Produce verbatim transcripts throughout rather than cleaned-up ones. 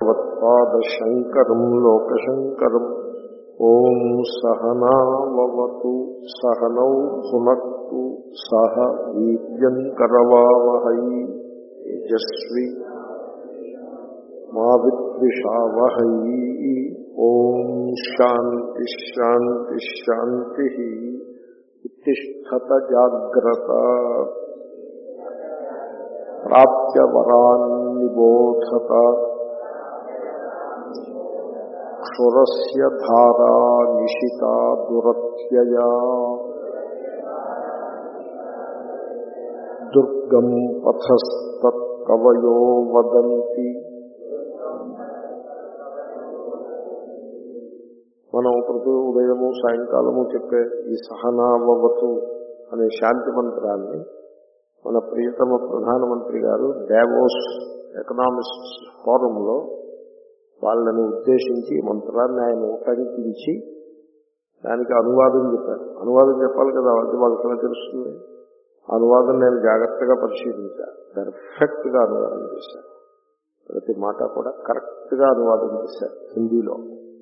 భగవత్పాదశంకరం లోకశంకరం. ఓం సహనావతు సహనౌ భునక్తు సహ వీర్యంకరవావహై తేజస్వి మా విద్విషావహై. ఓం శాంతి శాంతి శాంతి. ఉత్తిష్ఠత జాగ్రత్త. ప్రాప్య వరాన్ నిబోధత. క్షురస్య ధారా నిశితా దురత్యయా. దుర్గం పథస్తత్ కవయో వదంతి. మనం ప్రతి ఉదయము సాయంకాలము చెప్పే ఈ సహనావతు అనే శాంతి మంత్రాన్ని మన ప్రియతమ ప్రధానమంత్రి గారు డావోస్ ఎకనామిక్స్ ఫోరంలో వాళ్ళని ఉద్దేశించి మంత్రాన్ని ఆయన ఉటంకించి దానికి అనువాదం చెప్పారు. అనువాదం చెప్పాలి కదా, అది వాళ్ళకి ఎలా తెలుస్తుంది? అనువాదం నేను జాగ్రత్తగా పరిశీలించాను. పర్ఫెక్ట్ గా అనువాదం చేశాను. ప్రతి మాట కూడా కరెక్ట్ గా అనువాదం చేశారు హిందీలో.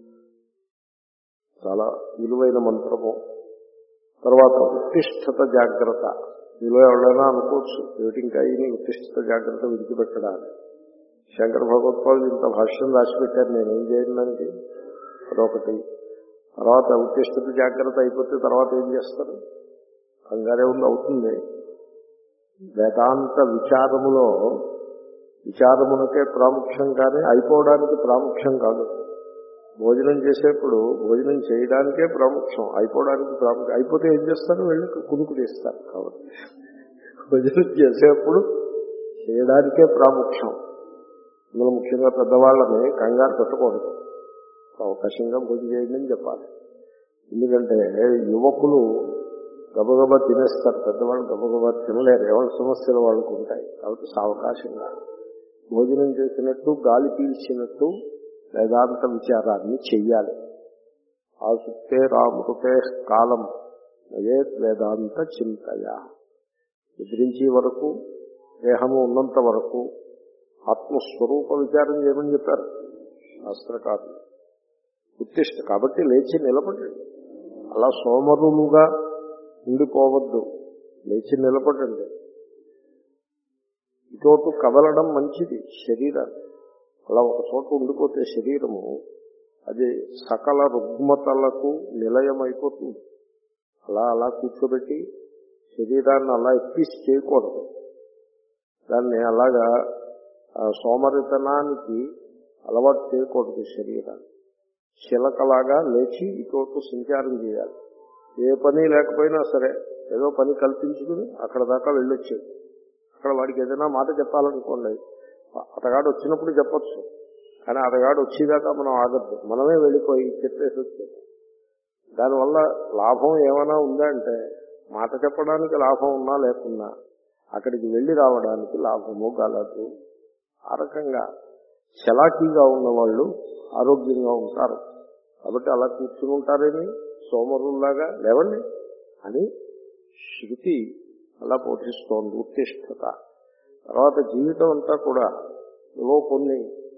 చాలా విలువైన మంత్రము. తర్వాత ఉత్తిష్ఠత జాగ్రత్త. మీలో ఎవరైనా అనుకోవచ్చు ఏమిటి ఇంకా ఈ ఉత్తిష్ఠత జాగ్రత్త విడిచిపెట్టడానికి. శంకర భగవత్పాదులు ఇంత భాష్యం రాసిపెట్టారు, నేనేం చేయడానికి? అదొకటి. తర్వాత ఉత్తిష్ఠత జాగ్రత్త అయిపోతే తర్వాత ఏం చేస్తారు? కంగారే ఉంది, అవుతుంది. వేదాంత విచారములో విచారమునకే ప్రాముఖ్యం కానీ అయిపోవడానికి ప్రాముఖ్యం కాదు. భోజనం చేసేప్పుడు భోజనం చేయడానికే ప్రాముఖ్యం, అయిపోవడానికి ప్రాముఖ్యం. అయిపోతే ఏం చేస్తారు? వెళ్ళి కునుకు తీస్తారు. కాబట్టి భోజనం చేసేప్పుడు చేయడానికే ప్రాముఖ్యం. ఇందులో ముఖ్యంగా పెద్దవాళ్ళని కంగారు పెట్టకూడదు, అవకాశంగా భోజనం చేయండి అని చెప్పాలి. ఎందుకంటే యువకులు గబగబా తినేస్తారు, పెద్దవాళ్ళు గబగబా తినలేరు. ఎవరి సమస్యలు వాళ్ళకు ఉంటాయి. కాబట్టి సావకాశంగా భోజనం చేసినట్టు గాలి పీల్చినట్టు వేదాంత విచారాన్ని చెయ్యాలి. ఆ సుప్తే రామృతే కాలం అదే వేదాంత చింతయ. నిద్రించే వరకు, దేహము ఉన్నంత వరకు ఆత్మస్వరూప విచారం చేయమని చెప్పారు శాస్త్రకారులు. ఉత్తిష్ట కాబట్టి లేచి నిలబడండి. అలా సోమరులుగా ఉండిపోవద్దు, లేచి నిలబడండి. ఇటు కదలడం మంచిది శరీరాన్ని. అలా ఒక చోట ఉండిపోతే శరీరము అది సకల రుగ్మతలకు నిలయమైపోతుంది. అలా అలా కూర్చోబెట్టి శరీరాన్ని అలా ఎక్కిసి చేయకూడదు. దాన్ని అలాగా సోమరితనానికి అలవాటు చేయకూడదు. శరీరాన్ని శిలకలాగా లేచి ఇటు సంచారం చేయాలి. ఏ పని లేకపోయినా సరే ఏదో పని కల్పించుకుని అక్కడ దాకా వెళ్ళొచ్చేది. అక్కడ వాడికి ఏదైనా మాట చెప్పాలనుకోండి, అతగాడు వచ్చినప్పుడు చెప్పచ్చు, కానీ అతగాడు వచ్చేదాకా మనం ఆగద్దు. మనమే వెళ్ళిపోయి చెప్పేసి వచ్చేది. దానివల్ల లాభం ఏమైనా ఉందా అంటే, మాట చెప్పడానికి లాభం ఉన్నా లేకున్నా అక్కడికి వెళ్ళి రావడానికి లాభము గలదు. ఆ రకంగా చలాకీగా ఉన్నవాళ్ళు ఆరోగ్యంగా ఉంటారు. కాబట్టి అలా కూర్చుని ఉంటారని సోమరుల్లాగా లేవండి అని శృతి అలా పోషిస్తోంది. ఉత్తిష్ఠత. తర్వాత జీవితం అంతా కూడా ఏవో కొన్ని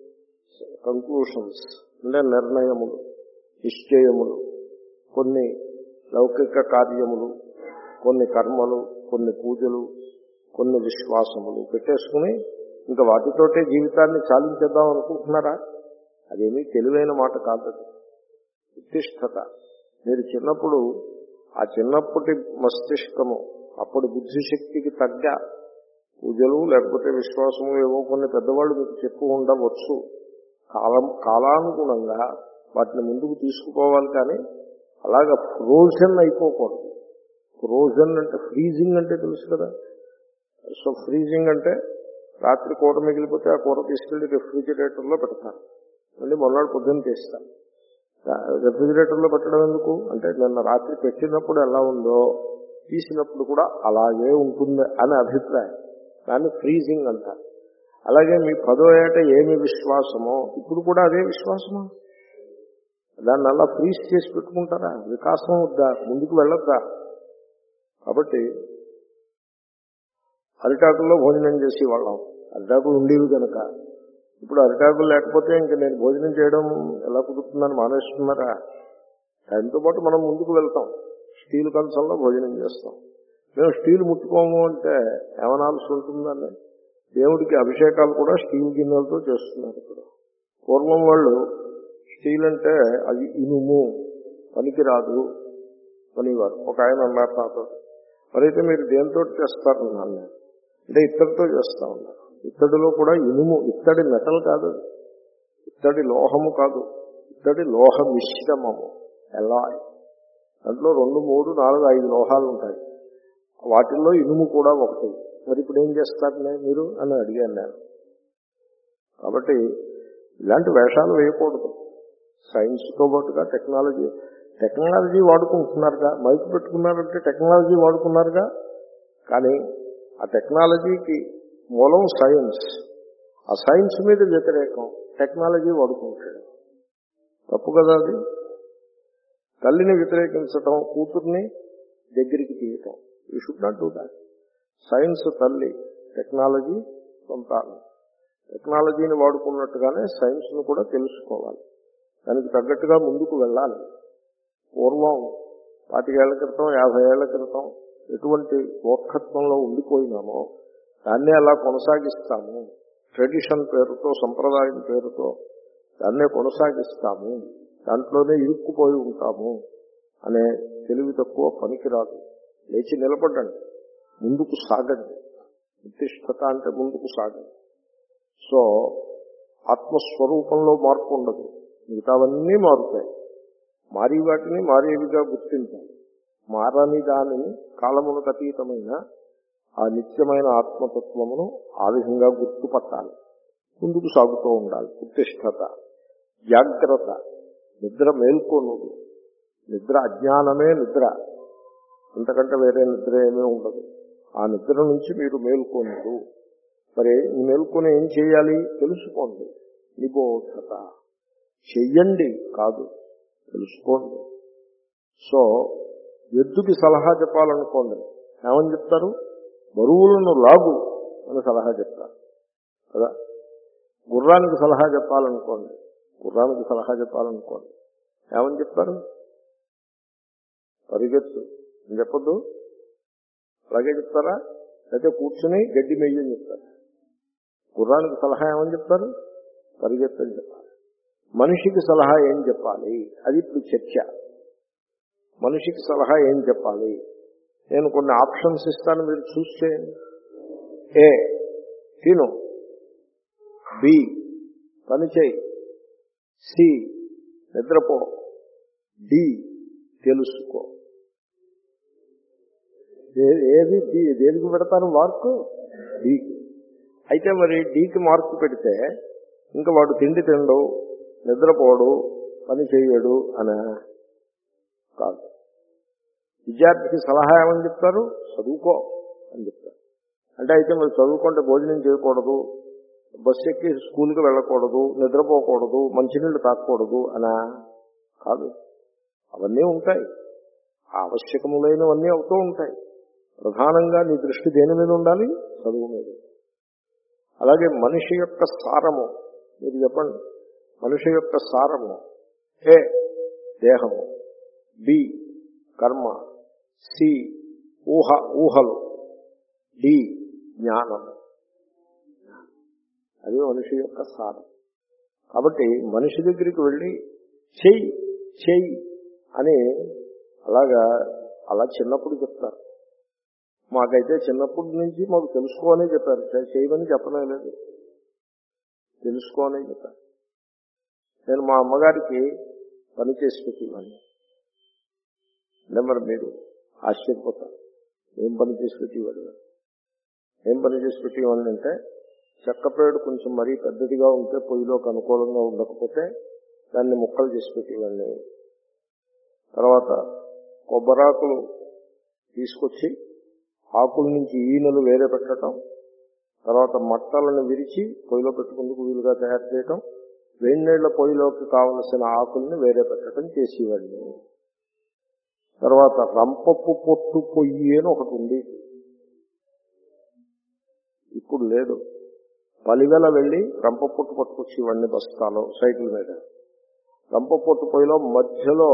కంక్లూషన్స్ అంటే నిర్ణయములు, నిశ్చయములు, కొన్ని లౌకిక కార్యములు, కొన్ని కర్మలు, కొన్ని పూజలు, కొన్ని విశ్వాసములు పెట్టేసుకుని ఇంకా వాటితోటే జీవితాన్ని చాలించేద్దాం అనుకుంటున్నారా? అదేమీ తెలివైన మాట కాదు. ఉత్తిష్ఠత. మీరు చిన్నప్పుడు ఆ చిన్నప్పటి మస్తిష్కము అప్పుడు బుద్ధిశక్తికి తగ్గ పూజలు లేకపోతే విశ్వాసము ఏవో కొన్ని పెద్దవాళ్ళు మీకు చెప్పు ఉండవచ్చు. కాలం కాలానుగుణంగా వాటిని ముందుకు తీసుకుపోవాలి. కానీ అలాగా ఫ్రోజన్ అయిపోకూడదు. ఫ్రోజన్ అంటే ఫ్రీజింగ్ అంటే తెలుసు కదా. సో ఫ్రీజింగ్ అంటే రాత్రి కూర మిగిలిపోతే ఆ కూర తీసుకెళ్లి రెఫ్రిజిరేటర్లో పెడతాను, మళ్ళీ మొన్నటి పొద్దున్న తీస్తాను. రెఫ్రిజిరేటర్లో పెట్టడం ఎందుకు అంటే నిన్న రాత్రి పెట్టినప్పుడు ఎలా ఉందో తీసినప్పుడు కూడా అలాగే ఉంటుంది అనే అభిప్రాయం. దాన్ని ఫ్రీజింగ్ అంటారు. అలాగే మీ పదో ఏట ఏమి విశ్వాసమో ఇప్పుడు కూడా అదే విశ్వాసమా? దాన్ని అలా ఫ్రీజ్ చేసి పెట్టుకుంటారా? వికాసం వద్దా? ముందుకు వెళ్ళొద్దా? కాబట్టి అరిటాకుల్లో భోజనం చేసేవాళ్ళం. అరిటాకులు ఉండేవి కనుక ఇప్పుడు అరిటాకులు లేకపోతే ఇంక నేను భోజనం చేయడం ఎలా కుదురుతుందని మానేస్తున్నారా? దాంతో పాటు మనం ముందుకు వెళ్తాం. స్టీల్ కంచంలో భోజనం చేస్తాం. మేము స్టీల్ ముట్టుకోము అంటే ఏమనాల్సి ఉంటుందని దేవుడికి అభిషేకాలు కూడా స్టీల్ గిన్నెలతో చేస్తున్నారు. ఇప్పుడు పూర్వం వాళ్ళు స్టీల్ అంటే అది ఇనుము పనికిరాదు అనేవారు. ఒక ఆయన అన్నారు నాతో, మరైతే మీరు దేంతో చేస్తారు అన్నాను. అంటే ఇత్తడితో చేస్తా ఉన్నారు. ఇత్తడిలో కూడా ఇనుము, ఇత్తడి మెటల్ కాదు, ఇత్తడి లోహము కాదు, ఇత్తడి లోహ మిశ్రమము ఎలా. దాంట్లో రెండు మూడు నాలుగు ఐదు లోహాలు ఉంటాయి. వాటిల్లో ఇనుము కూడా ఒకటి. మరి ఇప్పుడు ఏం చేస్తారనే మీరు అని అడిగాను నేను. కాబట్టి ఇలాంటి వేషాలు వేయకూడదు. సైన్స్తో పాటుగా టెక్నాలజీ టెక్నాలజీ వాడుకుంటున్నారుగా, మైక్ పెట్టుకున్నారంటే టెక్నాలజీ వాడుకున్నారుగా. కానీ ఆ టెక్నాలజీకి మూలం సైన్స్. ఆ సైన్స్ మీద వ్యతిరేకం టెక్నాలజీ వాడుకుంటాడు. తప్పు కదా అది. తల్లిని వ్యతిరేకించటం, కూతుర్ని దగ్గరికి తీయటం. You should not do that. Science తల్లి, టెక్నాలజీ సంతానం. టెక్నాలజీని వాడుకున్నట్టుగానే సైన్స్ను కూడా తెలుసుకోవాలి. దానికి తగ్గట్టుగా ముందుకు వెళ్ళాలి. పూర్వం పాతికేళ్ల క్రితం, యాభై ఏళ్ల క్రితం ఎటువంటి మూర్ఖత్వంలో ఉండిపోయినామో దాన్నే అలా కొనసాగిస్తాము. ట్రెడిషన్ పేరుతో, సంప్రదాయం పేరుతో దాన్నే కొనసాగిస్తాము, దాంట్లోనే ఇరుక్కుపోయి ఉంటాము అనే తెలివి తక్కువ పనికిరాదు. లేచి నిలబడండి, ముందుకు సాగండి. ఉత్తిష్టత అంటే ముందుకు సాగండి. సో ఆత్మస్వరూపంలో మార్పు ఉండదు, మిగతావన్నీ మారుతాయి. మారి వాటిని మారేవిగా గుర్తించాలి. మారని దానిని కాలమునకు అతీతమైన ఆ నిత్యమైన ఆత్మతత్వమును ఆ విధంగా గుర్తుపట్టాలి. ముందుకు సాగుతూ ఉండాలి. ఉత్తిష్టత, జాగ్రత్త. నిద్ర మేల్కొనుడు. నిద్ర అజ్ఞానమే నిద్ర, అంతకంటే వేరే నిద్ర ఏమీ ఉండదు. ఆ నిద్ర నుంచి మీరు మేల్కొనుడు. మరి ఈ మేల్కొని ఏం చేయాలి తెలుసుకోండి. నిబోధత. చెయ్యండి కాదు, తెలుసుకోండి. సో ఎద్దుకి సలహా చెప్పాలనుకోండి, ఏమని చెప్తారు? బరువులను లాగు అని సలహా చెప్తారు కదా. గుర్రానికి సలహా చెప్పాలనుకోండి, గుర్రానికి సలహా చెప్పాలనుకోండి ఏమని చెప్తారు? పరిగెత్తు అని చెప్పొద్దు. అలాగే చెప్తారా? అయితే కూర్చుని గడ్డి మెయ్యని చెప్తారు. గుర్రానికి సలహా ఏమని చెప్తారు? పరిగెత్తు అని చెప్పాలి. మనిషికి సలహా ఏం చెప్పాలి? అది ఇప్పుడు చర్చ. మనిషికి సలహా ఏం చెప్పాలి? నేను కొన్ని ఆప్షన్స్ ఇస్తాను, మీరు చూస్ చేయండి. ఏ తిను, బి పని చేయి, సి నిద్రపో, డి తెలుసుకో. ఏది దేనికి పెడతాను మార్కు? డీకి. అయితే మరి డీకి మార్కు పెడితే ఇంకా వాడు తిండి తిండు, నిద్రపోడు, పని చేయడు అనే కాదు. విద్యార్థికి సలహా ఏమని చెప్తారు? చదువుకో అని చెప్తారు. అంటే అయితే మరి చదువుకుంటే భోజనం చేయకూడదు, బస్సు ఎక్కి స్కూల్కి వెళ్ళకూడదు, నిద్రపోకూడదు, మంచినీళ్ళు తాకూడదు అనా? కాదు. అవన్నీ ఉంటాయి, ఆవశ్యకములైనవన్నీ అవుతూ ఉంటాయి. ప్రధానంగా నీ దృష్టి దేని మీద ఉండాలి? చదువు మీద. అలాగే మనిషి యొక్క సారము మీరు చెప్పండి. మనిషి యొక్క సారము ఏ దేహము, బి కర్మ, సి ఊహ ఊహలు, డి జ్ఞానము. అది మనిషి యొక్క సారం. కాబట్టి మనిషి దగ్గరికి వెళ్ళి చెయ్యి చెయ్యి అని అలాగా అలా చిన్నప్పుడు చెప్తారు. మాకైతే చిన్నప్పటి నుంచి మాకు తెలుసుకోనే చెప్పారు, చేయమని చెప్పనే లేదు, తెలుసుకోనే చెప్పారు. నేను మా అమ్మగారికి పని చేసి పెట్టేవాడిని. అంటే మరి మీరు ఆశ్చర్యపోతారు, ఏం పని చేసి పెట్టేవాడు? ఏం పని చేసి పెట్టేవాడిని అంటే చెక్కపేడు కొంచెం మరీ పెద్దదిగా ఉంటే పొయ్యిలోకి అనుకూలంగా ఉండకపోతే దాన్ని ముక్కలు చేసి పెట్టేవాడిని. తర్వాత కొబ్బరాకులు తీసుకొచ్చి ఆకుల నుంచి ఈనెలు వేరే పెట్టడం, తర్వాత మట్టలను విరిచి పొయ్యిలో పెట్టుకుందుకు వీలుగా తయారు చేయటం, వేడినీళ్ల పొయ్యిలోకి కావలసిన ఆకుల్ని వేరే పెట్టడం చేసేవాడిని. తర్వాత రంపపు పొట్టు పొయ్యి అని ఒకటి ఉంది, ఇప్పుడు లేదు. పలివెల వెళ్ళి రంప పొట్టు పట్టుకొచ్చి ఇవన్నీ బస్తాలో సైకిల్ మీద రంప పొట్టు పొయ్యిలో మధ్యలో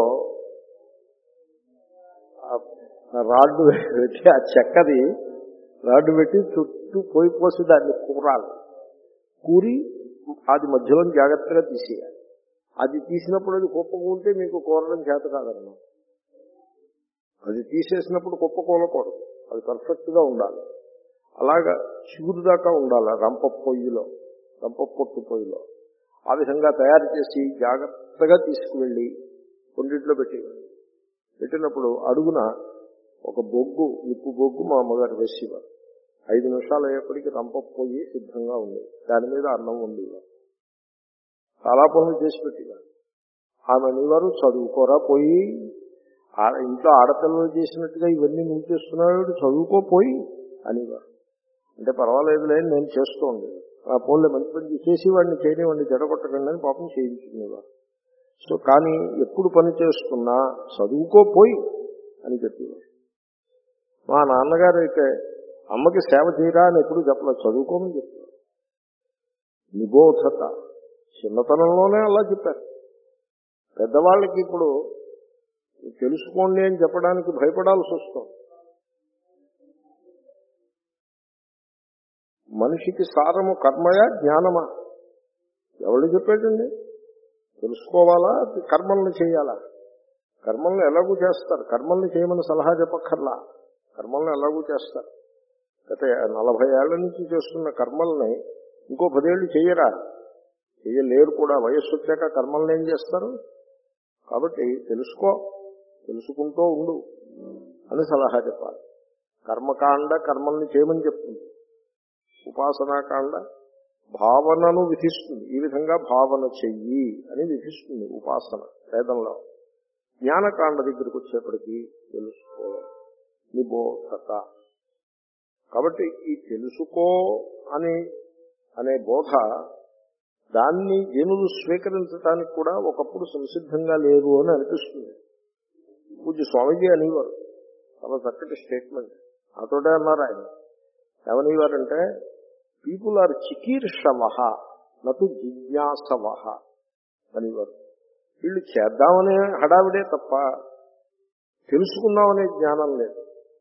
రాడ్డు పెట్టి ఆ చెక్కది రాడ్డు పెట్టి చుట్టూ పొయ్యి పోసి దాన్ని కూరాలి. కూరి అది మధ్యలో జాగ్రత్తగా తీసేయాలి. అది తీసినప్పుడు అది కుప్పకూలితే మీకు కూరడం చేత కాదన్నమాట. అది తీసేసినప్పుడు కుప్ప కూలకూడదు, అది పర్ఫెక్ట్ గా ఉండాలి. అలాగా చిగురు దాకా ఉండాలి రంప పొయ్యిలో, రంప పొట్టు పొయ్యిలో. ఆ విధంగా తయారు చేసి జాగ్రత్తగా తీసుకువెళ్ళి కొన్నింటిలో పెట్టేవాడు. పెట్టినప్పుడు అడుగున ఒక బొగ్గు, నిప్పు బొగ్గు మా అమ్మగారు వేసేవారు. ఐదు నిమిషాలు అయ్యేప్పటికీ రంప పొయ్యి సిద్ధంగా ఉంది. దాని మీద అన్నం ఉండేవారు. చాలా పనులు చేసి పెట్టేవారు. ఆమె అనేవారు, చదువుకోరా పోయి, ఇంట్లో ఆడపిల్లలు చేసినట్టుగా ఇవన్నీ నువ్వు చేస్తున్నాడు, చదువుకోపోయి అనేవారు. అంటే పర్వాలేదులే నేను చేస్తూ ఉండేది. ఆ పోన్లే మంచి పని చేసి వాడిని చేయనివ్వండి, జడగొట్టకండి అని పాపం చేయించుకునేవారు. సో కానీ ఎప్పుడు పని చేస్తున్నా చదువుకోపోయి అని చెప్పేవారు. మా నాన్నగారు అయితే అమ్మకి సేవ చేయరా అని ఎప్పుడు చెప్పలేదు, చదువుకోమని చెప్పారు. నిబోధత చిన్నతనంలోనే అలా చెప్పారు. పెద్దవాళ్ళకి ఇప్పుడు తెలుసుకోండి అని చెప్పడానికి భయపడాల్సి వస్తుంది. మనిషికి సారము కర్మయా జ్ఞానమా? ఎవరు చెప్పాడండి? తెలుసుకోవాలా, కర్మల్ని చేయాలా? కర్మల్ని ఎలాగూ చేస్తారు, కర్మల్ని చేయమని సలహా చెప్పక్కర్లా, కర్మల్ని ఎలాగూ చేస్తారు. గత నలభై ఏళ్ల నుంచి చేస్తున్న కర్మల్ని ఇంకో పదేళ్లు చెయ్యరా? చెయ్యలేరు కూడా. వయస్సు వచ్చాక కర్మల్ని ఏం చేస్తారు? కాబట్టి తెలుసుకో, తెలుసుకుంటూ ఉండు అని సలహా చెప్పాలి. కర్మకాండ కర్మల్ని చేయమని చెప్తుంది. ఉపాసనాకాండ భావనను విధిస్తుంది. ఈ విధంగా భావన చెయ్యి అని విధిస్తుంది ఉపాసన వేదంలో. జ్ఞానకాండ దగ్గరికి వచ్చేప్పటికీ తెలుసుకో, నిబోధత. కాబట్టి ఈ తెలుసుకో అని అనే బోధ, దాన్ని జనులు స్వీకరించడానికి కూడా ఒకప్పుడు సంసిద్ధంగా లేరు అని అనిపిస్తుంది. పూజ్య స్వామీజీ అనేవారు, చాలా చక్కటి స్టేట్మెంట్ నాతోటే అన్నారు ఆయన. ఏమనేవారంటే, పీపుల్ ఆర్ చికీర్షవః నతు జిజ్ఞాసవః అనేవారు. వీళ్ళు చేద్దామనే హడావిడే తప్ప తెలుసుకుందామనే జ్ఞానం లేదు.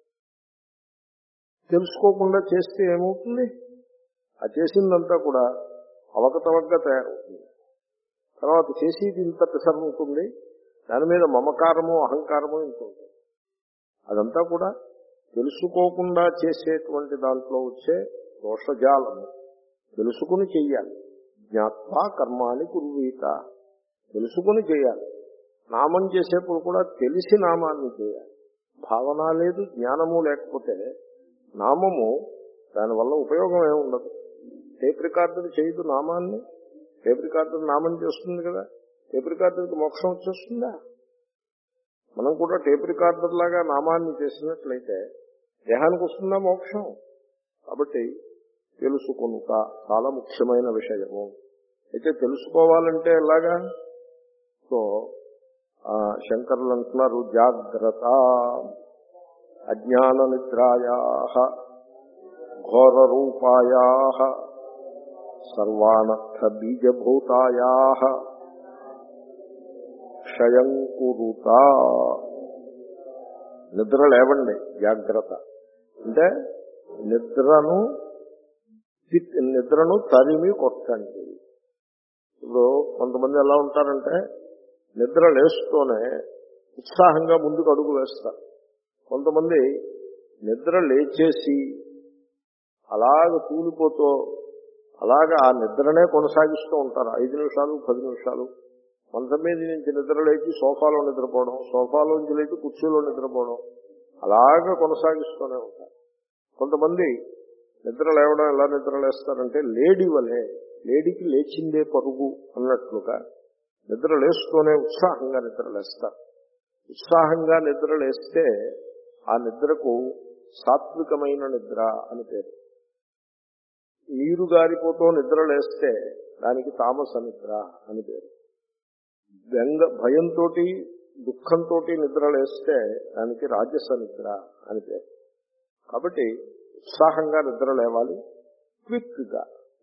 తెలుసుకోకుండా చేస్తే ఏమవుతుంది? ఆ చేసిందంతా కూడా అవకతవకగా తయారవుతుంది. తర్వాత చేసేది ఇంత పిసర్ ఉంటుంది, దాని మీద మమకారము అహంకారము ఇంత ఉంటుంది. అదంతా కూడా తెలుసుకోకుండా చేసేటువంటి దాంట్లో వచ్చే దోషజాలము. తెలుసుకుని చెయ్యాలి. జ్ఞాత్వా కర్మాని కుర్వీత, తెలుసుకుని చేయాలి. నామం చేసేప్పుడు కూడా తెలిసి నామాన్ని చేయాలి. భావన లేదు, జ్ఞానము లేకపోతే నామము దానివల్ల ఉపయోగం ఏమి ఉండదు. టేప్ రికార్డర్ చేయదు నామాన్ని, టేప్ రికార్డర్ నామం చేస్తుంది కదా, టేప్ రికార్డర్కి మోక్షం వచ్చేస్తుందా? మనం కూడా టేప్ రికార్డర్ లాగా నామాన్ని చేసినట్లయితే దేహానికి వస్తుందా మోక్షం? కాబట్టి తెలుసుకొనుట చాలా ముఖ్యమైన విషయము. అయితే తెలుసుకోవాలంటే ఎలాగా? సో శంకరులు అంటున్నారు, జాగ్రత్త అజ్ఞాన నిద్రాయా ఘోర రూపాయా సర్వానర్థ బీజభూతాయా క్షయం కురుత. నిద్ర లేవండి, జాగ్రత్త అంటే నిద్రను నిద్రను తరిమి కొట్టండి. ఇప్పుడు కొంతమంది ఎలా ఉంటారంటే నిద్ర లేస్తూనే ఉత్సాహంగా ముందుకు అడుగు వేస్తారు. కొంతమంది నిద్ర లేచేసి అలాగ కూలిపోతూ అలాగా ఆ నిద్రనే కొనసాగిస్తూ ఉంటారు. ఐదు నిమిషాలు పది నిమిషాలు మంచం మీద నుంచి నిద్ర లేచి సోఫాలో నిద్రపోవడం, సోఫాలోంచి లేచి కుర్చీలో నిద్రపోవడం, అలాగా కొనసాగిస్తూనే ఉంటారు. కొంతమంది నిద్ర లేవడం ఎలా నిద్ర లేస్తారంటే లేడీ వలే, లేడీకి లేచిందే పరుగు అన్నట్లుగా నిద్ర లేస్తూనే ఉత్సాహంగా నిద్ర లేస్తారు. ఉత్సాహంగా నిద్ర లేస్తే ఆ నిద్రకు సాత్వికమైన నిద్ర అని పేరు. నీరు గారిపోతూ నిద్ర లేస్తే దానికి తామస నిద్ర అని పేరు. బెంగ భయంతో దుఃఖంతో నిద్ర లేస్తే దానికి రాజస నిద్ర అని పేరు. కాబట్టి ఉత్సాహంగా నిద్ర లేవాలి, క్విక్ గా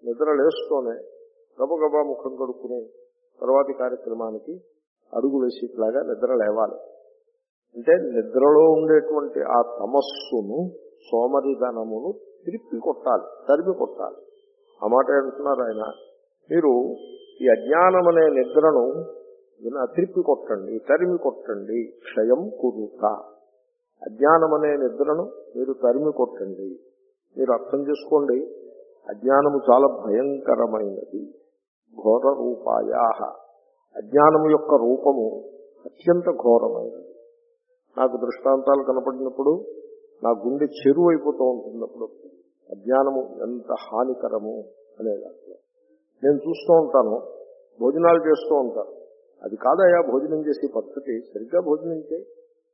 నిద్ర లేస్తూనే గబగబా ముఖం కడుక్కుని తర్వాతి కార్యక్రమానికి అడుగు వేసేట్లాగా నిద్ర లేవాలి. అంటే నిద్రలో ఉండేటువంటి ఆ తమస్సును, సోమరిధనమును తిరిపి కొట్టాలి, తరిమి కొట్టాలి. ఆ మాట అంటున్నారు ఆయన. మీరు ఈ అజ్ఞానం అనే నిద్రను తిరిపి కొట్టండి, తరిమి కొట్టండి. క్షయం కురుత. అజ్ఞానం అనే నిద్రను మీరు తరిమి కొట్టండి. మీరు అర్థం చేసుకోండి, అజ్ఞానము చాలా భయంకరమైనది. ఘోర రూపాయా. అజ్ఞానము యొక్క రూపము అత్యంత ఘోరమైనది. నాకు దృష్టాంతాలు కనపడినప్పుడు నా గుండె చెరువు అయిపోతూ ఉంటున్నప్పుడు అజ్ఞానము ఎంత హానికరము అనేదాంట్లో నేను చూస్తూ ఉంటాను. భోజనాలు చేస్తూ ఉంటాను. అది కాదయా భోజనం చేసే పద్ధతి, సరిగ్గా భోజనం చేయి.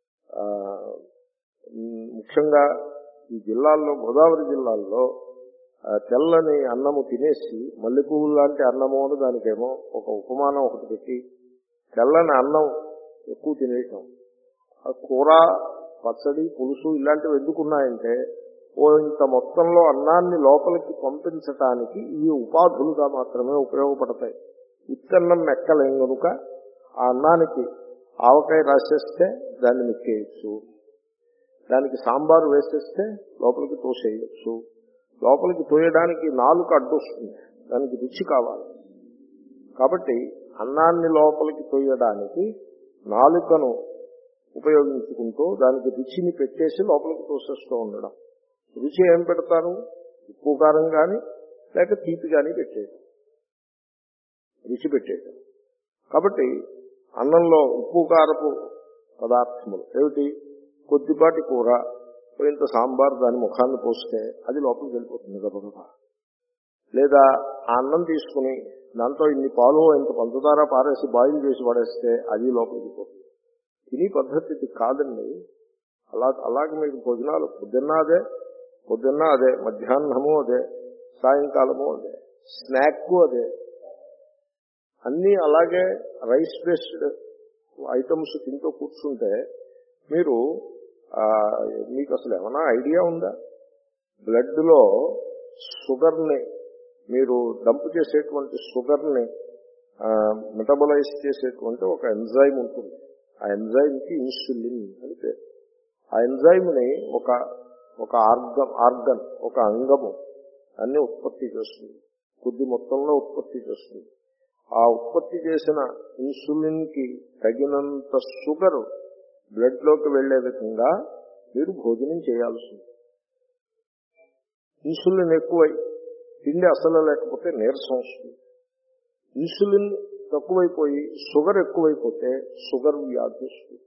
ముఖ్యంగా ఈ జిల్లాల్లో, గోదావరి జిల్లాల్లో తెల్లని అన్నము తినేసి మల్లెపువ్వులు లాంటి అన్నము అని దానికేమో ఒక ఉపమానం ఒకటి పెట్టి తెల్లని అన్నం ఎక్కువ తినేయటం. ఆ కూర, పచ్చడి, పులుసు ఇలాంటివి ఎందుకున్నాయంటే ఓ ఇంత మొత్తంలో అన్నాన్ని లోపలికి పంపించటానికి ఈ ఉపాధులుగా మాత్రమే ఉపయోగపడతాయి. ఇత్తన్నం మెక్కలేం కనుక ఆ అన్నానికి ఆవకాయ రాసేస్తే దాన్ని మెక్కేయచ్చు, దానికి సాంబారు వేసేస్తే లోపలికి తోసేయచ్చు. లోపలికి తోయడానికి నాలుక అడ్డొస్తుంది, దానికి రుచి కావాలి. కాబట్టి అన్నాన్ని లోపలికి తోయడానికి నాలుకను ఉపయోగించుకుంటూ దానికి రుచిని పెట్టేసి లోపలికి తోసేస్తూ ఉండడం. రుచి ఏం పెడతారు? ఉప్పు కారం కానీ లేక తీపి కానీ పెట్టేయడం, రుచి పెట్టేయడం. కాబట్టి అన్నంలో ఉప్పు కారపు పదార్థములు ఏమిటి? కొద్దిపాటి కూర, ఇంత సాంబార్ దాని ముఖాన్ని పోస్తే అది లోపలికి వెళ్ళిపోతుంది గబగబా. లేదా ఆ అన్నం తీసుకుని దాంతో ఇన్ని పాలు ఇంత పంచదార పారేసి బాయిల్ చేసి పడేస్తే అది లోపలికి పోతుంది. తిని పద్ధతి ఇది కాదండి. అలా అలాగే మీకు భోజనాలు పొద్దున్న అదే, పొద్దున్న అదే, మధ్యాహ్నము అదే, సాయంకాలము అదే, స్నాక్ అదే, అన్నీ అలాగే రైస్ బేస్డ్ ఐటమ్స్ తింటూ కూర్చుంటే మీరు మీకు అసలు ఏమైనా ఐడియా ఉందా? బ్లడ్లో షుగర్ని మీరు డంప్ చేసేటువంటి షుగర్ని మెటబలైజ్ చేసేటువంటి ఒక ఎంజైమ్ ఉంటుంది. ఆ ఎంజైమ్కి ఇన్సులిన్ అని పేరు. ఆ ఎంజైమ్ని ఒక ఒక ఆర్గన్ ఆర్గన్ ఒక అంగము అన్ని ఉత్పత్తి చేస్తుంది, కొద్ది మొత్తంలో ఉత్పత్తి చేస్తుంది. ఆ ఉత్పత్తి చేసిన ఇన్సులిన్కి తగినంత షుగర్ బ్లడ్లోకి వెళ్లే విధంగా మీరు భోజనం చేయాల్సింది. ఇన్సులిన్ ఎక్కువై తిండి అసలు లేకపోతే నీరసం వస్తుంది. ఇన్సులిన్ తక్కువైపోయి షుగర్ ఎక్కువైపోతే షుగర్ వ్యాధి వస్తుంది.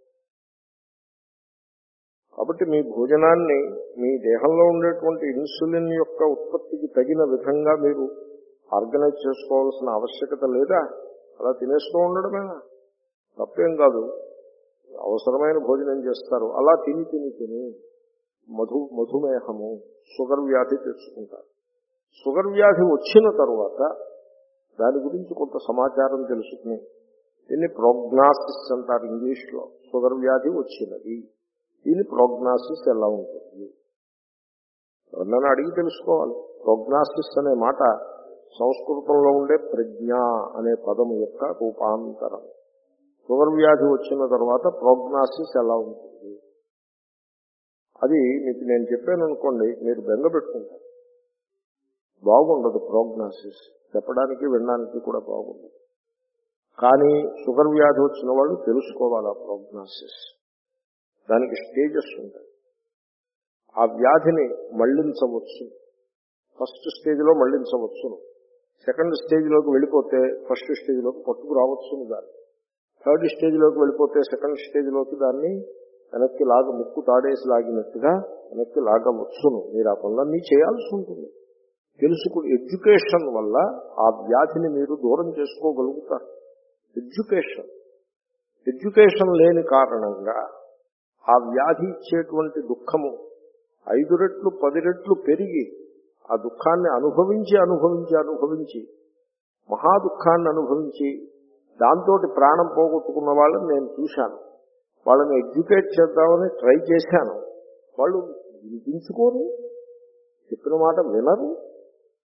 కాబట్టి మీ భోజనాన్ని మీ దేహంలో ఉండేటువంటి ఇన్సులిన్ యొక్క ఉత్పత్తికి తగిన విధంగా మీరు ఆర్గనైజ్ చేసుకోవాల్సిన ఆవశ్యకత లేదా? అలా తినేస్తూ ఉండడమేనా? తప్పేం కాదు, అవసరమైన భోజనం చేస్తారు. అలా తిని తిని తిని మధు మధుమేహము షుగర్ వ్యాధి తెచ్చుకుంటారు. షుగర్ వ్యాధి వచ్చిన తరువాత దాని గురించి కొంత సమాచారం తెలుసుకుని దీన్ని ప్రోగ్నాసిస్ అంటారు ఇంగ్లీష్లో. షుగర్ వ్యాధి వచ్చినది, దీని ప్రోగ్నాసిస్ ఎలా ఉంటుంది ఎవరినైనా అడిగి తెలుసుకోవాలి. ప్రోగ్నాసిస్ అనే మాట సంస్కృతంలో ఉండే ప్రజ్ఞ అనే పదము యొక్క రూపాంతరం. షుగర్ వ్యాధి వచ్చిన తర్వాత ప్రోగ్నాసిస్ ఎలా ఉంటుంది అది మీకు నేను చెప్పాను అనుకోండి, మీరు బెంగ పెట్టుకుంటారు. బాగుండదు ప్రోగ్నాసిస్, చెప్పడానికి వినడానికి కూడా బాగుండదు. కానీ షుగర్ వ్యాధి వచ్చిన వాళ్ళు తెలుసుకోవాలి ఆ ప్రోగ్నాసిస్. దానికి స్టేజెస్ ఉంటాయి. ఆ వ్యాధిని మళ్లించవచ్చు. ఫస్ట్ స్టేజ్లో మళ్లించవచ్చును, సెకండ్ స్టేజ్లోకి వెళ్ళిపోతే ఫస్ట్ స్టేజ్లోకి పట్టుకు రావచ్చును దాన్ని, థర్డ్ స్టేజ్లోకి వెళ్ళిపోతే సెకండ్ స్టేజ్లోకి దాన్ని వెనక్కి లాగ ముక్కు తాడేసి లాగినట్టుగా వెనక్కి లాగవచ్చును. మీరు ఆ పనులన్నీ చేయాల్సి ఉంటుంది. తెలుసుకు ఎడ్యుకేషన్ వల్ల ఆ వ్యాధిని మీరు దూరం చేసుకోగలుగుతారు. ఎడ్యుకేషన్ ఎడ్యుకేషన్ లేని కారణంగా ఆ వ్యాధి ఇచ్చేటువంటి దుఃఖము ఐదు రెట్లు పది రెట్లు పెరిగి ఆ దుఃఖాన్ని అనుభవించి అనుభవించి అనుభవించి మహా దుఃఖాన్ని అనుభవించి దాంతో ప్రాణం పోగొట్టుకున్న వాళ్ళని నేను చూశాను. వాళ్ళని ఎడ్యుకేట్ చేద్దామని ట్రై చేశాను. వాళ్ళు వినిపించుకోరు, చెప్పిన మాట వినరు.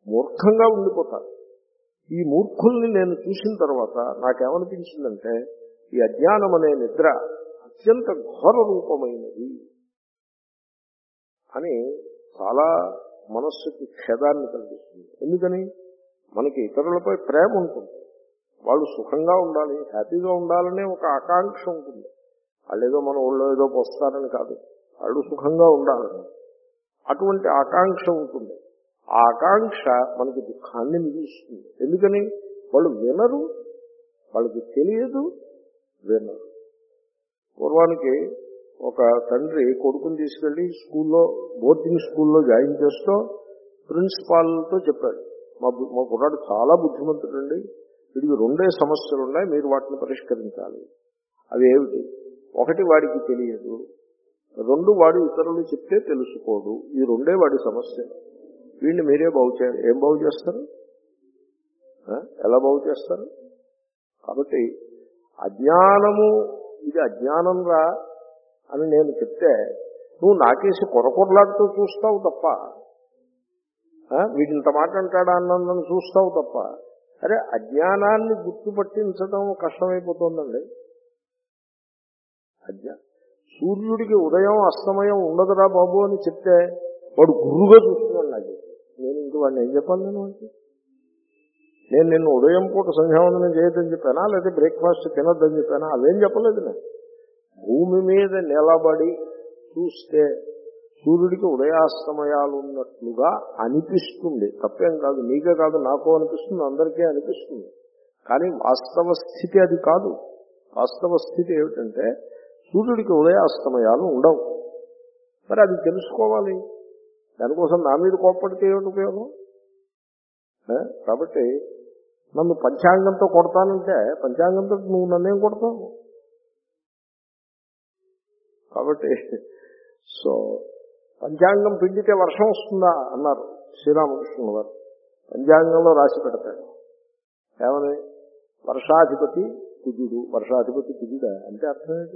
మూర్ఖంగా ఉండిపోతారు. ఈ మూర్ఖుల్ని నేను చూసిన తర్వాత నాకేమనిపించిందంటే ఈ అజ్ఞానం అనే నిద్ర అత్యంత ఘోర రూపమైనది అని చాలా మనస్సుకి ఖేదాన్ని కలిగిస్తుంది. ఎందుకని? మనకి ఇతరులపై ప్రేమ ఉంటుంది, వాళ్ళు సుఖంగా ఉండాలి, హ్యాపీగా ఉండాలనే ఒక ఆకాంక్ష ఉంటుంది. వాళ్ళు ఏదో మన ఊళ్ళో ఏదో పోస్తారని కాదు, వాళ్ళు సుఖంగా ఉండాలని అటువంటి ఆకాంక్ష ఉంటుంది. ఆ ఆకాంక్ష మనకి దుఃఖాన్ని మిగిలిస్తుంది. ఎందుకని? వాళ్ళు వినరు, వాళ్ళకి తెలియదు, వినరు. పూర్వానికి ఒక తండ్రి కొడుకుని తీసుకెళ్లి స్కూల్లో బోర్డింగ్ స్కూల్లో జాయిన్ చేస్తూ ప్రిన్సిపాల్తో చెప్పాడు, మా మా కుర్రాడు చాలా బుద్ధిమంతుడండి, వీడికి రెండే సమస్యలు ఉన్నాయి, మీరు వాటిని పరిష్కరించాలి. అవి ఏమిటి? ఒకటి వాడికి తెలియదు, రెండు వాడు ఇతరులు చెప్తే తెలుసుకోడు. ఈ రెండే వాడి సమస్య. వీడిని మీరే బాగు చేయాలి. ఏం బాగు చేస్తారు? ఎలా బాగు చేస్తారు? కాబట్టి అజ్ఞానము, ఇది అజ్ఞానం రా అని నేను చెప్తే నువ్వు నాకేసి కొరకొరలాడుతూ చూస్తావు తప్ప, వీడింత మాట అంటాడా అన్నదని చూస్తావు తప్ప, అరే అజ్ఞానాన్ని గుర్తుపట్టించడం కష్టమైపోతుందండి. అజ్ఞా సూర్యుడికి ఉదయం అస్తమయం ఉండదురా బాబు అని చెప్తే వాడు గురువుగా చూస్తున్నాడు. నాకు నేను ఇంక వాడిని ఏం చెప్పాలి? నేను అంటే నేను నిన్ను ఉదయం పూట సంధ్యావందనం చేయొద్దని చెప్పానా, లేదా బ్రేక్ఫాస్ట్ తినొద్దని చెప్పానా? అవేం చెప్పలేదు. నేను భూమి మీద నిలబడి చూస్తే సూర్యుడికి ఉదయాస్తమయాలు ఉన్నట్లుగా అనిపిస్తుంది. తప్పేం కాదు, నీకే కాదు నాకు అనిపిస్తుంది, అందరికీ అనిపిస్తుంది. కానీ వాస్తవ స్థితి అది కాదు. వాస్తవ స్థితి ఏమిటంటే సూర్యుడికి ఉదయాస్తమయాలు ఉండవు. మరి అది తెలుసుకోవాలి. దానికోసం నా మీద కోప్పడితే ఏమిటి ఉపయోగం? కాబట్టి నన్ను పంచాంగంతో కొడతానంటే పంచాంగంతో నువ్వు నన్నేం కొడతావు? కాబట్టి సో పంచాంగం పిండితే వర్షం వస్తుందా అన్నారు శ్రీరామకృష్ణుల వారు. పంచాంగంలో రాసి పెడతాడు ఏమని? వర్షాధిపతి కుజుడు. వర్షాధిపతి కుజుడా అంటే అర్థం ఏంటి?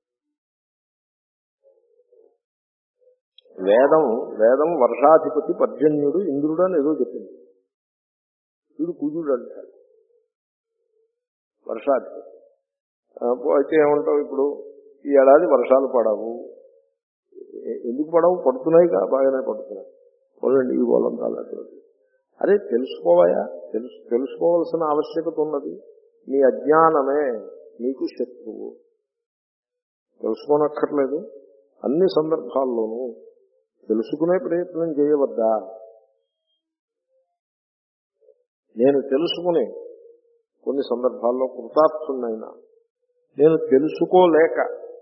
వేదం వేదం వర్షాధిపతి పర్జన్యుడు ఇంద్రుడు అని ఏదో చెప్పింది. వీడు కుజుడు అంటాడు, వర్షాధిపతి. అయితే ఏమంటావు? ఇప్పుడు ఈ ఏడాది వర్షాలు పడవు. ఎందుకు పడవు? పడుతున్నాయి కదా, బాగానే పడుతున్నాయి. పోలండి ఈ గోళంతా అలాంటిది. అరే తెలుసుకోవాయా? తెలుసు తెలుసుకోవాల్సిన ఆవశ్యకత ఉన్నది. నీ అజ్ఞానమే నీకు శత్రువు. తెలుసుకోనక్కర్లేదు. అన్ని సందర్భాల్లోనూ తెలుసుకునే ప్రయత్నం చేయవద్దా? నేను తెలుసుకుని కొన్ని సందర్భాల్లో కృతార్థున్నైనా నేను తెలుసుకోలేక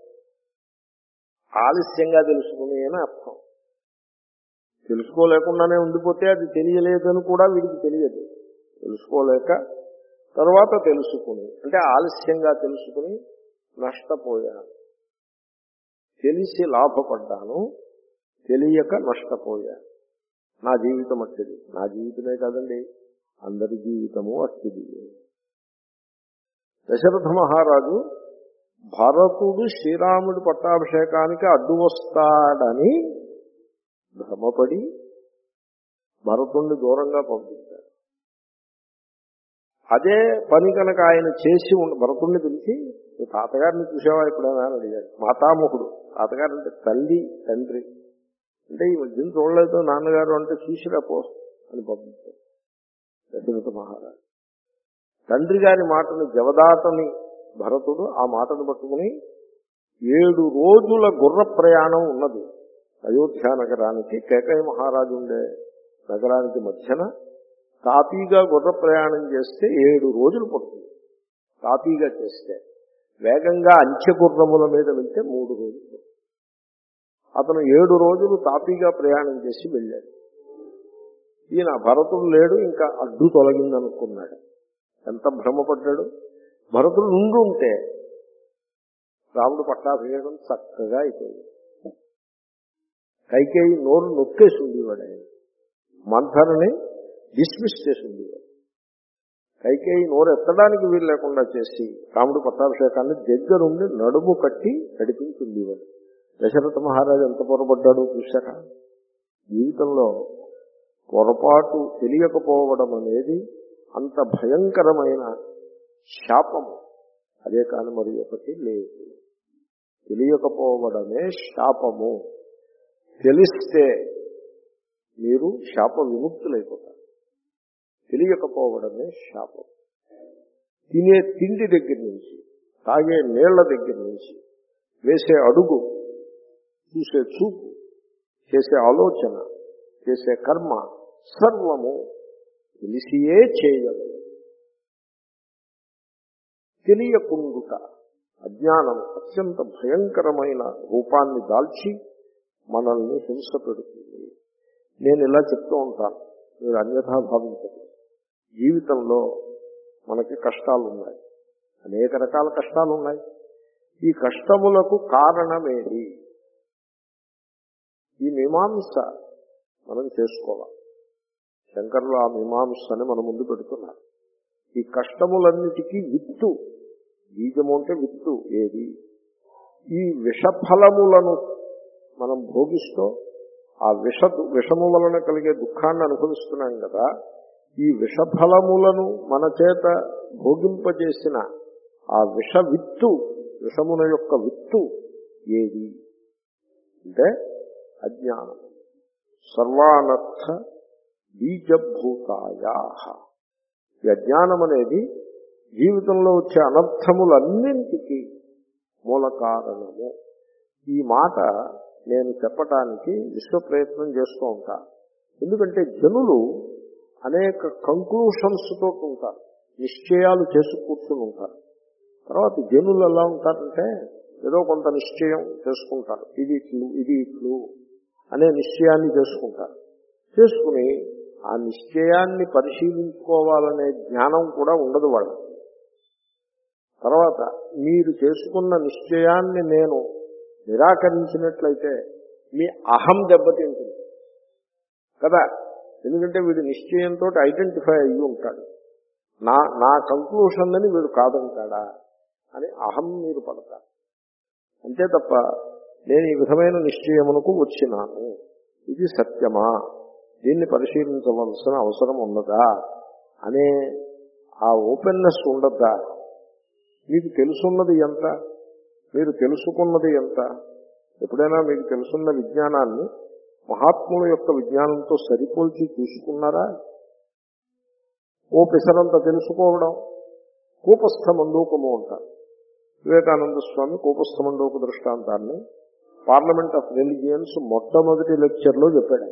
ఆలస్యంగా తెలుసుకుని అని అర్థం. తెలుసుకోలేకుండానే ఉండిపోతే అది తెలియలేదని కూడా వీడికి తెలియదు. తెలుసుకోలేక తర్వాత తెలుసుకుని అంటే ఆలస్యంగా తెలుసుకుని నష్టపోయాను. తెలిసి లాభపడ్డాను, తెలియక నష్టపోయాను. నా జీవితం అట్టిది. నా జీవితమే కాదండి, అందరి జీవితము అట్టిది. దశరథ మహారాజు భరతుడు శ్రీరాముడి పట్టాభిషేకానికి అడ్డు వస్తాడని భ్రమపడి భరతుణ్ణి దూరంగా పంపించాడు. అదే పని కనుక ఆయన చేసి భరతుణ్ణి పిలిచి, నీ తాతగారిని చూసావా ఎప్పుడైనా అని అడిగాడు. మాతామహుడు, తాతగారు అంటే తల్లి తండ్రి. అంటే ఈ మధ్యన చూడలేదు నాన్నగారు అంటే చూసిరా పో అని పంపించాడు దశరథ మహారాజు. తండ్రి గారి మాటను జవదాటని భరతుడు ఆ మాటను పట్టుకుని ఏడు రోజుల గుర్ర ప్రయాణం ఉన్నది అయోధ్య నగరానికి. కేకయ్య మహారాజు ఉండే నగరానికి మధ్యన తాపీగా గుర్ర ప్రయాణం చేస్తే ఏడు రోజులు పడుతుంది. తాపీగా చేస్తే, వేగంగా అంచె గుర్రముల మీద వెళ్తే మూడు రోజులు. అతను ఏడు రోజులు తాపీగా ప్రయాణం చేసి వెళ్ళాడు. ఈయన భరతుడు లేడు, ఇంకా అడ్డు తొలగిందనుకున్నాడు. ఎంత భ్రమపడ్డాడు. భరతుడు నుండి ఉంటే రాముడు పట్టాభిషేకం చక్కగా అయిపోయింది. కైకేయి నోరు నొక్కేసి ఉండేవాడు. ఆయన మంథరని డిస్మిస్ చేసి ఉండేవాడు. కైకేయి నోరు ఎత్తడానికి వీలు లేకుండా చేసి రాముడు పట్టాభిషేకాన్ని దగ్గరుండి నడుము కట్టి నడిపించి ఉండేవాడు. దశరథ మహారాజు ఎంత పొరపడ్డాడో చూశాక. జీవితంలో పొరపాటు తెలియకపోవడం అనేది అంత భయంకరమైన శాపము. అదే కాని మరి ఒకటి లేదు. తెలియకపోవడమే శాపము. తెలిస్తే మీరు శాప విముక్తులైపోతారు. తెలియకపోవడమే శాపం. తినే తిండి దగ్గర నుంచి, తాగే నీళ్ల దగ్గర నుంచి, వేసే అడుగు, చూసే చూపు, చేసే ఆలోచన, చేసే కర్మ సర్వము తెలిసియే చేయలేదు. తెలియకుండుట అజ్ఞానం అత్యంత భయంకరమైన రూపాన్ని దాల్చి మనల్ని హింస పెడుతుంది. నేను ఇలా చెప్తూ ఉంటాను, మీరు అన్యథా భావించండి. జీవితంలో మనకి కష్టాలు ఉన్నాయి, అనేక రకాల కష్టాలు ఉన్నాయి. ఈ కష్టములకు కారణమేది? ఈ మీమాంస మనం చేసుకోవాలి. శంకరులు ఆ మీమాంసని మన ముందు పెడుతున్నారు. ఈ కష్టములన్నిటికీ విత్తు, బీజము అంటే విత్తు ఏది? ఈ విషఫలములను మనం భోగిస్తూ ఆ విష విషము వలన కలిగే దుఃఖాన్ని అనుభవిస్తున్నాం కదా. ఈ విషఫలములను మన చేత భోగింపజేసిన ఆ విష విత్తు, విషమున యొక్క విత్తు ఏది అంటే అజ్ఞానం. సర్వానర్థ బీజభూతాయా. ఈ అజ్ఞానం అనేది జీవితంలో వచ్చే అనర్థములన్నింటికీ మూల కారణము. ఈ మాట నేను చెప్పటానికి విశ్వ ప్రయత్నం చేస్తూ ఉంటా. ఎందుకంటే జనులు అనేక కంక్లూషన్స్ తోటి ఉంటారు, నిశ్చయాలు చేసి కూర్చుని ఉంటారు. తర్వాత జనులు ఎలా ఉంటారంటే ఏదో కొంత నిశ్చయం చేసుకుంటారు, ఇది ఇట్లు ఇది ఇట్లు అనే నిశ్చయాన్ని చేసుకుంటారు. చేసుకుని ఆ నిశ్చయాన్ని పరిశీలించుకోవాలనే జ్ఞానం కూడా ఉండదు వాళ్ళకి. తర్వాత మీరు చేసుకున్న నిశ్చయాన్ని నేను నిరాకరించినట్లయితే మీ అహం దెబ్బతింటుంది కదా. ఎందుకంటే వీడు నిశ్చయంతో ఐడెంటిఫై అయ్యి ఉంటాడు. నా నా కంక్లూషన్ అని వీడు కాదంటాడా అని అహం మీరు పడతారు. అంతే తప్ప నేను ఈ విధమైన నిశ్చయమునకు వచ్చినాను, ఇది సత్యమా, దీన్ని పరిశీలించవలసిన అవసరం ఉన్నదా అనే ఆ ఓపెన్నెస్ ఉండద్దా? మీకు తెలుసున్నది ఎంత, మీరు తెలుసుకున్నది ఎంత? ఎప్పుడైనా మీకు తెలుసున్న విజ్ఞానాన్ని మహాత్ముల యొక్క విజ్ఞానంతో సరిపోల్చి చూసుకున్నారా? ఓ పిసరంత తెలుసుకోవడం కూపస్థ మండూకము అంటారు. వివేకానంద స్వామి కూపస్థ మండూక దృష్టాంతాన్ని పార్లమెంట్ ఆఫ్ రిలిజియన్స్ మొట్టమొదటి లెక్చర్లో చెప్పాడు.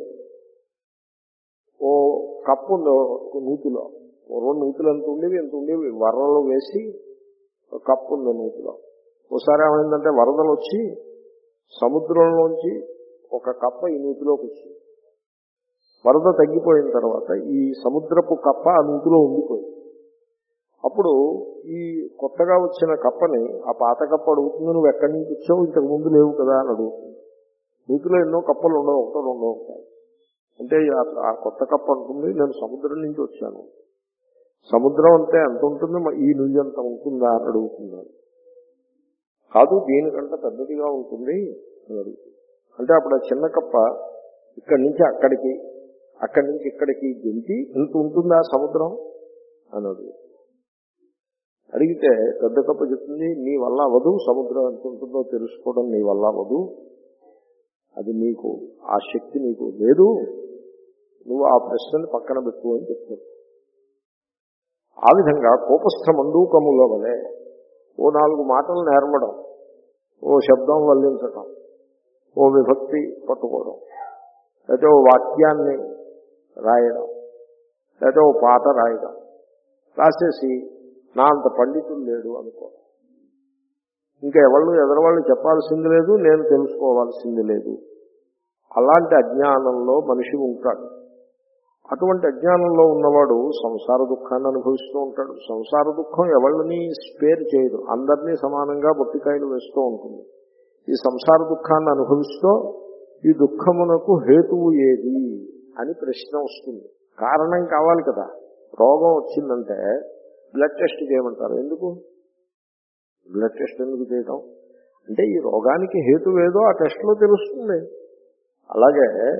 ఓ కప్పు నూతిలో, రెండు నూతులు ఎంత ఉండేవి ఎంత ఉండేవి వరలు వేసి కప్పు ఉంది నూతిలో. ఒకసారి ఏమైందంటే వరదలు వచ్చి సముద్రంలోంచి ఒక కప్ప ఈ నూతిలోకి వచ్చింది. వరద తగ్గిపోయిన తర్వాత ఈ సముద్రపు కప్ప ఆ నూతిలో ఉండిపోయింది. అప్పుడు ఈ కొత్తగా వచ్చిన కప్పని ఆ పాత కప్ప అడుగుతుంది, నువ్వు ఎక్కడి నుంచి వచ్చావు, ఇంతకు ముందు లేవు కదా అని అడుగుతుంది. నూతిలో ఎన్నో కప్పలు ఉండవు, ఒకటో రెండో ఉంటాయి. అంటే ఆ కొత్త కప్ప అంటుంది, నేను సముద్రం నుంచి వచ్చాను. సముద్రం అంటే ఎంత ఉంటుంది, ఈ నుయ్యి అంత ఉంటుందా అని అడుగుతున్నాను. కాదు, దీనికంటే పెద్దదిగా ఉంటుంది అని అడుగుతుంది. అంటే అప్పుడు ఆ చిన్న కప్ప ఇక్కడి నుంచి అక్కడికి, అక్కడి నుంచి ఇక్కడికి గెంతి ఎంత ఉంటుందా సముద్రం అని అడుగుతుంది. అడిగితే పెద్ద కప్ప చెప్తుంది, నీ వల్ల అవ్వదు, సముద్రం ఎంత ఉంటుందో తెలుసుకోవడం నీ వల్ల అవ్వదు, అది నీకు ఆ శక్తి నీకు లేదు, నువ్వు ఆ ప్రశ్నని పక్కన పెట్టు అని చెప్తుంది. ఆ విధంగా కోపస్థ మండూకముల వలె ఓ నాలుగు మాటలు నేర్వడం, ఓ శబ్దం వల్లించటం, ఓ విభక్తి పట్టుకోవడం, లేకపోతే ఓ వాక్యాన్ని రాయడం, లేకపోతే ఓ పాట రాయడం, రాసేసి నా అంత పండితులు లేడు అనుకోవడం, ఇంకా ఎవళ్ళు ఎదరవాళ్ళు చెప్పాల్సింది లేదు, నేను తెలుసుకోవాల్సింది లేదు. అలాంటి అజ్ఞానంలో మనిషి ఉంటాడు. అటువంటి అజ్ఞానంలో ఉన్నవాడు సంసార దుఃఖాన్ని అనుభవిస్తూ ఉంటాడు. సంసార దుఃఖం ఎవరిని స్పేర్ చేయదు, అందరినీ సమానంగా బొట్టికాయలు వేస్తూ ఉంటుంది. ఈ సంసార దుఃఖాన్ని అనుభవిస్తూ ఈ దుఃఖమునకు హేతువు ఏది అని ప్రశ్న వస్తుంది. కారణం కావాలి కదా. రోగం వచ్చిందంటే బ్లడ్ టెస్ట్ చేయమంటారు. ఎందుకు బ్లడ్ టెస్ట్ ఎందుకు చేయడం అంటే ఈ రోగానికి హేతు ఏదో ఆ టెస్ట్లో తెలుస్తుంది. అలాగే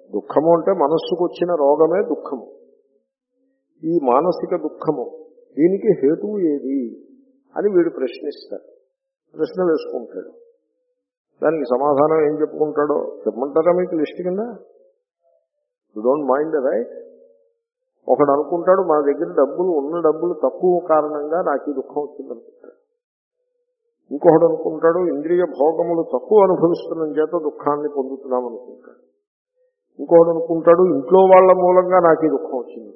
దుఃఖము అంటే మనస్సుకు వచ్చిన రోగమే దుఃఖము. ఈ మానసిక దుఃఖము దీనికి హేతువు ఏది అని వీడు ప్రశ్నిస్తాడు, ప్రశ్న వేసుకుంటాడు. దానికి సమాధానం ఏం చెప్పుకుంటాడో చెప్పమంటారా మీకు లిస్ట్ కింద? You don't mind right? ఒకడు అనుకుంటాడు మన దగ్గర డబ్బులు ఉన్న డబ్బులు తక్కువ కారణంగా నాకు ఈ దుఃఖం వచ్చిందనుకుంటాడు. ఇంకొకడు అనుకుంటాడు ఇంద్రియ భోగములు తక్కువ అనుభవిస్తున్న చేత దుఃఖాన్ని పొందుతున్నాం అనుకుంటాడు. ఇంకొకడు అనుకుంటాడు ఇంట్లో వాళ్ళ మూలంగా నాకు ఈ దుఃఖం వచ్చింది.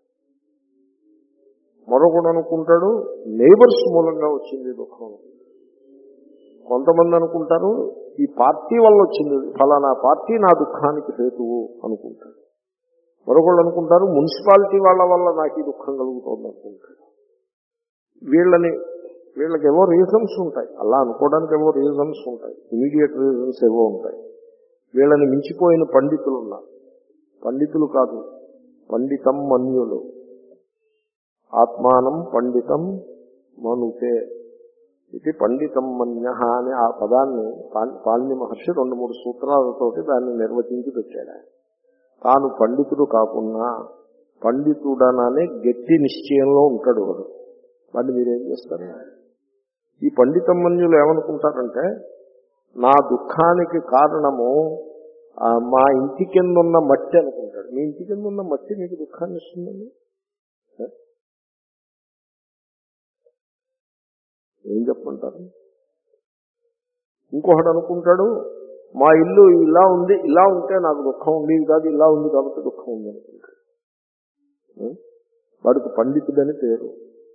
మరొకడు అనుకుంటాడు నైబర్స్ మూలంగా వచ్చింది దుఃఖం. కొంతమంది అనుకుంటారు ఈ పార్టీ వల్ల వచ్చింది, ఫలానా పార్టీ నా దుఃఖానికి హేతువు అనుకుంటాడు. మరొకళ్ళు అనుకుంటారు మున్సిపాలిటీ వాళ్ళ వల్ల నాకు ఈ దుఃఖం కలుగుతోంది అనుకుంటాడు. వీళ్ళని వీళ్ళకి ఏవో రీజన్స్ ఉంటాయి, అలా అనుకోవడానికి ఏవో రీజన్స్ ఉంటాయి, ఇమీడియట్ రీజన్స్ ఏవో ఉంటాయి. వీళ్ళని మించిపోయిన పండితులు ఉన్నారు. పండితులు కాదు, పండితం మన్యులు. ఆత్మానం పండితం మనుతే ఇది పండితం మన్య అనే ఆ పదాన్ని పాణిని మహర్షి రెండు మూడు సూత్రాలతోటి దాన్ని నిర్వచించి పెట్టాడు. తాను పండితుడు కాకున్నా పండితుడననే గట్టి నిశ్చయంలో ఉంటాడు వాడు. వాడిని మీరేం చేస్తారు? ఈ పండితమన్యులు ఏమనుకుంటారంటే నా దుఃఖానికి కారణము మా ఇంటి కింద ఉన్న మట్టి అనుకుంటాడు. మీ ఇంటి కింద ఉన్న మట్టి మీకు దుఃఖాన్ని ఇస్తుందండి? ఏం చెప్పమంటారు? ఇంకొకటి అనుకుంటాడు మా ఇల్లు ఇలా ఉంది, ఇలా ఉంటే నాకు దుఃఖం ఉండేది కాదు, ఇలా ఉంది కాబట్టి దుఃఖం ఉంది అనుకుంటాడు. వాడికి పండితుడని పేరు.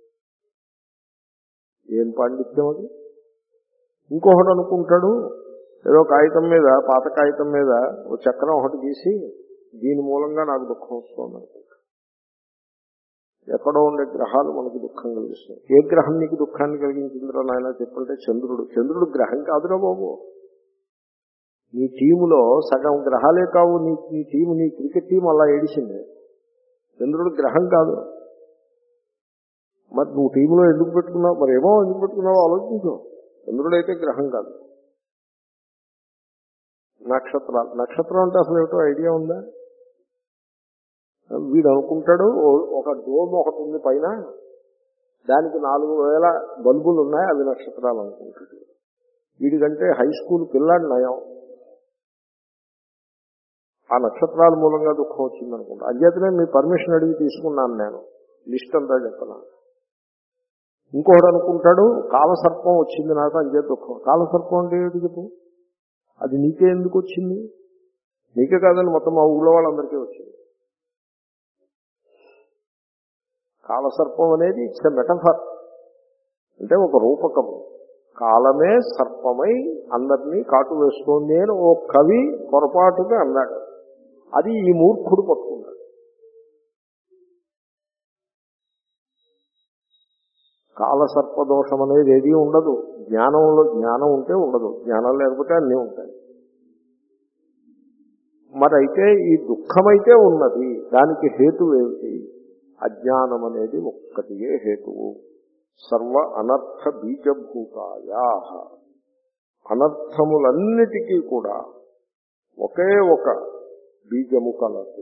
ఏం పాండిత్యం అది? ఇంకొకటి అనుకుంటాడు ఏదో కాగితం మీద, పాత కాగితం మీద ఒక చక్రం ఒకటి గీసి దీని మూలంగా నాకు దుఃఖం వస్తుంది అనుకుంటాడు. ఎక్కడో ఉండే గ్రహాలు మనకు దుఃఖం కలిగిస్తాయి. ఏ గ్రహం నీకు దుఃఖాన్ని కలిగించిందిరా నాయన చెప్పంటే చంద్రుడు. చంద్రుడు గ్రహం కాదురా బాబు. నీ టీములో సగం గ్రహాలే కావు. నీ నీ టీము నీ క్రికెట్ టీం అలా ఏడిచింది. చంద్రుడు గ్రహం కాదు. మరి నువ్వు టీంలో ఎందుకు పెట్టుకున్నావు? మరి ఏమో ఎందుకు పెట్టుకున్నావో ఆలోచించు. చంద్రుడైతే గ్రహం కాదు. నక్షత్రాలు, నక్షత్రం అంటే అసలు ఏమిటో ఐడియా ఉందా? వీడు అనుకుంటాడు ఒక డోమ్ ఒకటి ఉంది పైన, దానికి నాలుగు వేల బల్బులు ఉన్నాయి, అవి నక్షత్రాలు అనుకుంటాడు. వీడికంటే హై స్కూల్ పిల్లాడి నయం. ఆ నక్షత్రాల మూలంగా దుఃఖం వచ్చింది అనుకుంటా. అధ్యతనే మీ పర్మిషన్ అడిగి తీసుకున్నాను నేను, లిస్ట్ అంతా చెప్పనా. ఇంకొకడు అనుకుంటాడు కాలసర్పం వచ్చింది నాకు, అంతే దుఃఖం. కాలసర్పం అంటే ఏంటి చెప్పు? అది నీకే ఎందుకు వచ్చింది? నీకే కాదని మొత్తం మా ఊళ్ళో వాళ్ళందరికీ వచ్చింది. కాలసర్పం అనేది ఇట్స్ ఎ మెటఫర్, అంటే ఒక రూపకము. కాలమే సర్పమై అందరినీ కాటు వేస్తోంది అని ఓ కవి పొరపాటుగా అన్నాడు. అది ఈ మూర్ఖుడు పట్టుకున్నాడు. కాలసర్పదోషం అనేది ఏదీ ఉండదు. జ్ఞానంలో జ్ఞానం ఉంటే ఉండదు, జ్ఞానం లేకపోతే అన్నీ ఉంటాయి. మరి అయితే ఈ దుఃఖమైతే ఉన్నది, దానికి హేతు ఏమిటి? అజ్ఞానం అనేది ఒక్కటియే హేతువు. సర్వ అనర్థ బీజభూతాయా, అనర్థములన్నిటికీ కూడా ఒకే ఒక బీజము కలదు,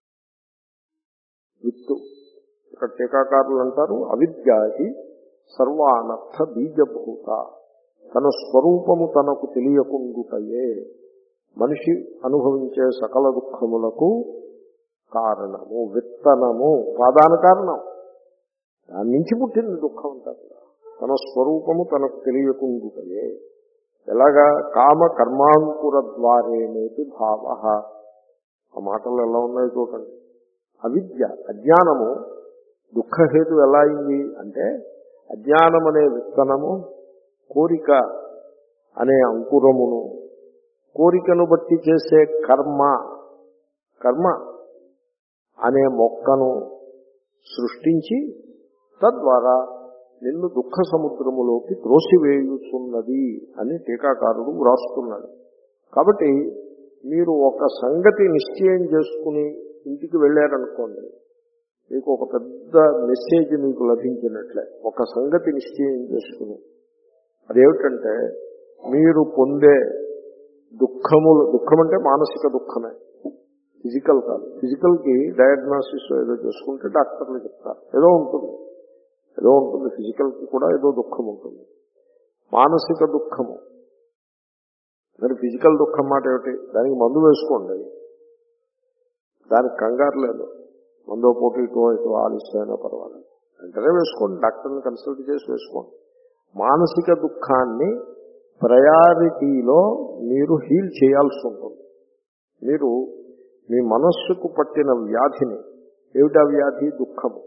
విత్తు. ఇక్కడ టీకాకారులు అంటారు అవిద్యాహి సర్వానర్థ బీజభూత. తన స్వరూపము తనకు తెలియకుండుటయే మనిషి అనుభవించే సకల దుఃఖములకు కారణము, విత్తనము, ఉపాదాన కారణం. దాని నుంచి పుట్టింది దుఃఖం అంటారు. తన స్వరూపము తనకు తెలియకుండుటయే. ఎలాగా? కామ కర్మాంకుర ద్వారేనేతి భావ. ఆ మాటలు ఎలా ఉన్నాయో చూడండి. అవిద్య, అజ్ఞానము దుఃఖహేతు ఎలా అయింది అంటే, అజ్ఞానం అనే విత్తనము కోరిక అనే అంకురమును, కోరికను బట్టి చేసే కర్మ కర్మ అనే మొక్కను సృష్టించి తద్వారా నిన్ను దుఃఖ సముద్రములోకి త్రోసివేయుచున్నది అని టీకాకారుడు వ్రాస్తున్నాడు. కాబట్టి మీరు ఒక సంగతి నిశ్చయం చేసుకుని ఇంటికి వెళ్ళారనుకోండి, మీకు ఒక పెద్ద మెసేజ్ మీకు లభించినట్లే. ఒక సంగతి నిశ్చయం చేసుకుని, అదేమిటంటే మీరు పొందే దుఃఖములు, దుఃఖం అంటే మానసిక దుఃఖమే, ఫిజికల్ కాదు. ఫిజికల్కి డయాగ్నోసిస్ ఏదో చేసుకుంటే డాక్టర్లు చెప్తారు, ఏదో ఉంటుంది ఏదో ఉంటుంది ఫిజికల్కి కూడా ఏదో దుఃఖం ఉంటుంది. మానసిక దుఃఖము, మరి ఫిజికల్ దుఃఖం మాట ఏమిటి? దానికి మందు వేసుకోండి, దానికి కంగారు లేదు. మందో పోటీ ఇటో ఇటో ఆలస్యమైనా పర్వాలేదు, వెంటనే వేసుకోండి, డాక్టర్ని కన్సల్ట్ చేసి వేసుకోండి. మానసిక దుఃఖాన్ని ప్రయారిటీలో మీరు హీల్ చేయాల్సి ఉంటుంది. మీరు మీ మనస్సుకు పట్టిన వ్యాధిని, ఏమిటా వ్యాధి? దుఃఖము,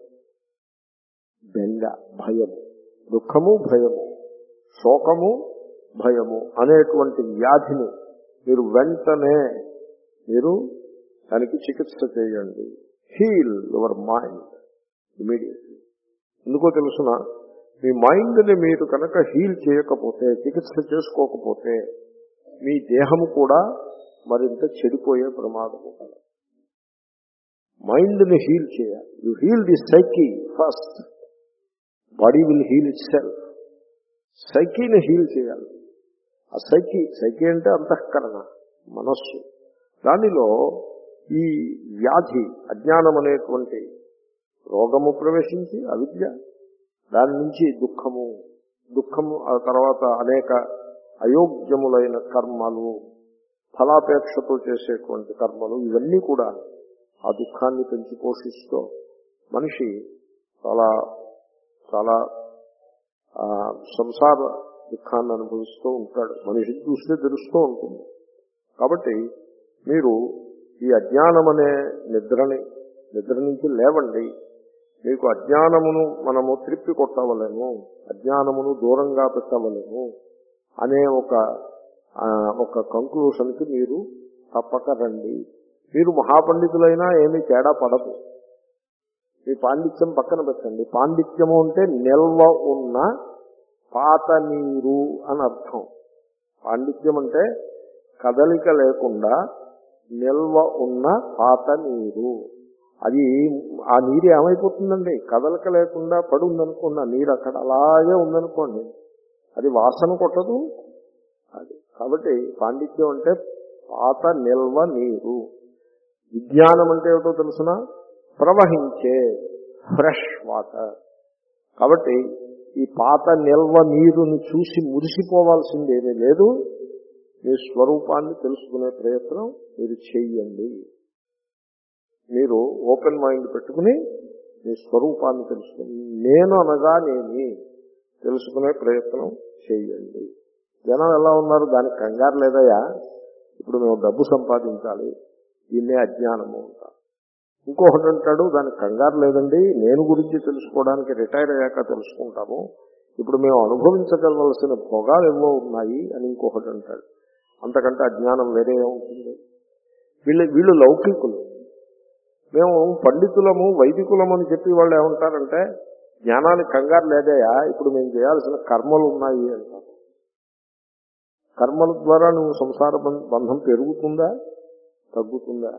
బెంగ, భయము. దుఃఖము, భయము, శోకము, భయము అనేటువంటి వ్యాధిని మీరు వెంటనే మీరు దానికి చికిత్స చేయండి. Heal your mind immediately. ఎందుకో తెలుసిన, మీ మైండ్ని మీరు కనుక హీల్ చేయకపోతే, చికిత్స చేసుకోకపోతే, మీ దేహము కూడా మరింత చెడిపోయే ప్రమాదము కలదు. మైండ్ని హీల్ చేయాలి. You heal the psyche first, body will heal itself. సైకీని హీల్ చేయాలి. ఆ సైకీ సైకీ అంటే అంతఃకరణ, మనస్సు. దానిలో ఈ వ్యాధి, అజ్ఞానం అనేటువంటి రోగము ప్రవేశించి, అవిద్య, దాని నుంచి దుఃఖము, దుఃఖము ఆ తర్వాత అనేక అయోగ్యములైన కర్మలు, ఫలాపేక్షతో చేసేటువంటి కర్మలు, ఇవన్నీ కూడా ఆ దుఃఖాన్ని పెంచి పోషిస్తూ మనిషి చాలా చాలా సంసార దుఃఖాన్ని అనుభవిస్తూ ఉంటాడు. మనిషిని చూస్తే తెలుస్తూ ఉంటుంది. కాబట్టి మీరు ఈ అజ్ఞానం అనే నిద్రని నిద్ర నుంచి లేవండి. మీకు అజ్ఞానమును మనము త్రిప్పి కొట్టవలేము, అజ్ఞానమును దూరంగా పెట్టవలేము అనే ఒక ఒక కంక్లూషన్కి మీరు తప్పక రండి. మీరు మహాపండితులైనా ఏమీ తేడా పడదు. మీ పాండిత్యం పక్కన పెట్టండి. పాండిత్యము అంటే నిల్వ ఉన్న పాత నీరు అని అర్థం. పాండిత్యం అంటే కదలిక లేకుండా నిల్వ ఉన్న పాత నీరు. అది ఆ నీరు ఏమైపోతుందండి? కదలిక లేకుండా పడి ఉందనుకోండి, ఆ నీరు అక్కడ అలాగే ఉందనుకోండి, అది వాసన కొట్టదు. అది కాబట్టి పాండిత్యం అంటే పాత నిల్వ నీరు. విజ్ఞానం అంటే ఏమిటో తెలుసిన, ప్రవహించే ఫ్రెష్ వాటర్. కాబట్టి ఈ పాత నిల్వ నీరుని చూసి మురిసిపోవాల్సిందేమీ లేదు. మీ స్వరూపాన్ని తెలుసుకునే ప్రయత్నం మీరు చెయ్యండి. మీరు ఓపెన్ మైండ్ పెట్టుకుని మీ స్వరూపాన్ని తెలుసుకుని, నేను అనగా నేని తెలుసుకునే ప్రయత్నం చేయండి. జనం ఎలా ఉన్నారు? దానికి కంగారు లేదయా, ఇప్పుడు మేము డబ్బు సంపాదించాలి, దీన్నే అజ్ఞానము అంటారు. ఇంకొకటి అంటాడు, దానికి కంగారు లేదండి, నేను గురించి తెలుసుకోవడానికి రిటైర్ అయ్యాక తెలుసుకుంటాము, ఇప్పుడు మేము అనుభవించగలవలసిన భోగాలు ఏవో ఉన్నాయి అని ఇంకొకటి అంటాడు. అంతకంటే అజ్ఞానం వేరే ఉంటుంది. వీళ్ళు వీళ్ళు లౌకికులు. మేము పండితులము, వైదికులము అని చెప్పి వాళ్ళు ఏమంటారంటే, జ్ఞానానికి కంగారు లేదయా, ఇప్పుడు మేము చేయాల్సిన కర్మలు ఉన్నాయి అంటారు. కర్మల ద్వారా నువ్వు సంసార బంధం పెరుగుతుందా తగ్గుతుందా?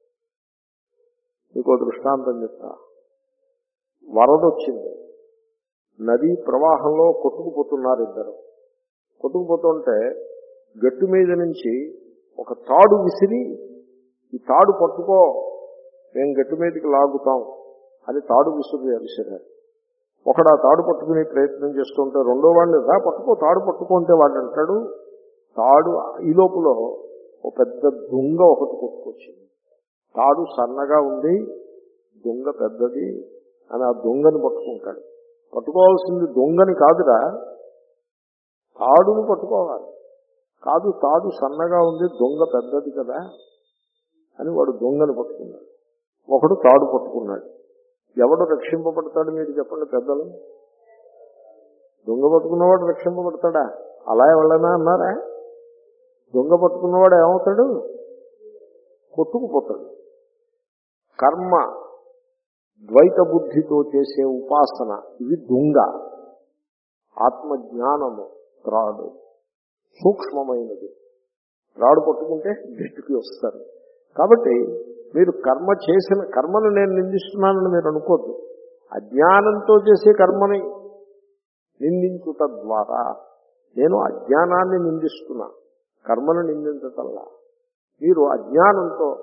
నీకో దృష్టాంతం చెప్తా. వరద వచ్చింది, నదీ ప్రవాహంలో కొట్టుకుపోతున్నారు ఇద్దరు. కొట్టుకుపోతుంటే గట్టు మీద నుంచి ఒక తాడు విసిరి, ఈ తాడు పట్టుకో, మేము గట్టు మీదకి లాగుతాం అని తాడు విసిరి విసిరారు. ఒకడు ఆ తాడు పట్టుకునే ప్రయత్నం చేస్తుంటే రెండో వాడిని రా పట్టుకో, తాడు పట్టుకుంటే వాడు అంటాడు, తాడు ఈ లోపల ఒక పెద్ద దొంగ ఒకటి కొట్టుకొచ్చింది. తాడు సన్నగా ఉంది, దొంగ పెద్దది అని ఆ దొంగని పట్టుకుంటాడు. పట్టుకోవాల్సింది దొంగని కాదురా, తాడుని పట్టుకోవాలి. కాదు, తాడు సన్నగా ఉంది, దొంగ పెద్దది కదా అని వాడు దొంగని పట్టుకున్నాడు. ఒకడు తాడు పట్టుకున్నాడు. ఎవడు రక్షింపబడతాడు మీరు చెప్పండి పెద్దలు? దొంగ పట్టుకున్నవాడు రక్షింపబడతాడా? అలా ఎవరైనా అన్నారా? దొంగ పట్టుకున్నవాడు ఏమవుతాడు? కొట్టుకుపోతాడు. కర్మ, ద్వైత బుద్ధితో చేసే ఉపాసన, ఇది దొంగ. ఆత్మజ్ఞానము త్రాడు, సూక్ష్మమైనది. త్రాడు పట్టుకుంటే గట్టికి వస్తారు. కాబట్టి మీరు కర్మ చేసిన కర్మను నేను నిందిస్తున్నానని మీరు అనుకోద్దు. అజ్ఞానంతో చేసే కర్మని నిందించుట ద్వారా నేను అజ్ఞానాన్ని నిందిస్తున్నా, కర్మను నిందించటల్లా. మీరు అజ్ఞానంతో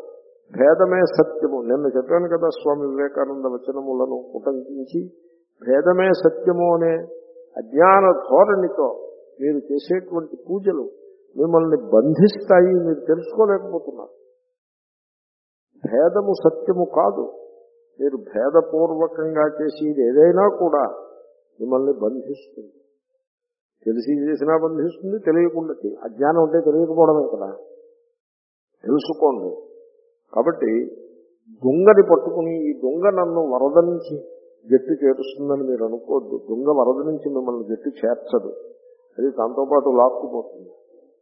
భేదమే సత్యము. నిన్న చెప్పాను కదా స్వామి వివేకానంద వచనములను ఉటంకించి భేదమే సత్యము అనే అజ్ఞాన ధోరణితో మీరు చేసేటువంటి పూజలు మిమ్మల్ని బంధిస్తాయి, మీరు తెలుసుకోలేకపోతున్నారు. భేదము సత్యము కాదు. మీరు భేదపూర్వకంగా చేసేది ఏదైనా కూడా మిమ్మల్ని బంధిస్తుంది. తెలిసి చేసినా బంధిస్తుంది, తెలియకుండా. అజ్ఞానం అంటే తెలియకపోవడమే కదా. తెలుసుకోండి. కాబట్టి దొంగని పట్టుకుని ఈ దొంగ నన్ను వరద నుంచి గట్టి చేరుస్తుందని మీరు అనుకోవద్దు. దొంగ వరద నుంచి మిమ్మల్ని గట్టి చేర్చదు, అది దాంతోపాటు లాక్కుపోతుంది.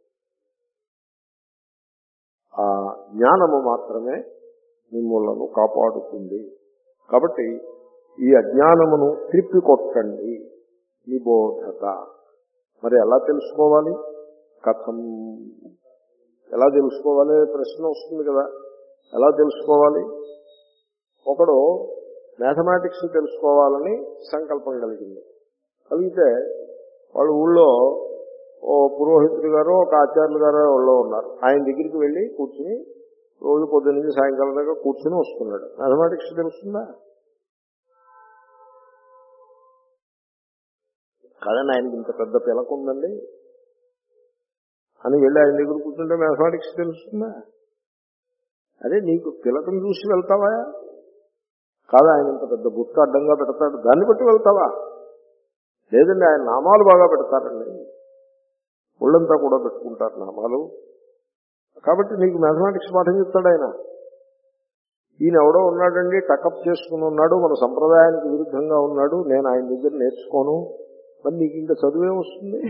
ఆ జ్ఞానము మాత్రమే మిమ్మల్ని కాపాడుతుంది. కాబట్టి ఈ అజ్ఞానమును త్రిప్పికొట్టండి. నిబోధత. మరి ఎలా తెలుసుకోవాలి? కథం ఎలా తెలుసుకోవాలి ప్రశ్న వస్తుంది కదా. ఎలా తెలుసుకోవాలి? ఒకడు మ్యాథమెటిక్స్ తెలుసుకోవాలని సంకల్పం కలిగింది. కలిగితే వాళ్ళు ఊళ్ళో ఓ పురోహితుడు గారు ఒక ఆచార్యులు గారు వాళ్ళు ఉన్నారు. ఆయన దగ్గరికి వెళ్ళి కూర్చుని రోజు పొద్దున్న నుంచి సాయంకాలం దాకా కూర్చుని వస్తున్నాడు. మ్యాథమెటిక్స్ తెలుస్తుందా? కాదని ఆయనకి ఇంత పెద్ద పిలక ఉందండి అని వెళ్ళి ఆయన దగ్గర కూర్చుంటే మ్యాథమెటిక్స్ తెలుస్తుందా? అదే నీకు పిలకను చూసి వెళ్తావా? కాదా, ఆయన ఇంత పెద్ద బుట్ట అడ్డంగా పెడతాడు, దాన్ని బట్టి వెళ్తావా? లేదండి ఆయన నామాలు బాగా పెడతారండి, ఒళ్ళంతా కూడా పెట్టుకుంటారు నామాలు, కాబట్టి నీకు మ్యాథమెటిక్స్ పాఠం చెప్తాడు ఆయన. ఈయన ఎవడో ఉన్నాడండి, టకప్ చేసుకుని ఉన్నాడు, మన సంప్రదాయానికి విరుద్ధంగా ఉన్నాడు, నేను ఆయన దగ్గర నేర్చుకోను. మరి నీకు ఇంకా చదువే వస్తుంది?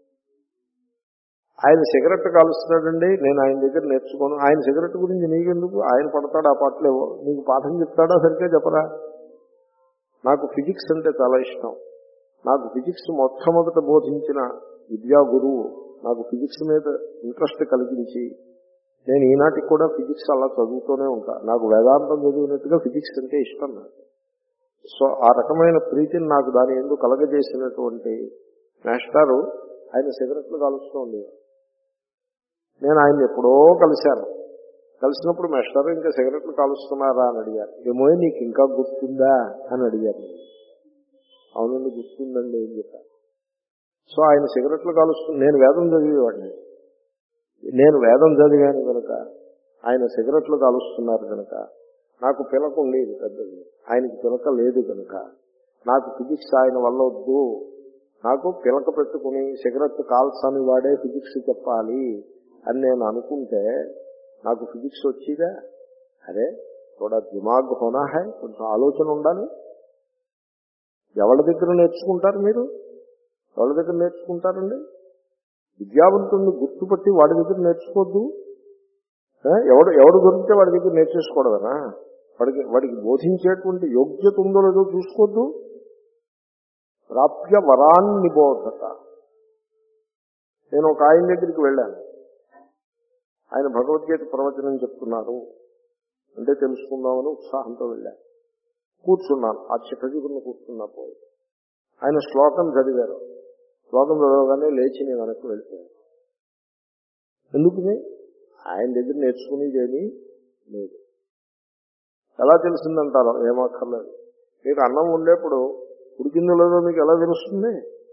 ఆయన సిగరెట్ కాలుస్తున్నాడండి, నేను ఆయన దగ్గర నేర్చుకోను. ఆయన సిగరెట్ గురించి నీకెందుకు? ఆయన పడతాడు ఆ పాటలేవో, నీకు పాఠం చెప్తాడా? సరిగ్గా చెప్పరా. నాకు ఫిజిక్స్ అంటే చాలా ఇష్టం. నాకు ఫిజిక్స్ మొట్టమొదట బోధించిన విద్యా గురువు నాకు ఫిజిక్స్ మీద ఇంట్రెస్ట్ కలిగించి నేను ఈనాటికి కూడా ఫిజిక్స్ అలా చదువుతూనే ఉంటా. నాకు వేదాంతం చదివినట్టుగా ఫిజిక్స్ అంటే ఇష్టం నాకు. సో ఆ రకమైన ప్రీతిని నాకు దాని ఎందుకు కలగజేసినటువంటి మాస్టారు ఆయన సిగరెట్లు కాలుస్తూ ఉండేవారు. నేను ఆయన ఎప్పుడో కలిశాను. కలిసినప్పుడు మాస్టారు ఇంకా సిగరెట్లు కాలుస్తున్నారా అని అడిగారు. ఏమో నీకు ఇంకా గుర్తుందా అని అడిగారు. అవునండి గుర్తుందండి ఏం చెప్పారు. సో ఆయన సిగరెట్లు కాలుస్తూ, నేను వేదం చదివేవాడిని, నేను వేదం చదివాను కనుక ఆయన సిగరెట్లు కాలుస్తున్నారు కనుక నాకు పిలక ఉండేది పెద్దది, ఆయనకి పిలక లేదు కనుక నాకు ఫిజిక్స్ ఆయన వల్ల వద్దు, నాకు పిలక పెట్టుకుని సిగరెట్ కాల్సని వాడే ఫిజిక్స్ చెప్పాలి అని నేను అనుకుంటే నాకు ఫిజిక్స్ వచ్చేదా? అరే थोड़ा दिमाग होना है, కొంచెం ఆలోచన ఉండాలి. ఎవరి దగ్గర నేర్చుకుంటారు మీరు? ఎవరి దగ్గర నేర్చుకుంటారండి? విద్యావంతుడిని గుర్తుపట్టి వాడి దగ్గర నేర్చుకోవద్దు. ఎవడు ఎవడు దొరికితే వాడి దగ్గర నేర్చేసుకోవడమేనా? వాడికి వాడికి బోధించేటువంటి యోగ్యత ఉందో లేదో చూసుకోవద్దు. ప్రాప్య వరాన్ నిబోధత. నేను ఒక ఆయన దగ్గరికి వెళ్ళాను. ఆయన భగవద్గీత ప్రవచనం చెప్తున్నారు అంటే తెలుసుకుందామని ఉత్సాహంతో వెళ్ళాను. కూర్చున్నాను, ఆ చిట్టజుగురిని కూర్చున్నా పోయి ఆయన శ్లోకం చదివారు. శ్లోకం చదవగానే లేచి నేను వెనక్కి వెళ్ళిపోయాను. ఎందుకని? ఆయన దగ్గర నేర్చుకునేది ఏమీ లేదు. ఎలా తెలిసిందంటారో ఏమక్కర్లేదు. మీకు అన్నం ఉండేప్పుడు ఉడికిందో లేదో మీకు ఎలా తెలుస్తుంది?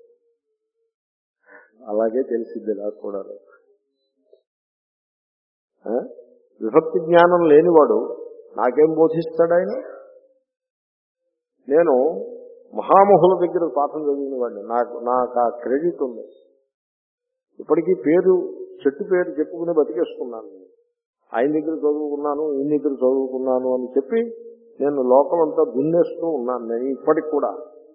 అలాగే తెలిసింది నాకు కూడా. విభక్తి జ్ఞానం లేనివాడు నాకేం బోధిస్తాడు ఆయన? నేను మహామహుల దగ్గర పాఠం చదివిన వాడిని, నాకు నాకు ఆ క్రెడిట్ ఉంది. ఇప్పటికీ పేరు చెట్టు పేరు చెప్పుకుని బతికేసుకున్నాను. ఆయన దగ్గర చదువుకున్నాను, ఈయన దగ్గర చదువుకున్నాను అని చెప్పి నేను లోకం అంతా దున్నేస్తూ ఉన్నాను. నేను ఇప్పటికి కూడా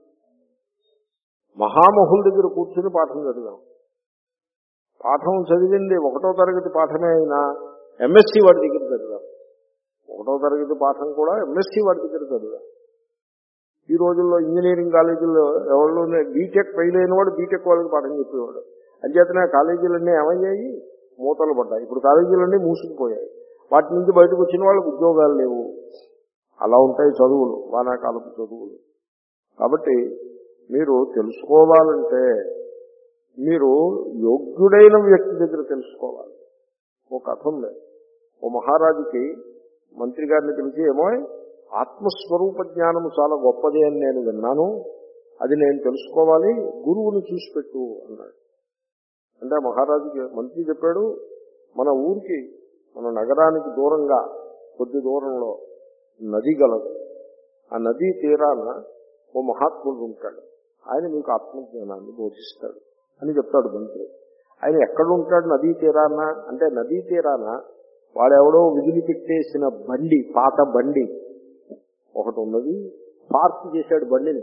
మహామహుల దగ్గర కూర్చుని పాఠం చదివాం. పాఠం చదివింది ఒకటో తరగతి పాఠమే అయినా ఎంఎస్సీ వాడి దగ్గర చదివాం. ఒకటో తరగతి పాఠం కూడా ఎంఎస్సీ వాడి దగ్గర చదివాం. ఈ రోజుల్లో ఇంజనీరింగ్ కాలేజీల్లో ఎవరు బీటెక్ ఫెయిల్ అయిన వాడు బీటెక్ వాళ్ళకి పాఠం చెప్పేవాడు. అంచేతనే కాలేజీలన్నీ ఏమయ్యాయి? మూతలు పడ్డాయి. ఇప్పుడు కాలేజీలన్నీ మూసుకుపోయాయి. వాటి నుంచి బయటకు వచ్చిన వాళ్ళకి ఉద్యోగాలు లేవు. అలా ఉంటాయి చదువులు, వానాకాలపు చదువులు. కాబట్టి మీరు తెలుసుకోవాలంటే మీరు యోగ్యుడైన వ్యక్తి దగ్గర తెలుసుకోవాలి. ఓ కథ ఉంది. ఓ మహారాజుకి మంత్రి గారిని పిలిచి, ఏమో ఆత్మస్వరూప జ్ఞానము చాలా గొప్పది అని నేను విన్నాను, అది నేను తెలుసుకోవాలి, గురువుని చూసి పెట్టు అన్నాడు. అంటే మహారాజుకి మంత్రి చెప్పాడు, మన ఊరికి మన నగరానికి దూరంగా కొద్ది దూరంలో నది గలదు, ఆ నదీ తీరాన ఓ మహాత్ముడు ఉంటాడు, ఆయన మీకు ఆత్మజ్ఞానాన్ని బోధిస్తాడు అని చెప్తాడు మంత్రి. ఆయన ఎక్కడ ఉంటాడు నదీ తీరాన అంటే, నదీ తీరాన వాడెవడో విధులు పెట్టేసిన బండి, పాత బండి ఒకటి ఉన్నది, పార్క్ చేశాడు బండిని.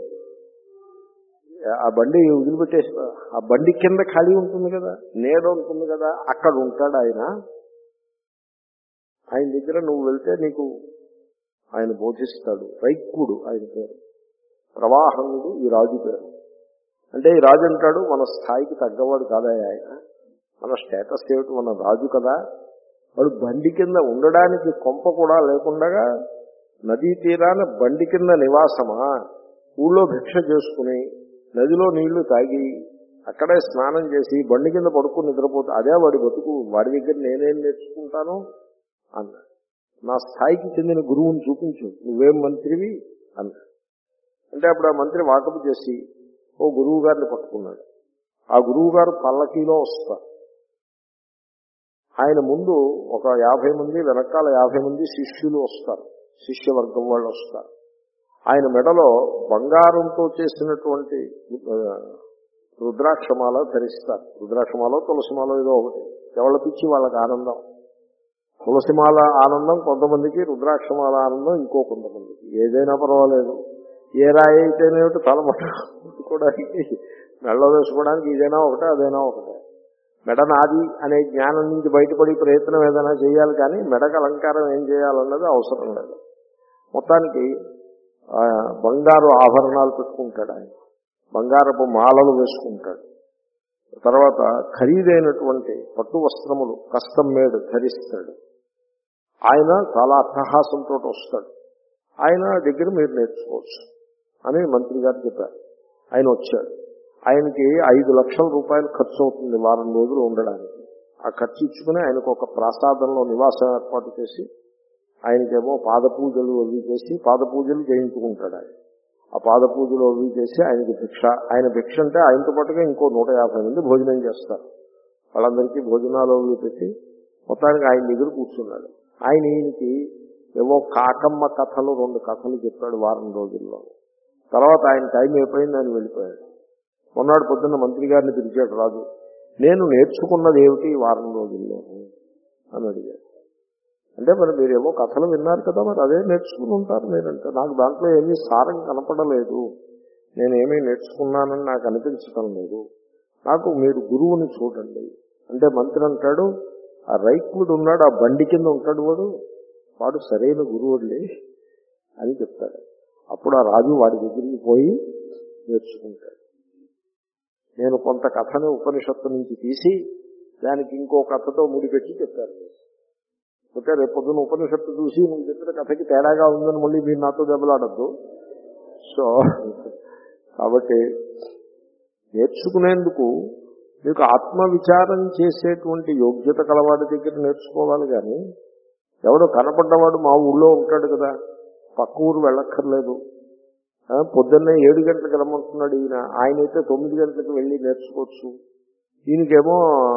ఆ బండి వదిలిపెట్టేసి ఆ బండి కింద ఖాళీ ఉంటుంది కదా, నీడ ఉంటుంది కదా, అక్కడ ఉంటాడు ఆయన. ఆయన దగ్గర నువ్వు వెళ్తే నీకు ఆయన బోధిస్తాడు. రైక్కుడు ఆయన పేరు, ప్రవాహనుడు ఈ రాజు పేరు. అంటే ఈ రాజు అంటాడు, మన స్థాయికి తగ్గవాడు కాదా ఆయన, మన స్టేటస్ ఏమిటి, మన రాజు కదా, వాడు బండి కింద ఉండడానికి కొంప కూడా లేకుండా నదీ తీరాన బండి కింద నివాసమా, ఊళ్ళో భిక్ష చేసుకుని నదిలో నీళ్లు తాగి అక్కడే స్నానం చేసి బండి కింద పడుకుని నిద్రపోతే అదే వాడి బతుకు, వాడి దగ్గర నేనేం నేర్చుకుంటాను అన్న. నా స్థాయికి చెందిన గురువుని చూపించు, నువ్వేం మంత్రివి అన్న. అంటే అప్పుడు ఆ మంత్రి వాకపు చేసి ఓ గురువు గారిని పట్టుకున్నాడు. ఆ గురువు గారు పల్లకీలో వస్తారు. ఆయన ముందు ఒక యాభై మంది, వెనకాల యాభై మంది శిష్యులు వస్తారు, శిష్యవర్గం వాళ్ళు వస్తారు. ఆయన మెడలో బంగారంతో చేసినటువంటి రుద్రాక్షమాల ధరిస్తారు. రుద్రాక్షమాలో తులసిమాలో ఏదో ఒకటి, ఎవళ్ళ పిచ్చి వాళ్ళకి ఆనందం. తులసిమాల ఆనందం కొంతమందికి, రుద్రాక్షమాల ఆనందం ఇంకో కొంతమందికి. ఏదైనా పర్వాలేదు, ఏ రాయి అయితేనేమిటి తల పట్టుకోవడానికి, మెడలో వేసుకోవడానికి ఇదైనా ఒకటే అదైనా ఒకటే. మెడ నాది అనే జ్ఞానం నుంచి బయటపడి ప్రయత్నం ఏదైనా చేయాలి, కానీ మెడకు అలంకారం ఏం చేయాలన్నది అవసరం లేదు. మొత్తానికి బంగారు ఆభరణాలు పెట్టుకుంటాడు ఆయన, బంగారపు మాలలు వేసుకుంటాడు. తర్వాత ఖరీదైనటువంటి పట్టు వస్త్రములు కస్టమ్ మేడ్ ధరిస్తాడు. ఆయన చాలా అట్టహాసంతో వస్తాడు. ఆయన దగ్గర మీరు నేర్చుకోవచ్చు అని మంత్రి గారు చెప్పారు. ఆయన వచ్చాడు. ఆయనకి ఐదు లక్షల రూపాయలు ఖర్చు అవుతుంది వారం రోజులు ఉండడానికి. ఆ ఖర్చు ఇచ్చుకుని ఆయనకు ఒక ప్రాసాదంలో నివాసం ఏర్పాటు చేసి ఆయనకేమో పాద పూజలు అవి చేసి పాద పూజలు చేయించుకుంటాడు. ఆయన ఆ పాద పూజలు అవి చేసి ఆయనకి భిక్ష, ఆయన భిక్ష అంటే ఆయనతో పాటుగా ఇంకో నూట యాభై మంది భోజనం చేస్తారు. వాళ్ళందరికీ భోజనాలు అవి పెట్టి మొత్తానికి ఆయన దగ్గర కూర్చున్నాడు. ఆయన ఈయనకి ఏవో కాకమ్మ కథలు రెండు కథలు చెప్పాడు వారం రోజుల్లో. తర్వాత ఆయన టైం అయిపోయింది, ఆయన వెళ్ళిపోయాడు. మొన్నటి పొద్దున్న మంత్రి గారిని పిలిచాడు రాజు. నేను నేర్చుకున్నది ఏమిటి వారం రోజుల్లో అని అడిగాడు. అంటే మరి మీరేమో కథలు విన్నారు కదా, మరి అదే నేర్చుకుని ఉంటారు మీరంటే. నాకు దాంట్లో ఏమీ సారం కనపడలేదు, నేనేమీ నేర్చుకున్నానని నాకు అనిపించడం లేదు, నాకు మీరు గురువుని చూడండి అంటే మంత్రి అంటాడు, ఆ రైకుడు ఉన్నాడు, ఆ బండి కింద ఉంటాడు వాడు, వాడు సరైన గురువులే అని చెప్తాడు. అప్పుడు ఆ రాజు వాడి దగ్గరికి పోయి నేర్చుకుంటాడు. నేను కొంత కథను ఉపనిషత్తు నుంచి తీసి దానికి ఇంకో కథతో ముడిపెట్టి చెప్పాను. ఓకే, రేపు పొద్దున్న ఉపనిషత్తు చూసి నువ్వు చెప్పిన కథకి తేడాగా ఉందని మళ్ళీ మీరు నాతో దెబ్బలాడద్దు. సో కాబట్టి నేర్చుకునేందుకు మీకు ఆత్మవిచారం చేసేటువంటి యోగ్యత కలవాడి దగ్గర నేర్చుకోవాలి. కానీ ఎవడో కనపడ్డవాడు మా ఊళ్ళో ఉంటాడు కదా, పక్క ఊరు వెళ్ళక్కర్లేదు, పొద్దున్నే ఏడు గంటలకు రమ్మంటున్నాడు ఈయన, ఆయనైతే తొమ్మిది గంటలకు వెళ్ళి నేర్చుకోవచ్చు, ఈయనకేమో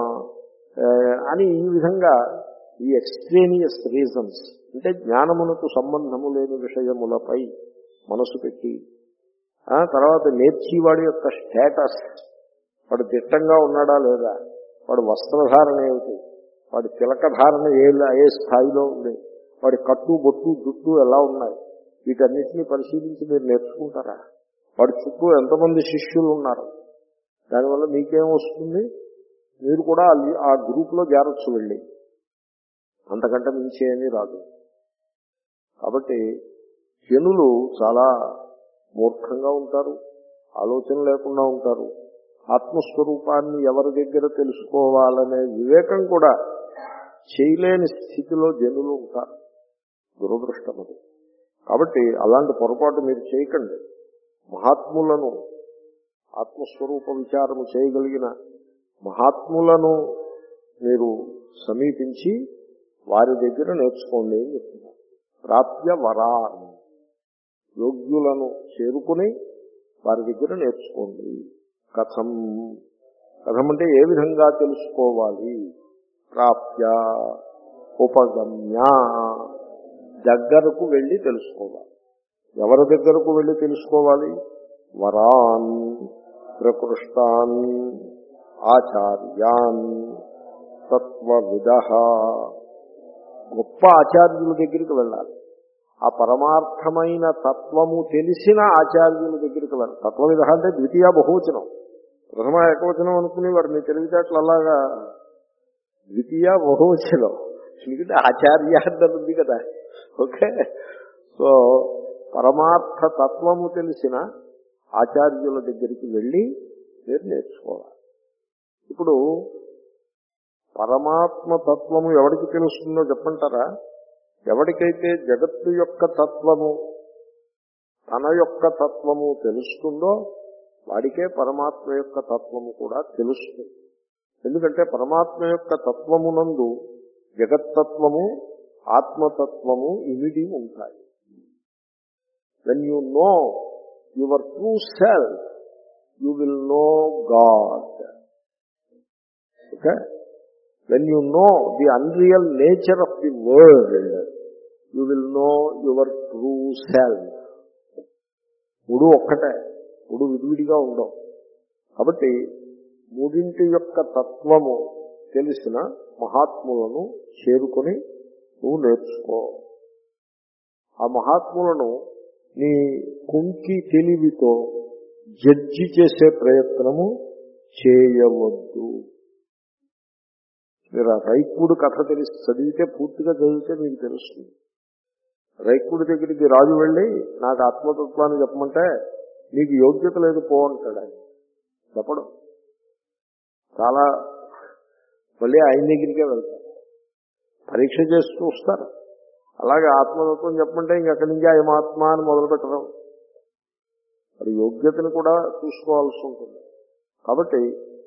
అని ఈ విధంగా ఈ ఎక్స్ట్రేనియస్ రీజన్స్ అంటే జ్ఞానమునకు సంబంధము లేని విషయములపై మనసు పెట్టి, తర్వాత నేర్చేవాడి యొక్క స్టేటస్, వాడు దిట్టంగా ఉన్నాడా లేదా, వాడు వస్త్రధారణ ఏమిటి, వాడి తిలకధారణ ఏ ఏ స్థాయిలో ఉంది, వాడి కట్టు బొట్టు జుట్టు ఎలా ఉన్నాయి, వీటన్నిటినీ పరిశీలించి మీరు నేర్చుకుంటారా? వాడి చుట్టూ ఎంతమంది శిష్యులు ఉన్నారు, దానివల్ల మీకేం వస్తుంది? మీరు కూడా ఆ గ్రూప్లో చేరొచ్చు వెళ్ళి, అంతకంటే మించి ఏమీ రాదు. కాబట్టి జనులు చాలా మూర్ఖంగా ఉంటారు, ఆలోచన లేకుండా ఉంటారు. ఆత్మస్వరూపాన్ని ఎవరి దగ్గర తెలుసుకోవాలనే వివేకం కూడా చేయలేని స్థితిలో జనులు ఉంటారు. దురదృష్టం అది. కాబట్టి అలాంటి పొరపాటు మీరు చేయకండి. మహాత్ములను, ఆత్మస్వరూప విచారము చేయగలిగిన మహాత్ములను మీరు సమీపించి వారి దగ్గర నేర్చుకోండి అని చెప్తున్నారు. ప్రాప్య వరాన్, యోగ్యులను చేరుకుని వారి దగ్గర నేర్చుకోండి. కథం, కథం అంటే ఏ విధంగా తెలుసుకోవాలి? ప్రాప్య ఉపగమ్య, దగ్గరకు వెళ్ళి తెలుసుకోవాలి. ఎవరి దగ్గరకు వెళ్ళి తెలుసుకోవాలి? వరాన్ ప్రకృష్టాన్ ఆచార్యాన్ తత్వవిదః, గొప్ప ఆచార్యుల దగ్గరికి వెళ్ళాలి. ఆ పరమార్థమైన తత్వము తెలిసిన ఆచార్యుల దగ్గరికి వెళ్ళాలి. తత్వవిధ అంటే ద్వితీయ బహువచనం, ప్రథమ ఏకవచనం అనుకునేవారు. మీ తెలివితేటలు అలాగా ద్వితీయ బహువచనం, ఎందుకంటే ఆచార్య ఉంది కదా. ఓకే, సో పరమార్థ తత్వము తెలిసిన ఆచార్యుల దగ్గరికి వెళ్ళి మీరు నేర్చుకోవాలి. ఇప్పుడు పరమాత్మ తత్వము ఎవరికి తెలుస్తుందో చెప్పంటారా? ఎవరికైతే జగత్తు యొక్క తత్వము తన యొక్క తత్వము తెలుస్తుందో వాడికే పరమాత్మ యొక్క తత్వము కూడా తెలుస్తుంది. ఎందుకంటే పరమాత్మ యొక్క తత్వమునందు జగత్తత్వము ఆత్మతత్వము ఇమిడి ఉంటాయి. When you know your true self, you will know God. Okay, when you know the unreal nature of the world, you will know your true self. మూడు ఒక్కటే, మూడు విడివిడిగా ఉండవు. కాబట్టి మూడింటి యొక్క తత్వము తెలిసిన మహాత్ములను చేరుకొని నువ్వు నేర్చుకో. ఆ మహాత్ములను నీ కుంకి తెలివితో జడ్జి చేసే ప్రయత్నము చేయవద్దు. మీరు ఆ రైకుడు కథ తెలిసి చదివితే, పూర్తిగా చదివితే మీకు తెలుస్తుంది. రైకుడి దగ్గరికి రాజు వెళ్ళి నాకు ఆత్మతత్వాన్ని చెప్పమంటే నీకు యోగ్యత లేదు పో అంటాడు. ఆయన చెప్పడం చాలా, మళ్ళీ ఆయన దగ్గరికే వెళ్తారు, పరీక్ష చేసి చూస్తారు. అలాగే ఆత్మతత్వం చెప్పమంటే ఇంకక్కడి నుంచి ఆయన ఆత్మ అని మొదలు పెట్టడం. మరి యోగ్యతను కూడా చూసుకోవాల్సి ఉంటుంది. కాబట్టి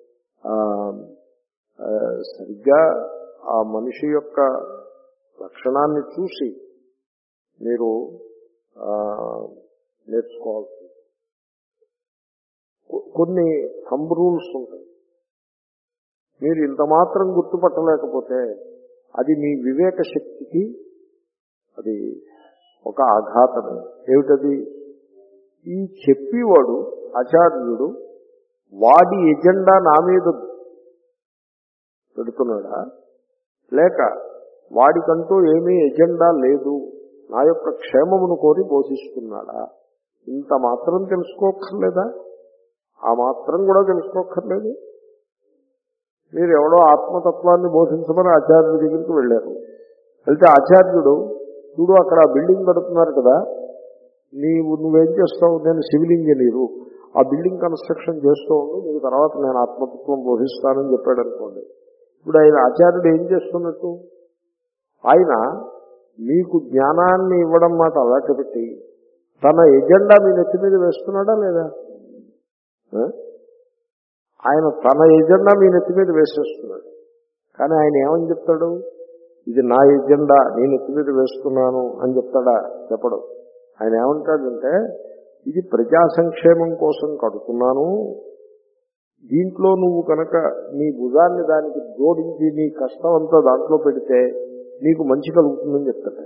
సరిగ్గా ఆ మనిషి యొక్క లక్షణాన్ని చూసి మీరు నేర్చుకోవాల్సి ఉంటుంది. కొన్ని థంబ్ రూల్స్ ఉంటాయి. మీరు ఇంత మాత్రం గుర్తుపట్టలేకపోతే అది మీ వివేక శక్తికి అది ఒక ఆఘాతమే. ఏమిటది? ఈ చెప్పేవాడు ఆచార్యుడు వాడి ఎజెండా నా మీద పెడుతున్నాడా, లేక వాడికంటూ ఏమీ ఎజెండా లేదు, నా యొక్క క్షేమమును కోరి బోధిస్తున్నాడా? ఇంత మాత్రం తెలుసుకోక్కర్లేదా? ఆ మాత్రం కూడా తెలుసుకోక్కర్లేదు. మీరు ఎవడో ఆత్మతత్వాన్ని బోధించమని ఆచార్యుడి దగ్గరికి వెళ్ళారు. వెళ్తే ఆచార్యుడు చూడు అక్కడ బిల్డింగ్ కడుతున్నారు కదా, నీవు నువ్వేం చేస్తావు? నేను సివిల్ ఇంజనీరు, ఆ బిల్డింగ్ కన్స్ట్రక్షన్ చేస్తూ ఉండు, నీకు తర్వాత నేను ఆత్మతత్వం బోధిస్తానని చెప్పాడు అనుకోండి. ఇప్పుడు ఆయన ఆచార్యుడు ఏం చేస్తున్నట్టు? ఆయన మీకు జ్ఞానాన్ని ఇవ్వడం మాట అలాంటి పెట్టి తన ఎజెండా మీ నెత్తి మీద వేస్తున్నాడా లేదా? ఆయన తన ఎజెండా మీ నెత్తి మీద వేసేస్తున్నాడు. కానీ ఆయన ఏమని చెప్తాడు? ఇది నా ఎజెండా, నేను ఎత్తి మీద వేస్తున్నాను అని చెప్తాడా? చెప్పడు. ఆయన ఏమంటాడంటే ఇది ప్రజా సంక్షేమం కోసం కడుతున్నాను, దీంట్లో నువ్వు కనుక నీ భుజాన్ని దానికి జోడించి నీ కష్టం అంతా దాంట్లో పెడితే నీకు మంచి కలుగుతుందని చెప్తాడు.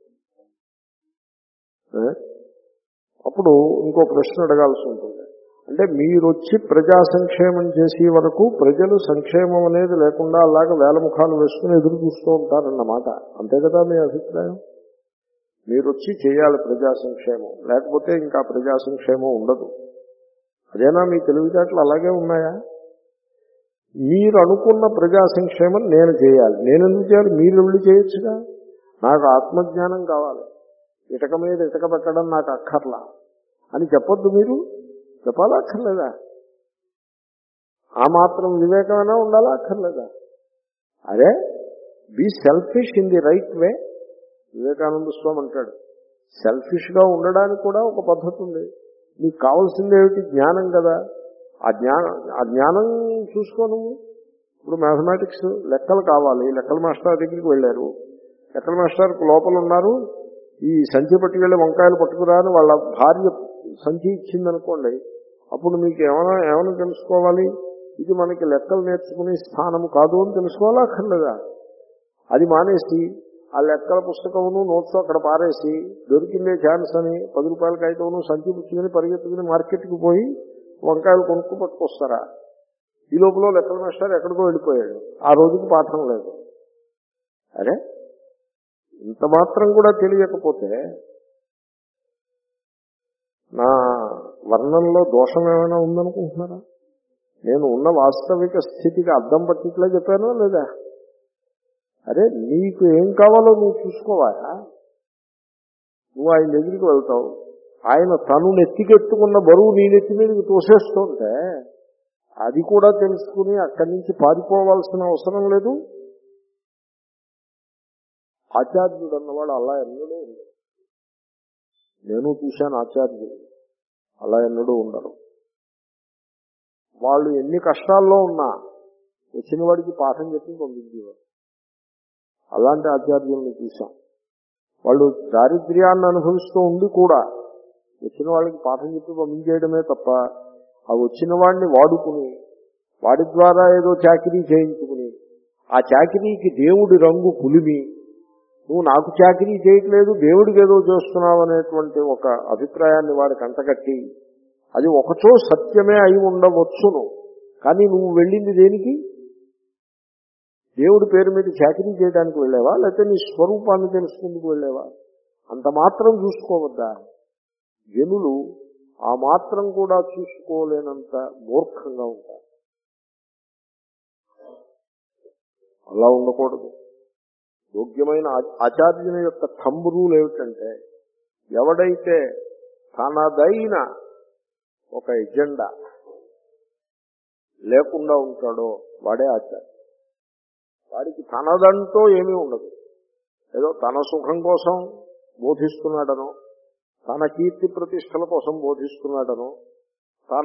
అప్పుడు ఇంకో ప్రశ్న అడగాల్సి ఉంటుంది. అంటే మీరు వచ్చి ప్రజా సంక్షేమం చేసే వరకు ప్రజలు సంక్షేమం అనేది లేకుండా అలాగే వేలముఖాలు వేసుకుని ఎదురు చూస్తూ ఉంటారన్నమాట. అంతే కదా మీ అభిప్రాయం? మీరు వచ్చి చేయాలి ప్రజా సంక్షేమం, లేకపోతే ఇంకా ప్రజా సంక్షేమం ఉండదు. అదేనా మీ తెలివితేటలు అలాగే ఉన్నాయా? మీరు అనుకున్న ప్రజా సంక్షేమం నేను చేయాలి. నేను ఎందుకు చేయాలి? మీరు వెళ్ళి చేయొచ్చుగా. నాకు ఆత్మజ్ఞానం కావాలి, ఇటక మీద ఇటక పెట్టడం నాకు అక్కర్లా అని చెప్పొద్దు. మీరు చెప్పాలా అక్కర్లేదా? ఆ మాత్రం వివేకమైనా ఉండాలా అక్కర్లేదా? అరే be selfish in the right way. Vivekananda Swami అంటాడు, సెల్ఫిష్ గా ఉండడానికి కూడా ఒక పద్ధతి ఉంది. నీకు కావాల్సింది ఏమిటి? జ్ఞానం కదా. ఆ జ్ఞానం ఆ జ్ఞానం చూసుకో నువ్వు. ఇప్పుడు మ్యాథమెటిక్స్ లెక్కలు కావాలి, లెక్కల మాస్టర్ దగ్గరికి వెళ్ళారు. లెక్కల మాస్టర్ లోపల ఉన్నారు, ఈ సంచి పట్టుకెళ్ళి వంకాయలు పట్టుకురా అని వాళ్ళ భార్య సంచి ఇచ్చిందనుకోండి, అప్పుడు మీకు ఏమైనా ఏమైనా తెలుసుకోవాలి, ఇది మనకి లెక్కలు నేర్చుకునే స్థానము కాదు అని తెలుసుకోవాలా అక్కర్లేదా? అది మానేసి ఆ లెక్కల పుస్తకమును నోట్స్ అక్కడ పారేసి దొరికిందే ఛాన్స్ అని పది రూపాయలకి అయితేను సంచి పుచ్చుకుని పరిగెత్తుకుని మార్కెట్కి పోయి వంకాయలు కొనుక్కు పట్టుకొస్తారా? ఈ లోపల లెక్కల మాస్టర్ ఎక్కడికో వెళ్ళిపోయాడు, ఆ రోజుకి పాఠం లేదు. అరే ఇంత మాత్రం కూడా తెలియకపోతే నా వర్ణంలో దోషం ఏమైనా ఉందనుకుంటున్నారా? నేను ఉన్న వాస్తవిక స్థితికి అద్దం పట్టిట్లా చెప్పానో లేదా? అరే నీకు ఏం కావాలో నువ్వు చూసుకోవాలా? నువ్వు ఆయన దగ్గరికి వెళ్తావు, ఆయన తను నెత్తికెత్తుకున్న బరువు నీ నెత్తి మీదకి తోసేస్తుంటే అది కూడా తెలుసుకుని అక్కడి నుంచి పారిపోవాల్సిన అవసరం లేదు. ఆచార్యుడు అన్నవాడు అలా ఎన్నడూ ఉండదు. నేను చూశాను ఆచార్యులు అలా ఎన్నడూ ఉండరు. వాళ్ళు ఎన్ని కష్టాల్లో ఉన్నా వచ్చిన వాడికి పాఠం చెప్పి పంపించేవారు. అలాంటి ఆచార్యుల్ని చూశాం. వాళ్ళు దారిద్ర్యాన్ని అనుభవిస్తూ ఉండి కూడా వచ్చిన వాళ్ళకి పాఠం చెప్పి పంపించేయడమే తప్ప ఆ వచ్చిన వాడిని వాడుకుని వాడి ద్వారా ఏదో చాకిరీ చేయించుకుని ఆ చాకిరీకి దేవుడి రంగు పులిమి నువ్వు నాకు చాకిరీ చేయట్లేదు దేవుడికి ఏదో చేస్తున్నావు అనేటువంటి ఒక అభిప్రాయాన్ని వాడికి అంటగట్టి అది ఒకచో సత్యమే అయి ఉండవచ్చును, కానీ నువ్వు వెళ్ళింది దేనికి? దేవుడి పేరు మీద చాకిరీ చేయడానికి వెళ్ళావా, లేకపోతే నీ స్వరూపాన్ని తెలుసుకుందుకు వెళ్ళావా? అంత మాత్రం చూసుకోవద్దా? జనులు ఆ మాత్రం కూడా చూసుకోలేనంత మూర్ఖంగా ఉంటారు. అలా ఉండకూడదు. యోగ్యమైన ఆచార్యుని యొక్క థంబ్ రూల్ ఏమిటంటే ఎవడైతే తనదైన ఒక ఎజెండా లేకుండా ఉంటాడో వాడే ఆచార్య. వాడికి తనదంటూ ఏమీ ఉండదు. ఏదో తన సుఖం కోసం బోధిస్తున్నాడనో, తన కీర్తి ప్రతిష్టల కోసం బోధిస్తున్నాడనో, తన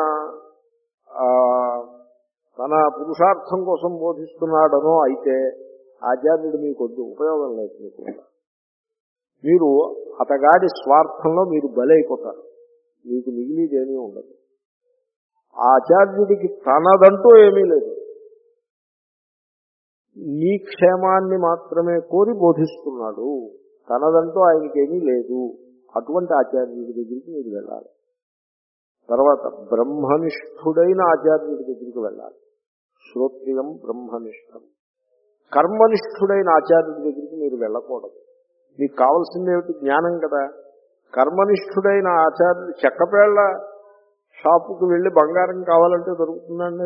తన పురుషార్థం కోసం బోధిస్తున్నాడనో అయితే ఆచార్యుడు మీకొద్దు, ఉపయోగం లేదు. మీకు మీరు అతగాడి స్వార్థంలో మీరు బలైపోతారు, మీకు మిగిలిదేమీ ఉండదు. ఆ ఆచార్యుడికి తనదంటూ ఏమీ లేదు, నీ క్షేమాన్ని మాత్రమే కోరి బోధిస్తున్నాడు, తనదంటూ ఆయనకేమీ లేదు. అటువంటి ఆచార్యుడి దగ్గరికి మీరు వెళ్ళాలి. తర్వాత బ్రహ్మనిష్ఠుడైన ఆచార్యుడి దగ్గరికి వెళ్ళాలి. శ్రోత్రియం బ్రహ్మనిష్టం. కర్మనిష్ఠుడైన ఆచార్యుడి దగ్గరికి మీరు వెళ్ళకూడదు. మీకు కావాల్సిందేమిటి? జ్ఞానం కదా. కర్మనిష్ఠుడైన ఆచార్యుడు చెక్కపేళ్ల షాపుకు వెళ్ళి బంగారం కావాలంటే దొరుకుతుందండి.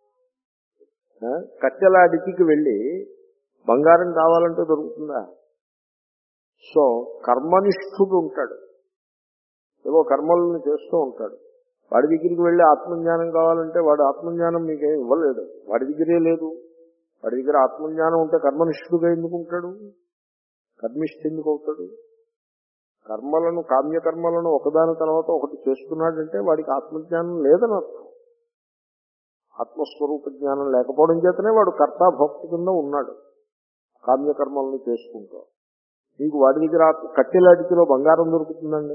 కట్టెల అడికి వెళ్ళి బంగారం కావాలంటే దొరుకుతుందా? సో కర్మనిష్ఠుడు ఉంటాడు, ఏవో కర్మలను చేస్తూ ఉంటాడు. వాడి దగ్గరికి వెళ్ళి ఆత్మజ్ఞానం కావాలంటే వాడు ఆత్మజ్ఞానం మీకేం ఇవ్వలేడు, వాడి దగ్గరే లేదు. వాడి దగ్గర ఆత్మజ్ఞానం ఉంటే కర్మనిష్ఠుడుగా ఎందుకు ఉంటాడు? కర్మిష్ఠ ఎందుకు అవుతాడు? కర్మలను కామ్యకర్మలను ఒకదాని తర్వాత ఒకటి చేస్తున్నాడంటే వాడికి ఆత్మజ్ఞానం లేదని అర్థం. ఆత్మస్వరూప జ్ఞానం లేకపోవడం చేతనే వాడు కర్తాభోక్తి కింద ఉన్నాడు, కామ్యకర్మలను చేసుకుంటూ. మీకు వాడి దగ్గర కట్టెలాడికిలో బంగారం దొరుకుతుందండి.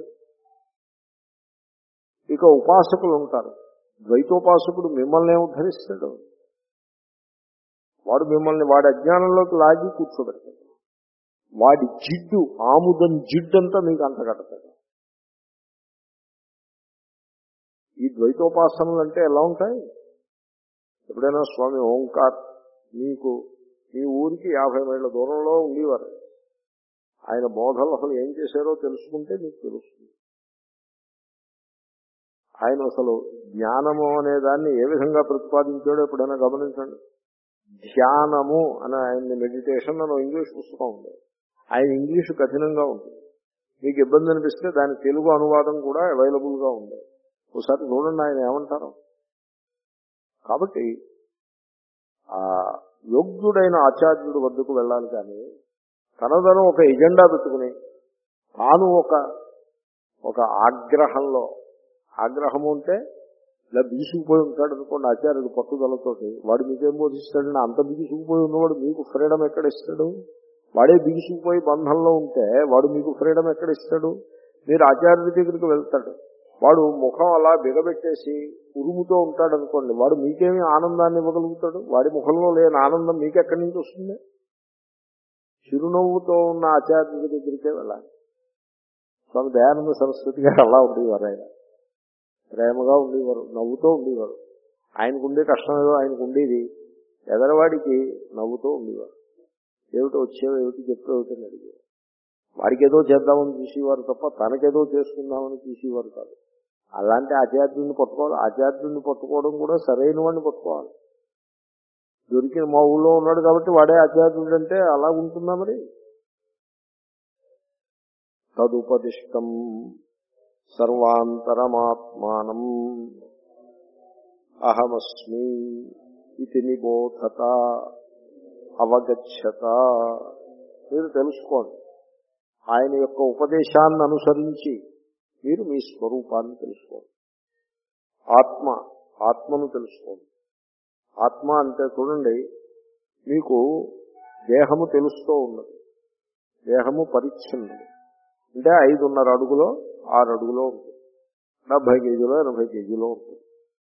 ఇక ఉపాసకులు ఉంటారు. ద్వైతోపాసకుడు మిమ్మల్ని ఉద్ధరిస్తాడు. వాడు మిమ్మల్ని వాడి అజ్ఞానంలోకి లాగి కూర్చోబెడతాడు. వాడి జిడ్డు ఆముదం జిడ్డంతా మీకు అంటగడతాడు. ఈ ద్వైతోపాసనలు అంటే ఎలా ఉంటాయి? ఎప్పుడైనా స్వామి ఓంకార్ మీకు మీ ఊరికి యాభై మైళ్ళ దూరంలో ఉండేవారు. ఆయన బోధలు అసలు ఏం చేశారో తెలుసుకుంటే మీకు తెలుస్తుంది. ఆయన అసలు జ్ఞానము అనే దాన్ని ఏ విధంగా ప్రతిపాదించాడో ఎప్పుడైనా గమనించండి. ధ్యానము అని ఆయన్ని మెడిటేషన్ అని ఇంగ్లీష్ పుస్తకం ఉంది. ఆయన ఇంగ్లీషు కఠినంగా ఉంటుంది. మీకు ఇబ్బంది అనిపిస్తే దాని తెలుగు అనువాదం కూడా అవైలబుల్గా ఉంది, ఒకసారి చూడండి ఆయన ఏమంటారు. కాబట్టి ఆ యోగ్యుడైన ఆచార్యుడు వద్దకు వెళ్ళాలి. కానీ తనదను ఒక ఎజెండా పెట్టుకుని తాను ఒక ఒక ఆగ్రహంలో, ఆగ్రహము అంటే ఇలా బిగుసుకుపోయి ఉంటాడు అనుకోండి ఆచార్యుడు పట్టుదలతోటి, వాడు మీకేం బోధిస్తాడని అంత బిగుసుకుపోయి ఉన్నవాడు మీకు ఫ్రీడమ్ ఎక్కడ ఇస్తాడు? వాడే బిగుసుకుపోయి బంధంలో ఉంటే వాడు మీకు ఫ్రీడమ్ ఎక్కడ ఇస్తాడు? మీరు ఆచార్యుడి దగ్గరికి వెళ్తాడు, వాడు ముఖం అలా బిగబెట్టేసి ఉరుముతో ఉంటాడు అనుకోండి, వాడు మీకేమి ఆనందాన్ని ఇవ్వగలుగుతాడు? వాడి ముఖంలో లేని ఆనందం మీకు ఎక్కడి నుంచి వస్తుంది? చిరునవ్వుతో ఉన్న ఆచార్యుడి దగ్గరికే వెళ్ళాలి. స్వామి దయానంద సరస్వతి గారు అలా ఉండేవారు. ఆయన ప్రేమగా ఉండేవారు, నవ్వుతూ ఉండేవారు. ఆయనకు ఉండే కష్టం ఏదో ఆయనకు ఉండేది, ఎదరవాడికి నవ్వుతూ ఉండేవారు. ఏమిటో వచ్చేవో ఏమిటి చెప్పేవిటని అడిగేవారు. వాడికి ఏదో చేద్దామని చూసేవారు తప్ప తనకేదో చేసుకుందామని చూసేవారు కాదు. అలాంటి ఆచార్యుడిని పట్టుకోవాలి. ఆచార్యుడిని పట్టుకోవడం కూడా సరైన వాడిని పట్టుకోవాలి. దొరికిన మా ఊళ్ళో ఉన్నాడు కాబట్టి వాడే ఆచార్యుడు అంటే అలా ఉంటుందా మరి? తదుపదిష్టం సర్వాంతరమాత్మానం అహమస్మి ఇది నిబోధత అవగచ్చత. మీరు తెలుసుకోండి, ఆయన యొక్క ఉపదేశాన్ని అనుసరించి మీరు మీ స్వరూపాన్ని తెలుసుకోండి. ఆత్మ ఆత్మను తెలుసుకోండి. ఆత్మ అంటే చూడండి, మీకు దేహము తెలుస్తూ ఉన్నది. దేహము పరిచ్ఛిన్నది. అంటే ఐదున్నర అడుగులో ఆరు అడుగులో ఉంటుంది. డెబ్బై కేజీలో ఎనభై కేజీలో ఉంటుంది.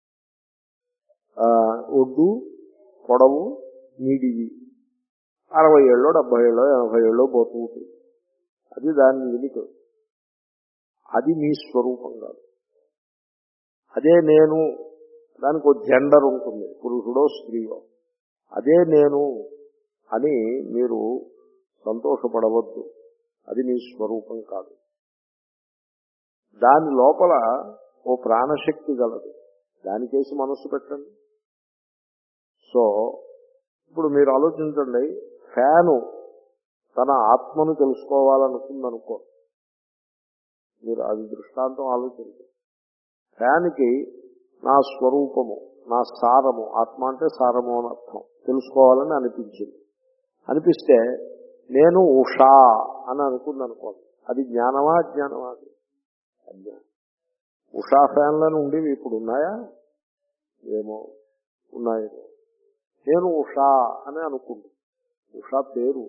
ఒడ్డు పొడవు నీడివి అరవై ఏళ్ళలో డెబ్బై ఏళ్ళలో ఎనభై ఏళ్ళలో పోతూ ఉంటుంది. అది దాని లిమిట్. అది మీ స్వరూపం కాదు. అదే నేను, దానికి ఒక జెండర్ ఉంటుంది, పురుషుడో స్త్రీయో. అదే నేను అని మీరు సంతోషపడవద్దు. అది మీ స్వరూపం కాదు. దాని లోపల ఓ ప్రాణశక్తి గలదు, దానికేసి మనస్సు పెట్టండి. సో ఇప్పుడు మీరు ఆలోచించండి, ఫ్యాను తన ఆత్మను తెలుసుకోవాలనుకుందనుకో, మీరు అది దృష్టాంతం ఆలోచించండి. ఫ్యాన్కి నా స్వరూపము, నా సారము, ఆత్మ అంటే సారము అని అర్థం, తెలుసుకోవాలని అనిపించింది. అనిపిస్తే నేను ఉషా అని అనుకుంది అనుకోండి, అది జ్ఞానమా అజ్ఞానమా? అది అజ్ఞానం. ఉషా ఫ్యాన్లను ఉండేవి ఇప్పుడు ఉన్నాయా? ఏమో ఉన్నాయి. నేను ఉషా అని అనుకుంది. ఉషా పేరు,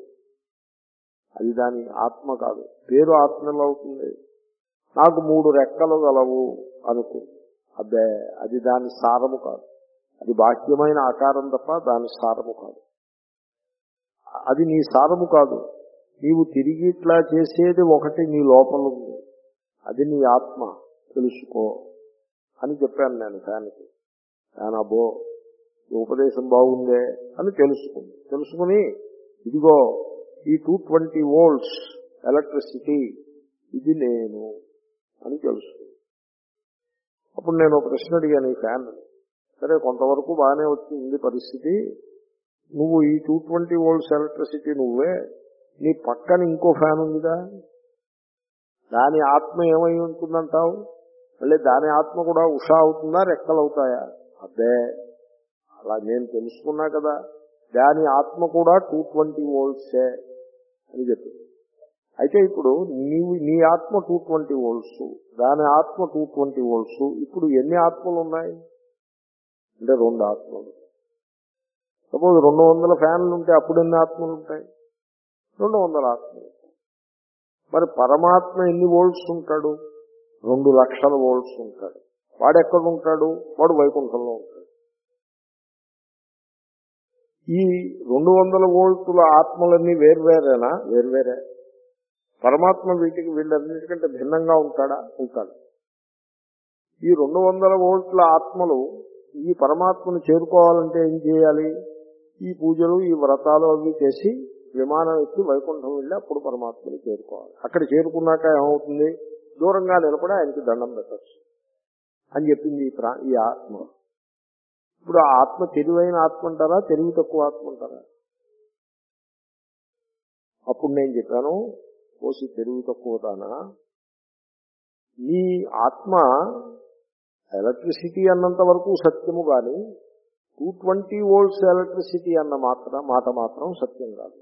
అది దాని ఆత్మ కాదు. పేరు ఆత్మలో అవుతుంది. నాకు మూడు రెక్కలు గలవు అనుకుంది. అబ్బే, అది దాని సారము కాదు. అది బాహ్యమైన ఆకారం తప్ప దాని సారము కాదు. అది నీ సారము కాదు. నీవు తిరిగి ఇట్లా చేసేది ఒకటి నీ లోపల ఉంది, అది నీ ఆత్మ, తెలుసుకో అని చెప్పాను నేను ఫ్యాన్కి. ఫ్యాన్ అబ్బో ఉపదేశం బాగుందే అని తెలుసుకుంది. తెలుసుకుని ఇదిగో ఈ టూ ట్వంటీ వోల్ట్స్ ఎలక్ట్రిసిటీ ఇది నేను అని తెలుసుకుంది. అప్పుడు నేను ఒక ప్రశ్న అడిగాను ఈ ఫ్యాన్. సరే, కొంతవరకు బాగానే వచ్చింది పరిస్థితి. నువ్వు ఈ టూ ట్వంటీ వోల్ట్స్ ఎలక్ట్రిసిటీ నువ్వే, నీ పక్కన ఇంకో ఫ్యాన్ ఉందిగా, దాని ఆత్మ ఏమై ఉంటుందంటావు? మళ్ళీ దాని ఆత్మ కూడా ఉషా అవుతుందా, రెక్కలు అవుతాయా? అబ్బే, అలా నేను తెలుసుకున్నా కదా, దాని ఆత్మ కూడా టూ ట్వంటీ వోల్ట్సే అని చెప్పింది. అయితే ఇప్పుడు నీవు నీ ఆత్మ టూ ట్వంటీ వోల్ట్స్, దాని ఆత్మ టూ ట్వంటీ వోల్ట్స్. ఇప్పుడు ఎన్ని ఆత్మలు ఉన్నాయి అంటే రెండు ఆత్మలు. సపోజ్ రెండు వందల ఫ్యాన్లు ఉంటే అప్పుడు ఎన్ని ఆత్మలు ఉంటాయి? రెండు వందల ఆత్మలు. మరి పరమాత్మ ఎన్ని వోల్ట్స్ ఉంటాడు? రెండు లక్షల వోల్ట్స్ ఉంటాడు. వాడు ఎక్కడ ఉంటాడు? వాడు వైకుంఠంలో ఉంటాడు. ఈ రెండు వందల వోల్టుల ఆత్మలన్నీ వేర్వేరేనా? వేర్వేరే. పరమాత్మ వీటికి వీళ్ళన్నిటికంటే భిన్నంగా ఉంటాడా? ఉంటాడు. ఈ రెండు వందల వోల్ట్ల ఆత్మలు ఈ పరమాత్మను చేరుకోవాలంటే ఏం చేయాలి? ఈ పూజలు, ఈ వ్రతాలు అవి చేసి విమానం ఎక్కి వైకుంఠం వెళ్ళి అప్పుడు పరమాత్మని చేరుకోవాలి. అక్కడ చేరుకున్నాక ఏమవుతుంది? దూరంగా నిలబడి ఆయనకి దండం పెట్టచ్చు అని చెప్పింది ఈ ప్రా ఈ ఆత్మ. ఇప్పుడు ఆ ఆత్మ తెలివైన ఆత్మ అంటారా, తెలివి తక్కువ ఆత్మ అంటారా? అప్పుడు నేను చెప్పాను, కోసి తెలివి తక్కువదానా, ఈ ఆత్మ ఎలక్ట్రిసిటీ అన్నంత వరకు సత్యము కానీ టూ ట్వంటీ వోల్ట్స్ ఎలక్ట్రిసిటీ అన్న మాత్రం మాట మాత్రం సత్యం కాదు.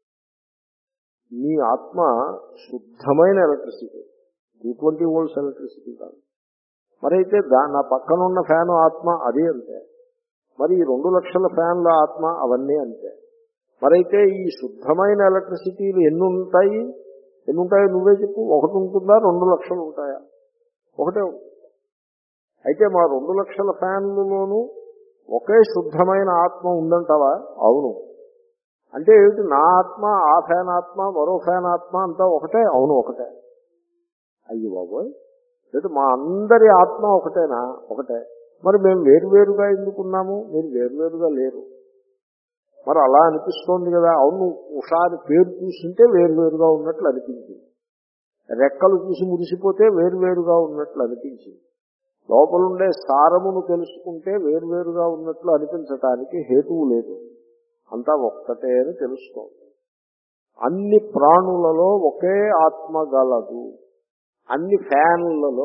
మీ ఆత్మ శుద్ధమైన electricity, two twenty volts electricity కాదు. మరైతే దా నా పక్కనున్న ఫ్యాను ఆత్మ అదే అంతే. మరి ఈ రెండు లక్షల ఫ్యాన్ల ఆత్మ అవన్నీ అంతే. మరైతే ఈ శుద్ధమైన ఎలక్ట్రిసిటీలు ఎన్ని ఉంటాయి ఎన్ని ఉంటాయో నువ్వే చెప్పు. ఒకటి ఉంటుందా, రెండు లక్షలు ఉంటాయా? ఒకటే ఉంటుంది. అయితే మా రెండు లక్షల ఫ్యాన్లలోనూ ఒకే శుద్ధమైన ఆత్మ ఉందంటావా? అవును. అంటే ఏమిటి? నా ఆత్మ, ఆ ఫ్యాన్ ఆత్మ, మరో ఫ్యాన్ ఆత్మ అంతా ఒకటే? అవును ఒకటే. అయ్యి బాబోయ్, లేదు మా అందరి ఆత్మ ఒకటేనా? ఒకటే. మరి మేము వేరువేరుగా ఎందుకున్నాము? మీరు వేరువేరుగా లేరు. మరి అలా అనిపిస్తోంది కదా. అవును, ఉషాని పేరు చూసింటే వేరువేరుగా ఉన్నట్లు అనిపించింది, రెక్కలు చూసి మురిసిపోతే వేరువేరుగా ఉన్నట్లు అనిపించింది, లోపలుండే సారమును తెలుసుకుంటే వేరువేరుగా ఉన్నట్లు అనిపించటానికి హేతువు లేదు. అంతా ఒక్కటే అని తెలుస్తోంది. అన్ని ప్రాణులలో ఒకే ఆత్మ గలదు, అన్ని ఫ్యాన్లలో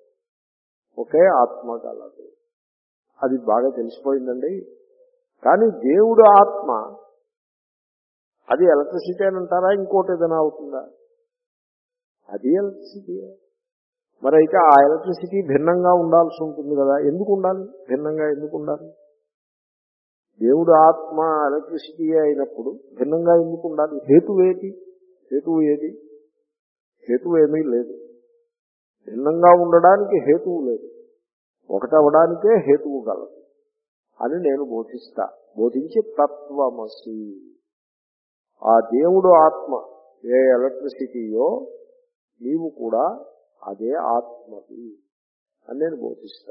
ఒకే ఆత్మ గలదు. అది బాగా తెలిసిపోయిందండి. కానీ దేవుడు ఆత్మ అది ఎలక్ట్రిసిటీ అని అంటారా? ఇంకోటి ఏదైనా అవుతుందా? అది ఎలక్ట్రిసిటీ. మరి అయితే ఆ ఎలక్ట్రిసిటీ భిన్నంగా ఉండాల్సి ఉంటుంది కదా. ఎందుకు ఉండాలి? భిన్నంగా ఎందుకు ఉండాలి? దేవుడు ఆత్మ ఎలక్ట్రిసిటీ అయినప్పుడు భిన్నంగా ఎందుకు ఉండాలి? హేతువు ఏది? హేతువు ఏది? హేతువు ఏమీ లేదు. భిన్నంగా ఉండడానికి హేతువు లేదు. ఒకటవడానికే హేతువు గలదు అని నేను బోధిస్తా. బోధించి తత్వమసి, ఆ దేవుడు ఆత్మ ఏ ఎలక్ట్రిసిటీయో నీవు కూడా అదే ఆత్మది అని నేను బోధిస్తా.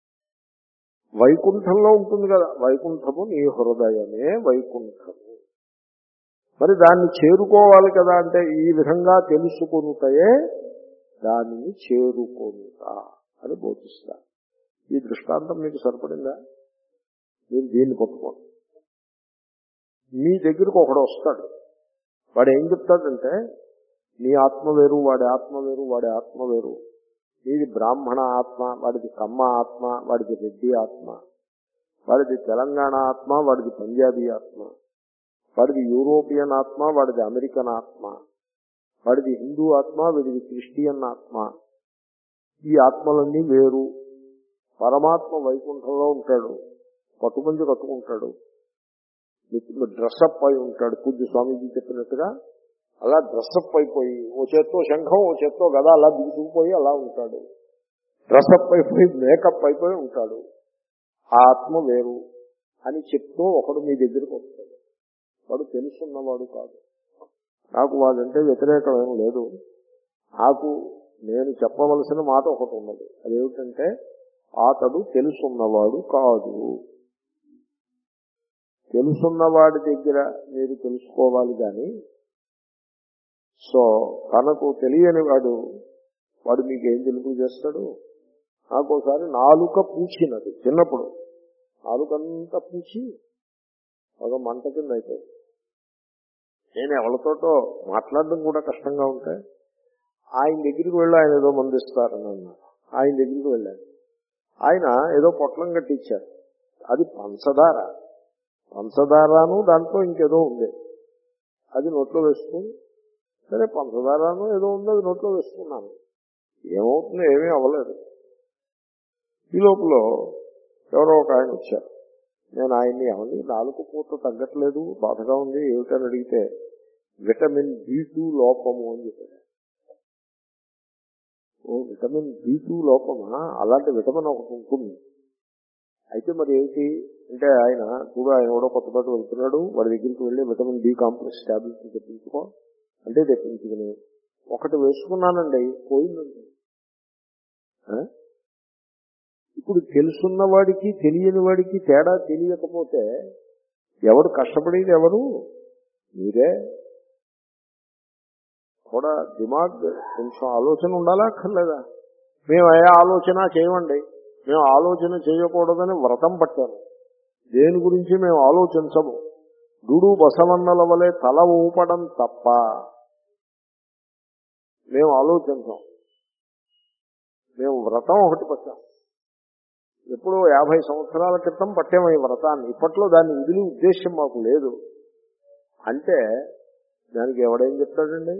వైకుంఠంలో ఉంటుంది కదా, వైకుంఠము నీ హృదయమే వైకుంఠము. మరి దాన్ని చేరుకోవాలి కదా. అంటే ఈ విధంగా తెలుసుకొనుటయే దానిని చేరుకొనుట అని బోధిస్తా. ఈ దృష్టాంతం మీకు సరిపడిందా? మీరు దీన్ని పట్టుకోండి. మీ దగ్గరకు ఒకడు వస్తాడు, వాడు ఏం చెప్తాడంటే నీ ఆత్మ వేరు, వాడి ఆత్మ వేరు, వాడి ఆత్మ వేరు. నీది బ్రాహ్మణ ఆత్మ, వాడిది కమ్మ ఆత్మ, వాడిది రెడ్డి ఆత్మ, వాడిది తెలంగాణ ఆత్మ, వాడిది పంజాబీ ఆత్మ, వాడిది యూరోపియన్ ఆత్మ, వాడిది అమెరికన్ ఆత్మ, వాడిది హిందూ ఆత్మ, వీడిది క్రిస్టియన్ ఆత్మ. ఈ ఆత్మలన్నీ వేరు. పరమాత్మ వైకుంఠంలో ఉంటాడు, పట్టుపంచి కట్టుకుంటాడు, డ్రెస్అప్ అయి ఉంటాడు. పూజ్య స్వామీజీ చెప్పినట్టుగా అలా డ్రెస్అప్ అయిపోయి ఓ చేత్తో శంఖం, ఓ చేత్తో గద అలా దిగుతుపోయి అలా ఉంటాడు. డ్రెస్అప్ అయిపోయి మేకప్ అయిపోయి ఉంటాడు. ఆ ఆత్మ వేరు అని చెప్తూ ఒకడు మీ దగ్గరికి వస్తాడు. వాడు తెలుసున్నవాడు కాదు. నాకు వాడంటే వ్యతిరేకమేం లేదు. నాకు నేను చెప్పవలసిన మాట ఒకటి ఉన్నది. అదేమిటంటే అతడు తెలుసున్నవాడు కాదు. తెలుసున్నవాడి దగ్గర మీరు తెలుసుకోవాలి కానీ, సో తనకు తెలియని వాడు వాడు మీకేం తెలుపు చేస్తాడు? నాకు ఒకసారి నాలుక పూచినది, చిన్నప్పుడు నాలుకంతా పూచి ఒక మంట కింద అయిపోయింది. నేను ఎవరితోటో మాట్లాడడం కూడా కష్టంగా ఉంటాయి. ఆయన దగ్గరికి వెళ్ళి ఆయన ఏదో మందిస్తారని అన్నారు. ఆయన దగ్గరికి వెళ్ళాను. ఆయన ఏదో పొట్లం కట్టించారు. అది పంచదార పంచదారను దాంట్లో ఇంకేదో ఉంది. అది నోట్లో వేసుకుని, సరే పంచదారను ఏదో ఉంది, అది నోట్లో వేసుకున్నాను. ఏమవుతుందో ఏమీ అవ్వలేదు. ఈ లోపల ఎవరో ఒక ఆయన వచ్చారు. నేను ఆయన్ని ఏమని నాలుగు పూట తగ్గట్లేదు, బాధగా ఉంది, ఏమిటని అడిగితే విటమిన్ బి టూ లోపము అని చెప్పారు. ఓ విటమిన్ బి టూ లోపమా? అలాంటి విటమిన్ ఒకటి ఉంటుంది. అయితే మరి ఏమిటి అంటే ఆయన కూడా ఆయన కూడా కొత్తపాటు వెళ్తున్నాడు. వాడి దగ్గరికి వెళ్ళి విటమిన్ బి కాంప్లెక్స్ టాబ్లెట్స్ తెప్పించుకో అంటే తెప్పించుకుని ఒకటి వేసుకున్నానండి, పోయిందండి. ఇప్పుడు తెలుసున్న వాడికి తెలియని వాడికి తేడా తెలియకపోతే ఎవడు కష్టపడేది? ఎవరు? మీరే. కూడా దిమాగ్ కొంచెం ఆలోచన ఉండాలా అక్కర్లేదా? మేము ఏ ఆలోచన చేయమండి. మేము ఆలోచన చేయకూడదని వ్రతం పట్టాము. దేని గురించి మేము ఆలోచించము. దుడు బసవన్నల వలె తల ఊపడం తప్ప మేము ఆలోచించాం. మేము వ్రతం ఒకటి పట్టాం. ఎప్పుడో యాభై సంవత్సరాల క్రితం పట్టాము ఈ వ్రతాన్ని. ఇప్పట్లో దాన్ని వదిలి ఉద్దేశం మాకు లేదు. అంటే దానికి ఎవడేం చెప్తాడండి?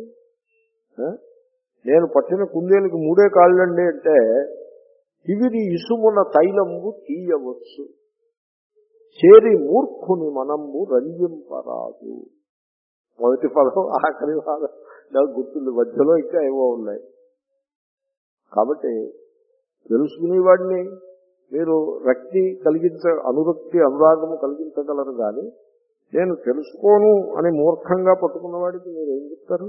నేను పట్టిన కుందేలకు మూడే కాళ్ళండి అంటే ఇవిది ఇసుమున తైలంబు తీయవచ్చు, చేరి మూర్ఖుని మనము రంజింపరాదు. మొదటి పదం ఆఖరి పదం నాకు గుర్తుంది, మధ్యలో ఇంకా ఏవో ఉన్నాయి. కాబట్టి తెలుసుకునేవాడిని మీరు రక్తి కలిగించ అనురక్తి అనురాగము కలిగించగలరు, కానీ నేను తెలుసుకోను అని మూర్ఖంగా పట్టుకున్న వాడికి మీరు ఏం చెప్తారు?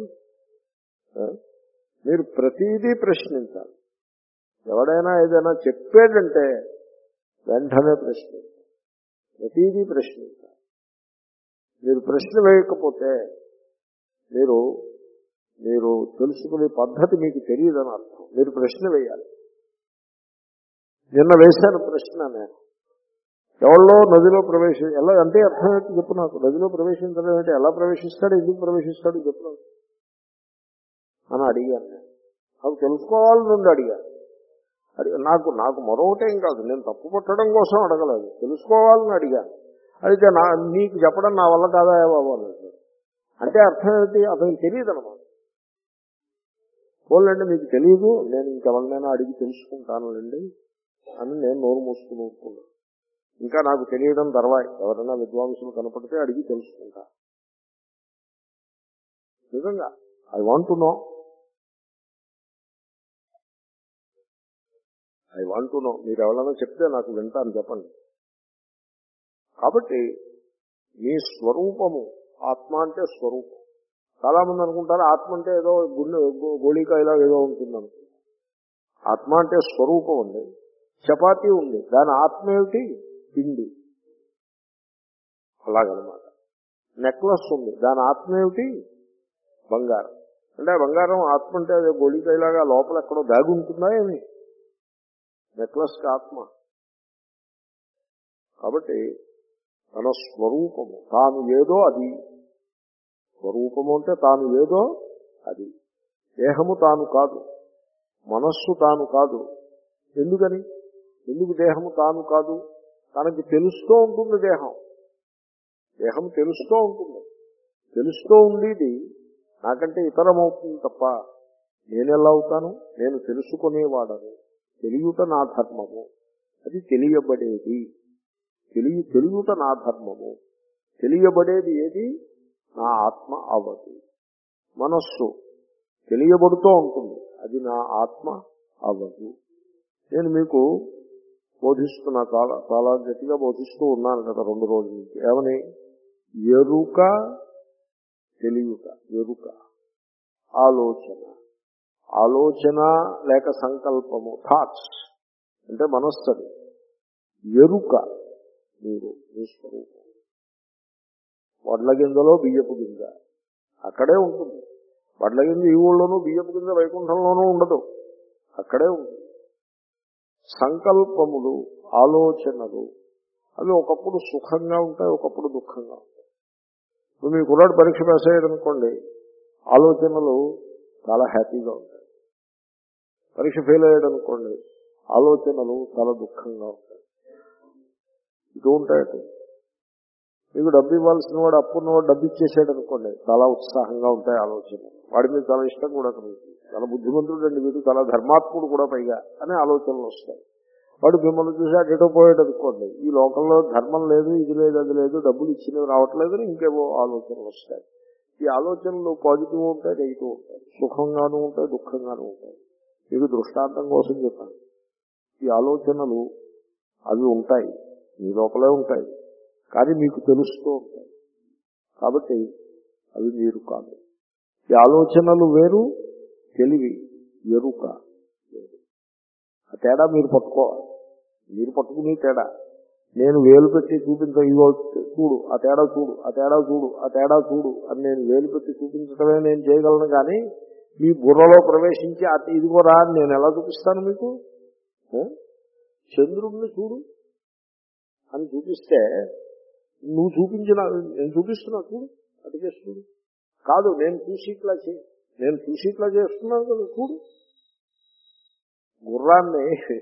మీరు ప్రతిదీ ప్రశ్నించాలి. ఎవడైనా ఏదైనా చెప్పాడంటే వెంటనే ప్రశ్నించాలి, ప్రతిదీ ప్రశ్నించాలి. మీరు ప్రశ్న వేయకపోతే మీరు మీరు తెలుసుకునే పద్ధతి మీకు తెలియదని అర్థం. మీరు ప్రశ్న వేయాలి. నిన్న వేశాను ప్రశ్న, నేను ఎవరిలో నదిలో ప్రవేశం ఎలా అంటే అర్థం ఏంటి చెప్పు నాకు. నదిలో ప్రవేశించడం ఏంటి, ఎలా ప్రవేశిస్తాడు, ఎందుకు ప్రవేశిస్తాడు చెప్పు నాకు అని అడిగాను. నేను నాకు తెలుసుకోవాలని నుండి అడిగాను. అడిగా నాకు నాకు మరొకటేం కాదు, నేను తప్పు పట్టడం కోసం అడగలేదు, తెలుసుకోవాలని అడిగాను. అయితే నా నీకు చెప్పడం నా వల్ల కాదా బాబు అన్నట్టు. అంటే అర్థం ఏంటి, అతనికి తెలియదు అనమాట. పోలండి మీకు తెలియదు, నేను ఇంకెవరినైనా అడిగి తెలుసుకుంటానులేండి అని నేను నోరు మూసుకుని ఊరుకున్నాను. ఇంకా నాకు తెలియడం తర్వాత ఎవరైనా విద్వాంసులు కనపడితే అడిగి తెలుసుకుంటా. నిజంగా I want to know, I want to know. మీరు ఎవరైనా చెప్తే నాకు వింటాను, చెప్పండి. కాబట్టి మీ స్వరూపము, ఆత్మ అంటే స్వరూపం. చాలా మంది అనుకుంటారు ఆత్మ అంటే ఏదో గుండె గోళికాయలా ఏదో ఉంటుంది అనుకుంటారు. ఆత్మ అంటే స్వరూపం ఉంది. చపాతీ ఉంది, దాని ఆత్మ ఏమిటి? పిండి. అలాగనమాట. నెక్లెస్ ఉంది, దాని ఆత్మ ఏమిటి? బంగారం. అంటే బంగారం ఆత్మ అంటే అదే గోళికాయలాగా లోపల ఎక్కడో దాగి ఉంటుందా ఏమి? నెక్లెస్కి ఆత్మ. కాబట్టి తన స్వరూపము తాను ఏదో అది. స్వరూపము అంటే తాను ఏదో అది. దేహము తాను కాదు, మనస్సు తాను కాదు. ఎందుకని? ఎందుకు దేహము తాను కాదు? తనకి తెలుస్తూ ఉంటుంది దేహం. దేహం తెలుస్తూ ఉంటుంది. తెలుస్తూ ఉండేది నాకంటే ఇతరమవుతుంది తప్ప నేనెలా అవుతాను? నేను తెలుసుకునేవాడను. తెలియుట నా ధర్మము. అది తెలియబడేది. తెలియ తెలియుట నా ధర్మము. తెలియబడేది ఏది? నా ఆత్మ అవదు. మనస్సు తెలియబడుతూ ఉంటుంది, అది నా ఆత్మ అవదు. నేను మీకు బోధిస్తున్నా, చాలా చాలా గట్టిగా బోధిస్తూ ఉన్నాను కదా రెండు రోజుల నుంచి. ఏమని? ఎరుక, తెలియుట. ఎరుక, ఆలోచన. ఆలోచన లేక సంకల్పము, థాట్స్ అంటే మనస్సు. అది ఎరుక. మీరు మీ స్వరూపం. వడ్ల గింజలో బియ్యపు గింజ అక్కడే ఉంటుంది. వడ్ల గింజ ఈ ఊళ్ళోనూ, బియ్యపు గింజ వైకుంఠంలోనూ ఉండదు, అక్కడే ఉంటుంది. సంకల్పములు, ఆలోచనలు అవి ఒకప్పుడు సుఖంగా ఉంటాయి, ఒకప్పుడు దుఃఖంగా ఉంటాయి. ఇప్పుడు మీ కుర్రాడు పరీక్ష పాస్ అయ్యాడు అనుకోండి, ఆలోచనలు చాలా హ్యాపీగా ఉంటాయి. పరీక్ష ఫెయిల్ అయ్యాడు అనుకోండి, ఆలోచనలు చాలా దుఃఖంగా ఉంటాయి. ఇటు ఉంటాయి. మీకు డబ్బు ఇవ్వాల్సిన వాడు అప్పున్నవాడు డబ్బు ఇచ్చేసాడు అనుకోండి, చాలా ఉత్సాహంగా ఉంటాయి ఆలోచనలు. వాడి మీద చాలా ఇష్టం కూడా కలుగుతుంది. చాలా బుద్ధిమంతుడు అండి వీడు, చాలా ధర్మాత్ముడు కూడా పైగా అనే ఆలోచనలు వస్తాయి. వాడు మిమ్మల్ని చూసి అటో పోయాడు అనుకోండి, ఈ లోకంలో ధర్మం లేదు, ఇది లేదు, అది లేదు, డబ్బులు ఇచ్చినవి రావట్లేదని ఇంకేవో ఆలోచనలు వస్తాయి. ఈ ఆలోచనలు పాజిటివ్ ఉంటాయి, నెగిటివ్ ఉంటాయి, సుఖంగానూ ఉంటాయి, దుఃఖంగానూ ఉంటాయి. మీకు దృష్టాంతం కోసం చెప్పాను. ఈ ఆలోచనలు అవి ఉంటాయి, మీ లోపలే ఉంటాయి, కానీ మీకు తెలుస్తూ ఉంటాయి. కాబట్టి అవి మీరు కాదు. ఈ ఆలోచనలు వేరు, తెలివి, ఎరుక వేరు. ఆ తేడా మీరు పట్టుకోవాలి. మీరు పట్టుకునే తేడా. నేను వేలు పెట్టి చూపించ ఇగో చూడు, ఆ తేడా చూడు, ఆ తేడా చూడు, ఆ తేడా చూడు అని నేను వేలు పెట్టి చూపించడమే నేను చేయగలను. కానీ మీ బుర్రలో ప్రవేశించి అతి ఇదిగోరా అని నేను ఎలా చూపిస్తాను మీకు? చంద్రుడిని చూడు అని చూపిస్తే నువ్వు చూపించిన నేను చూపిస్తున్నా చూడు, అది చేస్తుడు కాదు, నేను చూసి ఇట్లా చేయి, నేను చూసి ఇట్లా చేస్తున్నాను కదా చూడు. గుర్రాన్ని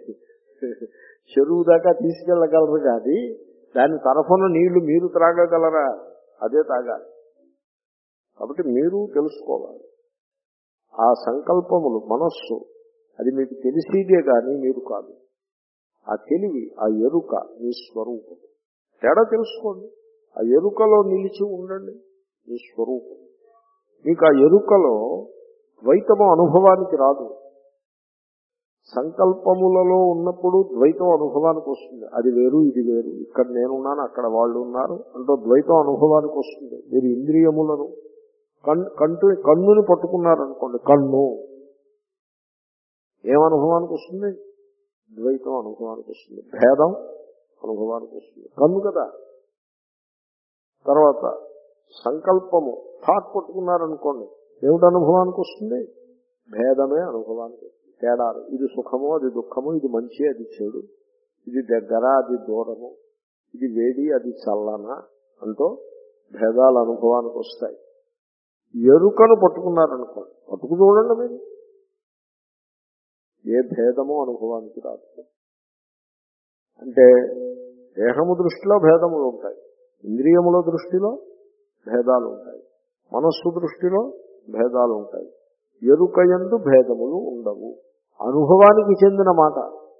చెరువు దాకా తీసుకెళ్ళగలరు కానీ దాని తరఫున నీళ్లు మీరు త్రాగగలరా? అదే తాగాలి. కాబట్టి మీరు తెలుసుకోవాలి. ఆ సంకల్పములు, మనస్సు, అది మీకు తెలిసేదే కానీ మీరు కాదు. ఆ తెలివి, ఆ ఎరుక మీ స్వరూపం. తేడా తెలుసుకోండి. ఆ ఎరుకలో నిలిచి ఉండండి మీ స్వరూపం. మీకు ఆ ఎరుకలో ద్వైతము అనుభవానికి రాదు. సంకల్పములలో ఉన్నప్పుడు ద్వైతం అనుభవానికి వస్తుంది. అది వేరు ఇది వేరు, ఇక్కడ నేనున్నాను అక్కడ వాళ్ళు ఉన్నారు అంటూ ద్వైతం అనుభవానికి వస్తుంది. మీరు ఇంద్రియములను కన్ను కంటు కన్నుని పట్టుకున్నారనుకోండి, కన్ను ఏమనుభవానికి వస్తుంది? ద్వైతం అనుభవానికి వస్తుంది. భేదం అనుభవానికి వస్తుంది. కన్ను కదా. తర్వాత సంకల్పము థాట్ పట్టుకున్నారనుకోండి, ఏమిటి అనుభవానికి వస్తుంది? భేదమే అనుభవానికి వస్తుంది. తేడాలు, ఇది సుఖము అది దుఃఖము, ఇది మంచి అది చెడు, ఇది దగ్గర అది దూరము, ఇది వేడి అది చల్లన అంటూ భేదాలు అనుభవానికి వస్తాయి. ఎరుకను పట్టుకున్నారనుకోండి, పట్టుకు చూడండి మీరు, ఏ భేదము అనుభవానికి రాదు. అంటే దేహము దృష్టిలో భేదములు ఉంటాయి, ఇంద్రియముల దృష్టిలో భేదాలు ఉంటాయి, మనస్సు దృష్టిలో భేదాలు ఉంటాయి. ఎరుకయందు భేదములు ఉండవు. అనుభవానికి చెందిన మాట.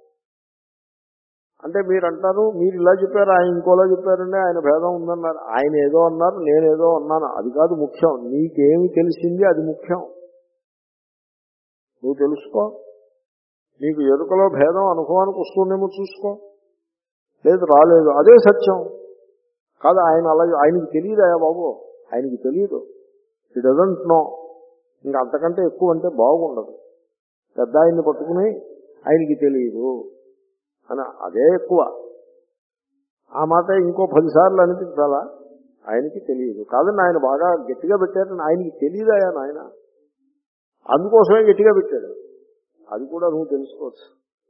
అంటే మీరు అంటారు, మీరు ఇలా చెప్పారు, ఆయన ఇంకోలా చెప్పారండి, ఆయన భేదం ఉందన్నారు, ఆయన ఏదో అన్నారు నేనేదో అన్నాను, అది కాదు ముఖ్యం. నీకేమి తెలిసింది అది ముఖ్యం. నువ్వు తెలుసుకో. నీకు ఎరుకలో భేదం అనుభవానికి వస్తుందేమో చూసుకో. లేదు రాలేదు, అదే సత్యం. కాదు ఆయన అలా, ఆయనకి తెలియదయా బాబు, ఆయనకి తెలియదు, హి డజంట్ నో. ఇంకా అంతకంటే ఎక్కువ అంటే బాగుండదు. పెద్ద ఆయన్ని పట్టుకుని ఆయనకి తెలియదు అని అదే ఎక్కువ. ఆ మాట ఇంకో పదిసార్లు అనిపించాలా, ఆయనకి తెలియదు. కాదని ఆయన బాగా గట్టిగా పెట్టారని ఆయనకి తెలియదయా నాయన, అందుకోసమే గట్టిగా పెట్టాడు. అది కూడా నువ్వు తెలుసుకోవచ్చు.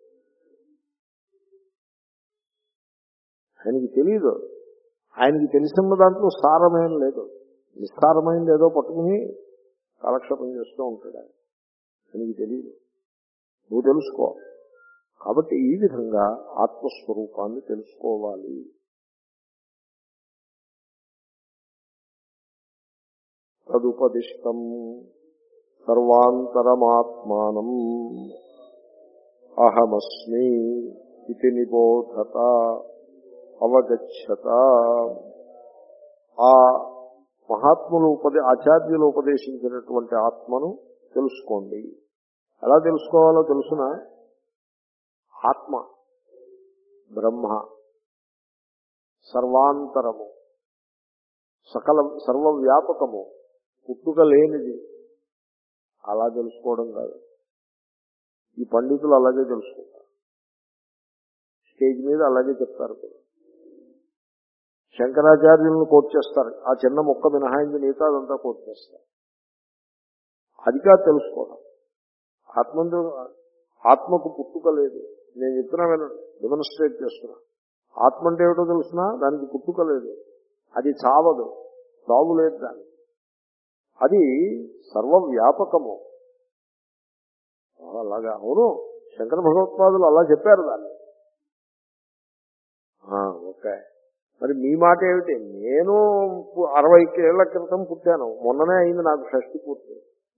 ఆయనకి తెలియదు. ఆయనకి తెలిసిన దాంట్లో సారమేం లేదు, నిస్సారమైంది ఏదో పట్టుకుని కాలక్షేపం చేస్తూ ఉంటాడు. ఆయన ఆయనకి తెలియదు, నువ్వు తెలుసుకో. కాబట్టి ఈ విధంగా ఆత్మస్వరూపాన్ని తెలుసుకోవాలి. తదుపదిష్టం సర్వాంతరమాత్మానం అహమస్మి ఇది నిబోధత అవగచ్చత. ఆ మహాత్ములు ఉపదే ఆచార్యులు ఉపదేశించినటువంటి ఆత్మను తెలుసుకోండి. ఎలా తెలుసుకోవాలో తెలుసిన, ఆత్మ బ్రహ్మ, సర్వాంతరము, సకల సర్వవ్యాపకము, పుట్టుక లేనిది. అలా తెలుసుకోవడం కాదు. ఈ పండితులు అలాగే తెలుసుకుంటారు, స్టేజ్ మీద అలాగే చెప్తారు. శంకరాచార్యులను కోట్ చేస్తారు, ఆ చిన్న మొక్క మినహాయించి మిగతా అదంతా కోట్ చేస్తారు. అది కాదు తెలుసుకోవడం. ఆత్మ ఆత్మకు పుట్టుక లేదు. నేను చెప్తున్నా వినండి, డెమోన్స్ట్రేట్ చేస్తున్నా. ఆత్మ అంటే ఏమిటో తెలుసునా, దానికి పుట్టుక లేదు, అది చావదు, చావు లేదు దానికి. అది సర్వవ్యాపకము. అలాగా, అవును, శంకర భగవత్పాదులు అలా చెప్పారు దాన్ని. ఓకే, మరి మీ మాట ఏమిటి? నేను అరవై ఏళ్ల క్రితం పుట్టాను, మొన్ననే అయింది నాకు షష్ఠి పూర్తి.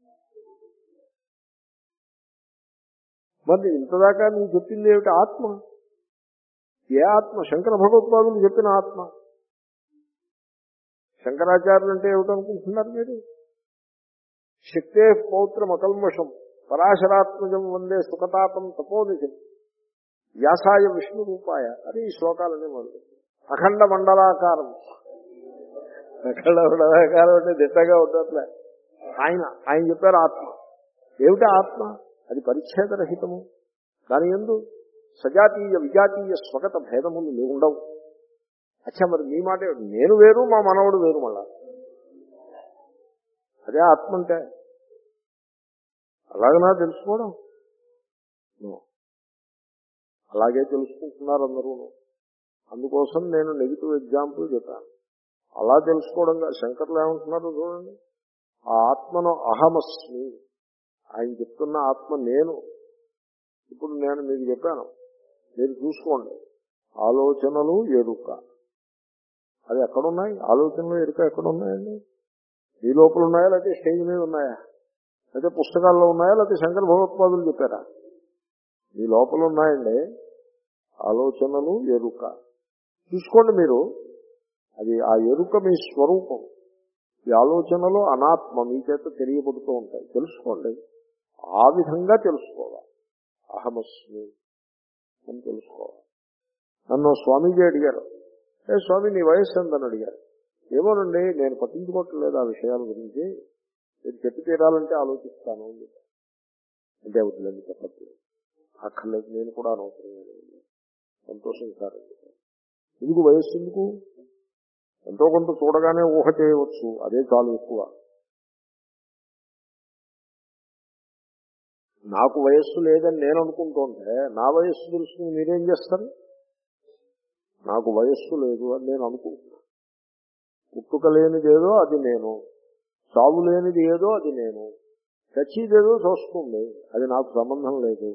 మరి ఇంతదాకా నువ్వు చెప్పింది ఏమిటి? ఆత్మ. ఏ ఆత్మ? శంకర భగవత్పాదులు చెప్పిన ఆత్మ. శంకరాచార్యులు అంటే ఏమిటనుకుంటున్నారు మీరు? శక్తే పౌత్రం అకల్మషం పరాశరాత్మజం వందే సుఖతాపం తపోనిజం వ్యాసాయ విష్ణు రూపాయ అని ఈ శ్లోకాలనే మొదలు. అఖండ మండలాకారం. అఖండ మండలాకారం అంటే దిట్టగా ఉండట్లే. ఆయన ఆయన చెప్పారు ఆత్మ. ఏమిటి ఆత్మ? అది పరిచ్ఛేదరహితము. దాని యందు సజాతీయ విజాతీయ స్వగత భేదములు ఉండవు. అచ్చా, మరి మీ మాట నేను వేరు, మా మనవడు వేరు, మళ్ళా అదే ఆత్మ అంటే అలాగనా తెలుసుకోవడం? అలాగే తెలుసుకుంటున్నారు అందరూ. అందుకోసం నేను నెగిటివ్ ఎగ్జాంపుల్ చెప్పాను. అలా తెలుసుకోవడం శంకర్లు ఏమంటున్నారు చూడండి. ఆ ఆత్మను అహమస్మి, ఆయన చెప్తున్న ఆత్మ నేను. ఇప్పుడు నేను మీకు చెప్పాను, మీరు చూసుకోండి. ఆలోచనలు ఎరుక, అది ఎక్కడున్నాయి? ఆలోచనలు ఎరుక ఎక్కడున్నాయండి? ఈ లోపల ఉన్నాయా, లేకపోతే స్టేజ్ మీద ఉన్నాయా, లేకపోతే పుస్తకాల్లో ఉన్నాయా, లేకపోతే శంకర భగవత్పాదులు చెప్పారా? ఈ లోపల ఉన్నాయండి ఆలోచనలు ఎరుక. చూసుకోండి మీరు, అది ఆ ఎరుక మీ స్వరూపం. ఈ ఆలోచనలు అనాత్మ మీ చేత తెలియబడుతూ ఉంటాయి. తెలుసుకోండి, ఆ విధంగా తెలుసుకోవాలి. అహమస్మి అని తెలుసుకోవాలి. నన్ను స్వామీజీ అడిగారు, ఏ స్వామి నీ వయస్సు ఎంతని అడిగారు. ఏమోనండి నేను పట్టించుకోవట్లేదు ఆ విషయాల గురించి, మీరు చెప్పి తీరాలంటే ఆలోచిస్తాను అని చెప్పాను. అంటే అవుతుందండి చెప్పట్లేదు, అక్కర్లేదు, నేను కూడా అనవసరం లేదు, సంతోషించారు. ఎందుకు వయస్సు ఎందుకు, ఎంతో కొంత చూడగానే ఊహ చేయవచ్చు, అదే చాలు ఎక్కువ. నాకు వయస్సు లేదని నేను అనుకుంటుంటే నా వయస్సు తెలుసుకుని మీరేం చేస్తారు? నాకు వయస్సు లేదు అని నేను అనుకుంటున్నాను. పుట్టుక లేనిది ఏదో అది నేను, చావు లేనిది ఏదో అది నేను, చచ్చిదేదో చూస్తుంది, అది నాకు సంబంధం లేదు.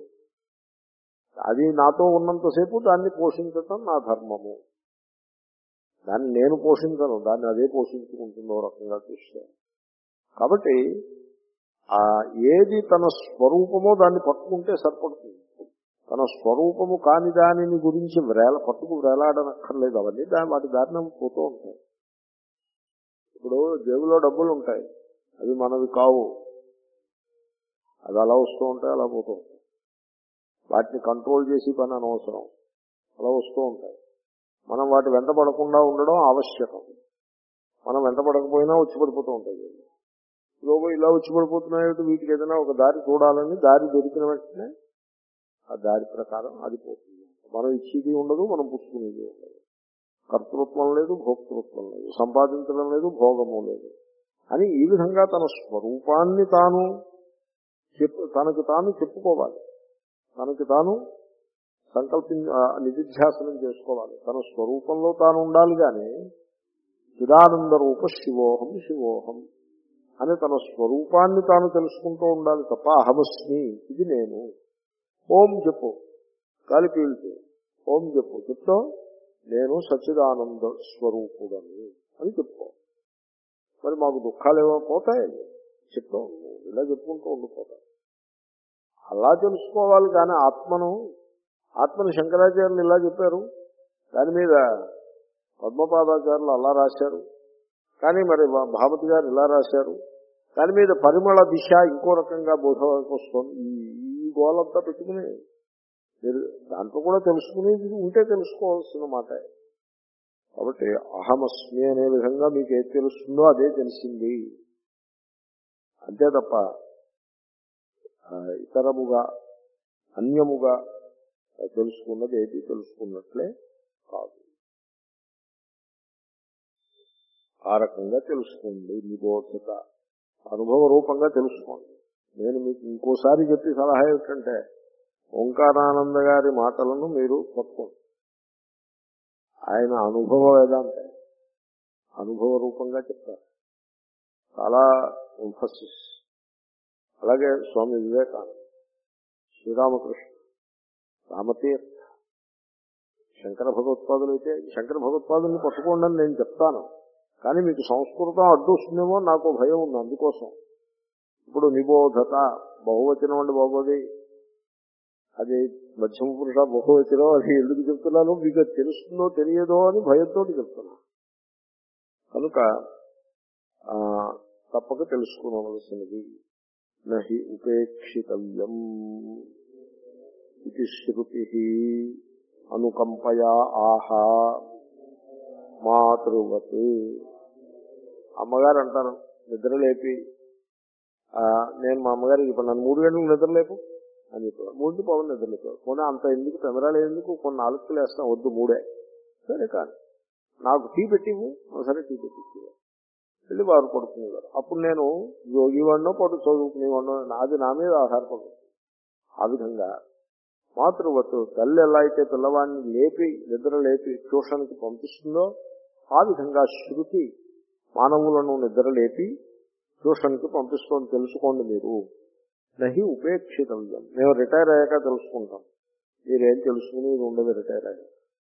అది నాతో ఉన్నంతసేపు దాన్ని పోషించటం నా ధర్మము. దాన్ని నేను పోషించను, దాన్ని అదే పోషించుకుంటుందో రకంగా చూస్తే. కాబట్టి ఆ ఏది తన స్వరూపమో దాన్ని పట్టుకుంటే సరిపడుతుంది. తన స్వరూపము కాని దానిని గురించి వ్రేల పట్టుకు వ్రేలాడనక్కర్లేదు. అవన్నీ దాని వాటి దారిన పోతూ ఉంటాయి. ఇప్పుడు జేబులో డబ్బులు ఉంటాయి, అవి మనవి కావు, అది అలా వస్తూ ఉంటాయి, అలా పోతూ ఉంటాయి. వాటిని కంట్రోల్ చేసి పని అనవసరం, అలా వస్తూ ఉంటాయి. మనం వాటి వెంట పడకుండా ఉండడం ఆవశ్యకం. మనం వెంట పడకపోయినా వచ్చి పడిపోతూ ఉంటాయి. లోపల ఇలా వచ్చి పడిపోతున్నాయి, వీటికి ఏదైనా ఒక దారి చూడాలని దారి దొరికిన వెంటనే ఆ దారి ప్రకారం అది పోతుంది. మనం ఇచ్చేది ఉండదు, మనం పుచ్చుకునేది ఉండదు. కర్తృత్వం లేదు, భోక్తృత్వం లేదు, సంపాదించడం లేదు, భోగము లేదు అని ఈ విధంగా తన స్వరూపాన్ని తాను చెప్పు తనకు తాను చెప్పుకోవాలి. తనకి తాను సంకల్పి నిధిధ్యాసనం చేసుకోవాలి. తన స్వరూపంలో తాను ఉండాలి. కానీ చిదానంద రూప శివోహం శివోహం అని తన స్వరూపాన్ని తాను తెలుసుకుంటూ ఉండాలి తప్ప అహమస్మి ఇది నేను. ఓం చెప్పు, గాలి పీల్చు, ఓం చెప్పు, చెప్తా నేను సచ్చిదానంద స్వరూపుడని అని చెప్పుకో. మరి మాకు దుఃఖాలు ఏమో పోతాయి చెప్తాం, ఇలా చెప్పుకుంటూ ఉండిపోతాయి. అలా తెలుసుకోవాలి. కానీ ఆత్మను ఆత్మను శంకరాచార్యులు ఇలా చెప్పారు, దాని మీద పద్మపాదాచార్యులు అలా రాశారు, కానీ మరి భామతి గారు ఇలా రాశారు, దాని మీద పరిమళ దిశ ఇంకో రకంగా బోధకు వస్తుంది. ఈ గోలంతా పెట్టుకుని మీరు దాంట్లో కూడా తెలుసుకునేది ఉంటే తెలుసుకోవాల్సిన మాట. కాబట్టి అహమస్మి అనే విధంగా మీకు ఏది తెలుస్తుందో అదే తెలిసింది అంతే తప్ప ఇతరముగా అన్యముగా తెలుసుకున్నది ఏది తెలుసుకున్నట్లే కాదు. ఆ రకంగా తెలుసుకోండి. నిబోధత అనుభవ రూపంగా తెలుసుకోండి. నేను మీకు ఇంకోసారి చెప్పి సలహా ఏమిటంటే ఓంకారానంద గారి మాటలను మీరు పట్టుకోండి. ఆయన అనుభవ వేదాంతే, అనుభవ రూపంగా చెప్తారు, చాలా ఎంఫసిస్. అలాగే స్వామి వివేకానంద, శ్రీరామకృష్ణ, రామతీర్థ, శంకర భగవత్పాదులు అయితే శంకర భగవత్పాదుల్ని పట్టుకోండి అని నేను చెప్తాను. కానీ మీకు సంస్కృతం అడ్డు వస్తుందేమో నాకు భయం ఉంది. అందుకోసం ఇప్పుడు నిబోధత బహువచనం అండి బాబోది, అది మధ్యమ పురుష బహువచనం, అది ఎందుకు చెప్తున్నాను మీకు అది తెలుస్తుందో తెలియదో అని భయంతో చెప్తున్నా. కనుక తప్పక తెలుసుకోవలసినది. నహి ఉపేక్షితవ్యం ఇది శృతి అనుకంపయా ఆహా మాతృవత్. అమ్మగారు అంటారు నిద్రలేపి, నేను మా అమ్మగారికి ఇప్పుడు నన్ను మూడు గంటలకు నిద్రలేపు అని చెప్పాను. మూడు పవన్ నిద్రలేపారు. కొన్ని అంత ఎందుకు పెమరాలు ఎందుకు, కొన్ని నాలుగు వేస్తాం, వద్దు మూడే సరే, కానీ నాకు టీ పెట్టివు, సరే టీ పెట్టి వెళ్ళి వారు పడుకునేవారు. అప్పుడు నేను యోగి వాడినో పడు చదువుకునేవాడినో నాది నా మీద ఆధారపడుతుంది. ఆ విధంగా మాతృవత్ తల్లి ఎలా అయితే పిల్లవాడిని లేపి నిద్ర లేపి ట్యూషన్కి పంపిస్తుందో ఆ విధంగా శృతి మానవులను నిద్ర లేపి ట్యూషన్కి పంపిస్తోంది. తెలుసుకోండి మీరు. నహి ఉపేక్షితవ్యం. మేము రిటైర్ అయ్యాక తెలుసుకుంటాం, మీరేం తెలుసుకునేది ఉండదు. రిటైర్ అయ్యాక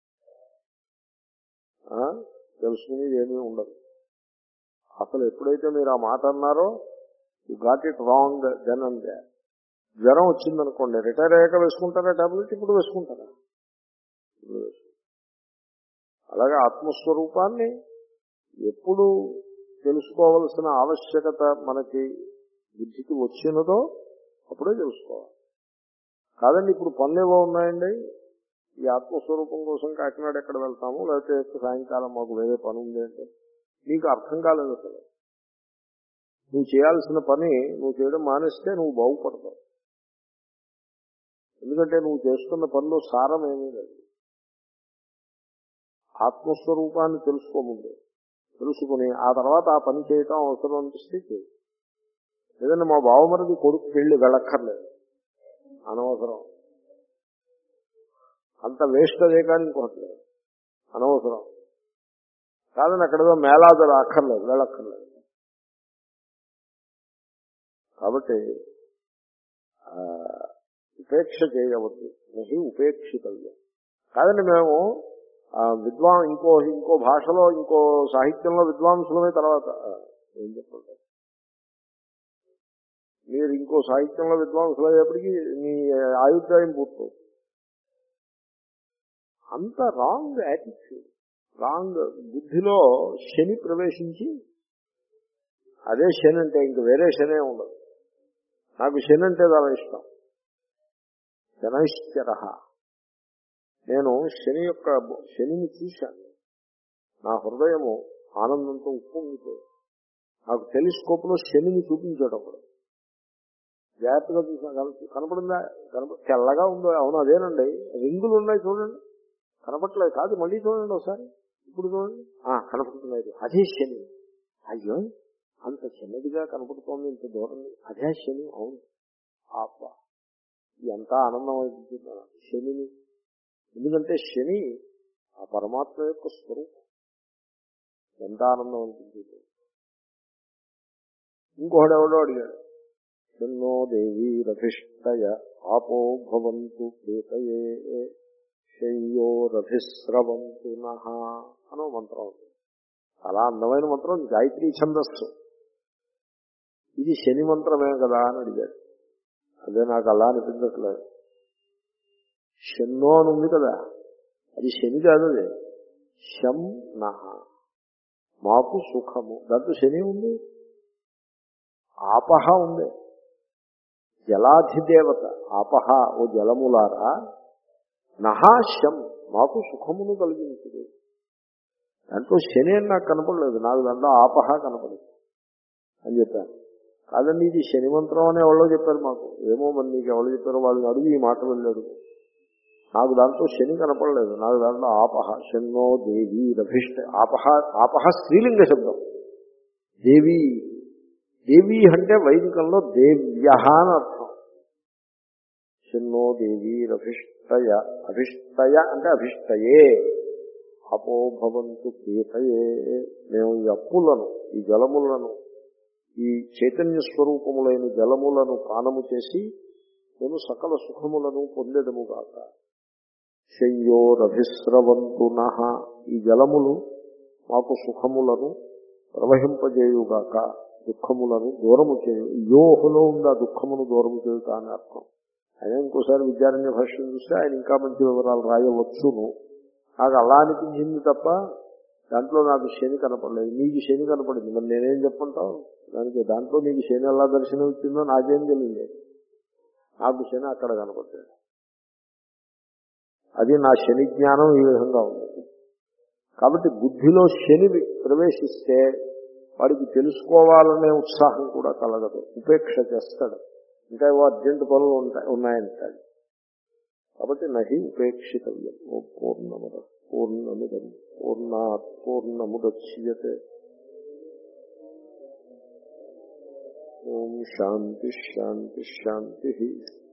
తెలుసుకునేది ఏమీ ఉండదు. అసలు ఎప్పుడైతే మీరు ఆ మాట అన్నారో you got it wrong then and there. జ్వరం వచ్చిందనుకోండి, రిటైర్ అయ్యాక వేసుకుంటారా టాబ్లెట్, ఇప్పుడు వేసుకుంటారా? అలాగే ఆత్మస్వరూపాన్ని ఎప్పుడు తెలుసుకోవలసిన ఆవశ్యకత మనకి బుద్ధికి వచ్చినదో అప్పుడే తెలుసుకోవాలి. కాదండి ఇప్పుడు పనులేవో ఉన్నాయండి, ఈ ఆత్మస్వరూపం కోసం కాకినాడ ఎక్కడ వెళ్తాము, లేకపోతే సాయంకాలం మాకు వేరే పని ఉంది అంటే నీకు అర్థం కాలేదు. అసలు నువ్వు చేయాల్సిన పని నువ్వు చేయడం మానేస్తే నువ్వు బాగుపడతావు. ఎందుకంటే నువ్వు చేస్తున్న పనిలో సారం ఏమీ లేదు. ఆత్మస్వరూపాన్ని తెలుసుకోముందు తెలుసుకుని ఆ తర్వాత ఆ పని చేయటం అవసరం అనిపిస్తే చేయి. లేదంటే మా బావమరిది కొడుకు పెళ్లి వెళ్ళక్కర్లేదు, అనవసరం, అంత వేస్ట్ అదే కానీ ఇంకోట్లేదు, అనవసరం. కాదని అక్కడేదో మేళాదలు అక్కర్లేదు, వెళ్ళక్కర్లేదు. కాబట్టి ఉపేక్ష చేయవద్దు, నహి ఉపేక్షితవ్యం. కాదండి మేము విద్వా ఇంకో ఇంకో భాషలో ఇంకో సాహిత్యంలో విద్వాంసులమే తర్వాత ఏం చెప్పండి, మీరు ఇంకో సాహిత్యంలో విద్వాంసులు అయ్యేప్పటికీ మీ ఆయుర్దాయం పూర్తవుతుంది. అంత రాంగ్ యాటిట్యూడ్, రాంగ్ బుద్ధిలో శని ప్రవేశించి అదే శని అంటే ఇంక వేరే శనే ఉండదు. నాకు శని అంటే చాలా ఇష్టం. శనైశ్చర, నేను శని యొక్క శనిని చూశాను, నా హృదయము ఆనందంతో ఉప్పొంగిపోయింది. నాకు టెలిస్కోప్లో శనిని చూపించాడు ఒకడు, జాగ్రత్తగా చూసా, కనపడిందా, కనప తెల్లగా ఉందో, అవును అదేనండి, రింగులు ఉన్నాయి చూడండి, కనపట్లేదు, కాదు మళ్ళీ చూడండి ఒకసారి, ఇప్పుడు చూడండి, కనపడుతున్నాయి, అదే శని. అయ్యో అంత చిన్నదిగా కనపడుతోంది, ఇంత దూరం, అదే శని. అవును ఆప, ఎంత ఆనందం అనిపించింది శనిని. ఎందుకంటే శని ఆ పరమాత్మ యొక్క స్వరూపం, ఎంత ఆనందం అనిపించింది. ఇంకొకడెవడో అడిగాడు, శన్నో దేవీరభిష్టయ ఆపో భవంతు ప్రేతయే శయ్యోరభిస్రవంతు నః అనో మంత్రం ఉంది. చాలా అందమైన మంత్రం, గాయత్రీ ఛందస్సు. ఇది శని మంత్రమే కదా అని అడిగాడు. అదే నాకు అలా అనిపించట్లేదు. శన్నో అని ఉంది కదా, అది శని కాదు, అది శం నః, మాకు సుఖము. దాంట్లో శని ఉంది, ఆపహ ఉంది, జలాధిదేవత ఆపహ, ఓ జలములారా, నహా శం, మాకు సుఖమును కలిగించుడు. దాంట్లో శని అని నాకు కనపడలేదు, నాకు దాంట్లో ఆపహ కనపడింది అని చెప్పాను. కాదండి ఇది శని మంత్రం అని ఎవరో చెప్పారు మాకు, ఏమో మరి నీకు ఎవరు చెప్పారో వాళ్ళని అడుగు, ఈ మాట వెళ్ళాడు. నాకు దాంట్లో శని కనపడలేదు, నాకు దాంట్లో ఆపహ, శన్నో దేవీ రభిష్ట. ఆపహ, ఆపహ స్త్రీలింగ శబ్దం. దేవీ, దేవీ అంటే వైదికంలో దేవ్య అని అర్థం. శన్నో దేవీ రభిష్టయ, అభిష్టయ అంటే అభిష్టయే, అపో భవంతు ప్రీతయే. మేము ఈ అప్పులను, ఈ జలములను, ఈ చైతన్య స్వరూపములైన జలములను పానము చేసి మేము సకల సుఖములను పొందెదముగాక. శయ్యోరభిస్రవంతు నః, ఈ జలములు మాకు సుఖములను ప్రవహింపజేయుగాక, దుఃఖములను దూరము చేయు. యోహులో ఉంది ఆ దుఃఖమును దూరము చేయుట అని అర్థం. ఆయన ఇంకోసారి విద్యారణ్య భాష్యం చూస్తే ఆయన ఇంకా మంచి వివరాలు రాయవచ్చును. నాకు అలా అనిపించింది తప్ప దాంట్లో నాకు శని కనపడలేదు. నీకు శని కనపడింది, మరి నేనేం చెప్పంటావు దానికి? దాంట్లో నీకు శని ఎలా దర్శనం ఇచ్చిందో నాకేం తెలియదు. నాకు శని అక్కడ కనపడ్డాడు. అది నా శని జ్ఞానం ఈ విధంగా ఉంది. కాబట్టి బుద్ధిలో శని ప్రవేశిస్తే వాడికి తెలుసుకోవాలనే ఉత్సాహం కూడా కలగదు, ఉపేక్ష చేస్తాడు. ఇంకా ఏవో అర్జెంటు పనులు ఉంటాయి ఉన్నాయంటాడు. కాబట్టి నహి ఉపేక్షితవ్యం. ఓ పూర్ణముద పూర్ణమిదం పూర్ణాత్ పూర్ణముదచ్యతే. ఓం శాంతి శాంతి శాంతి.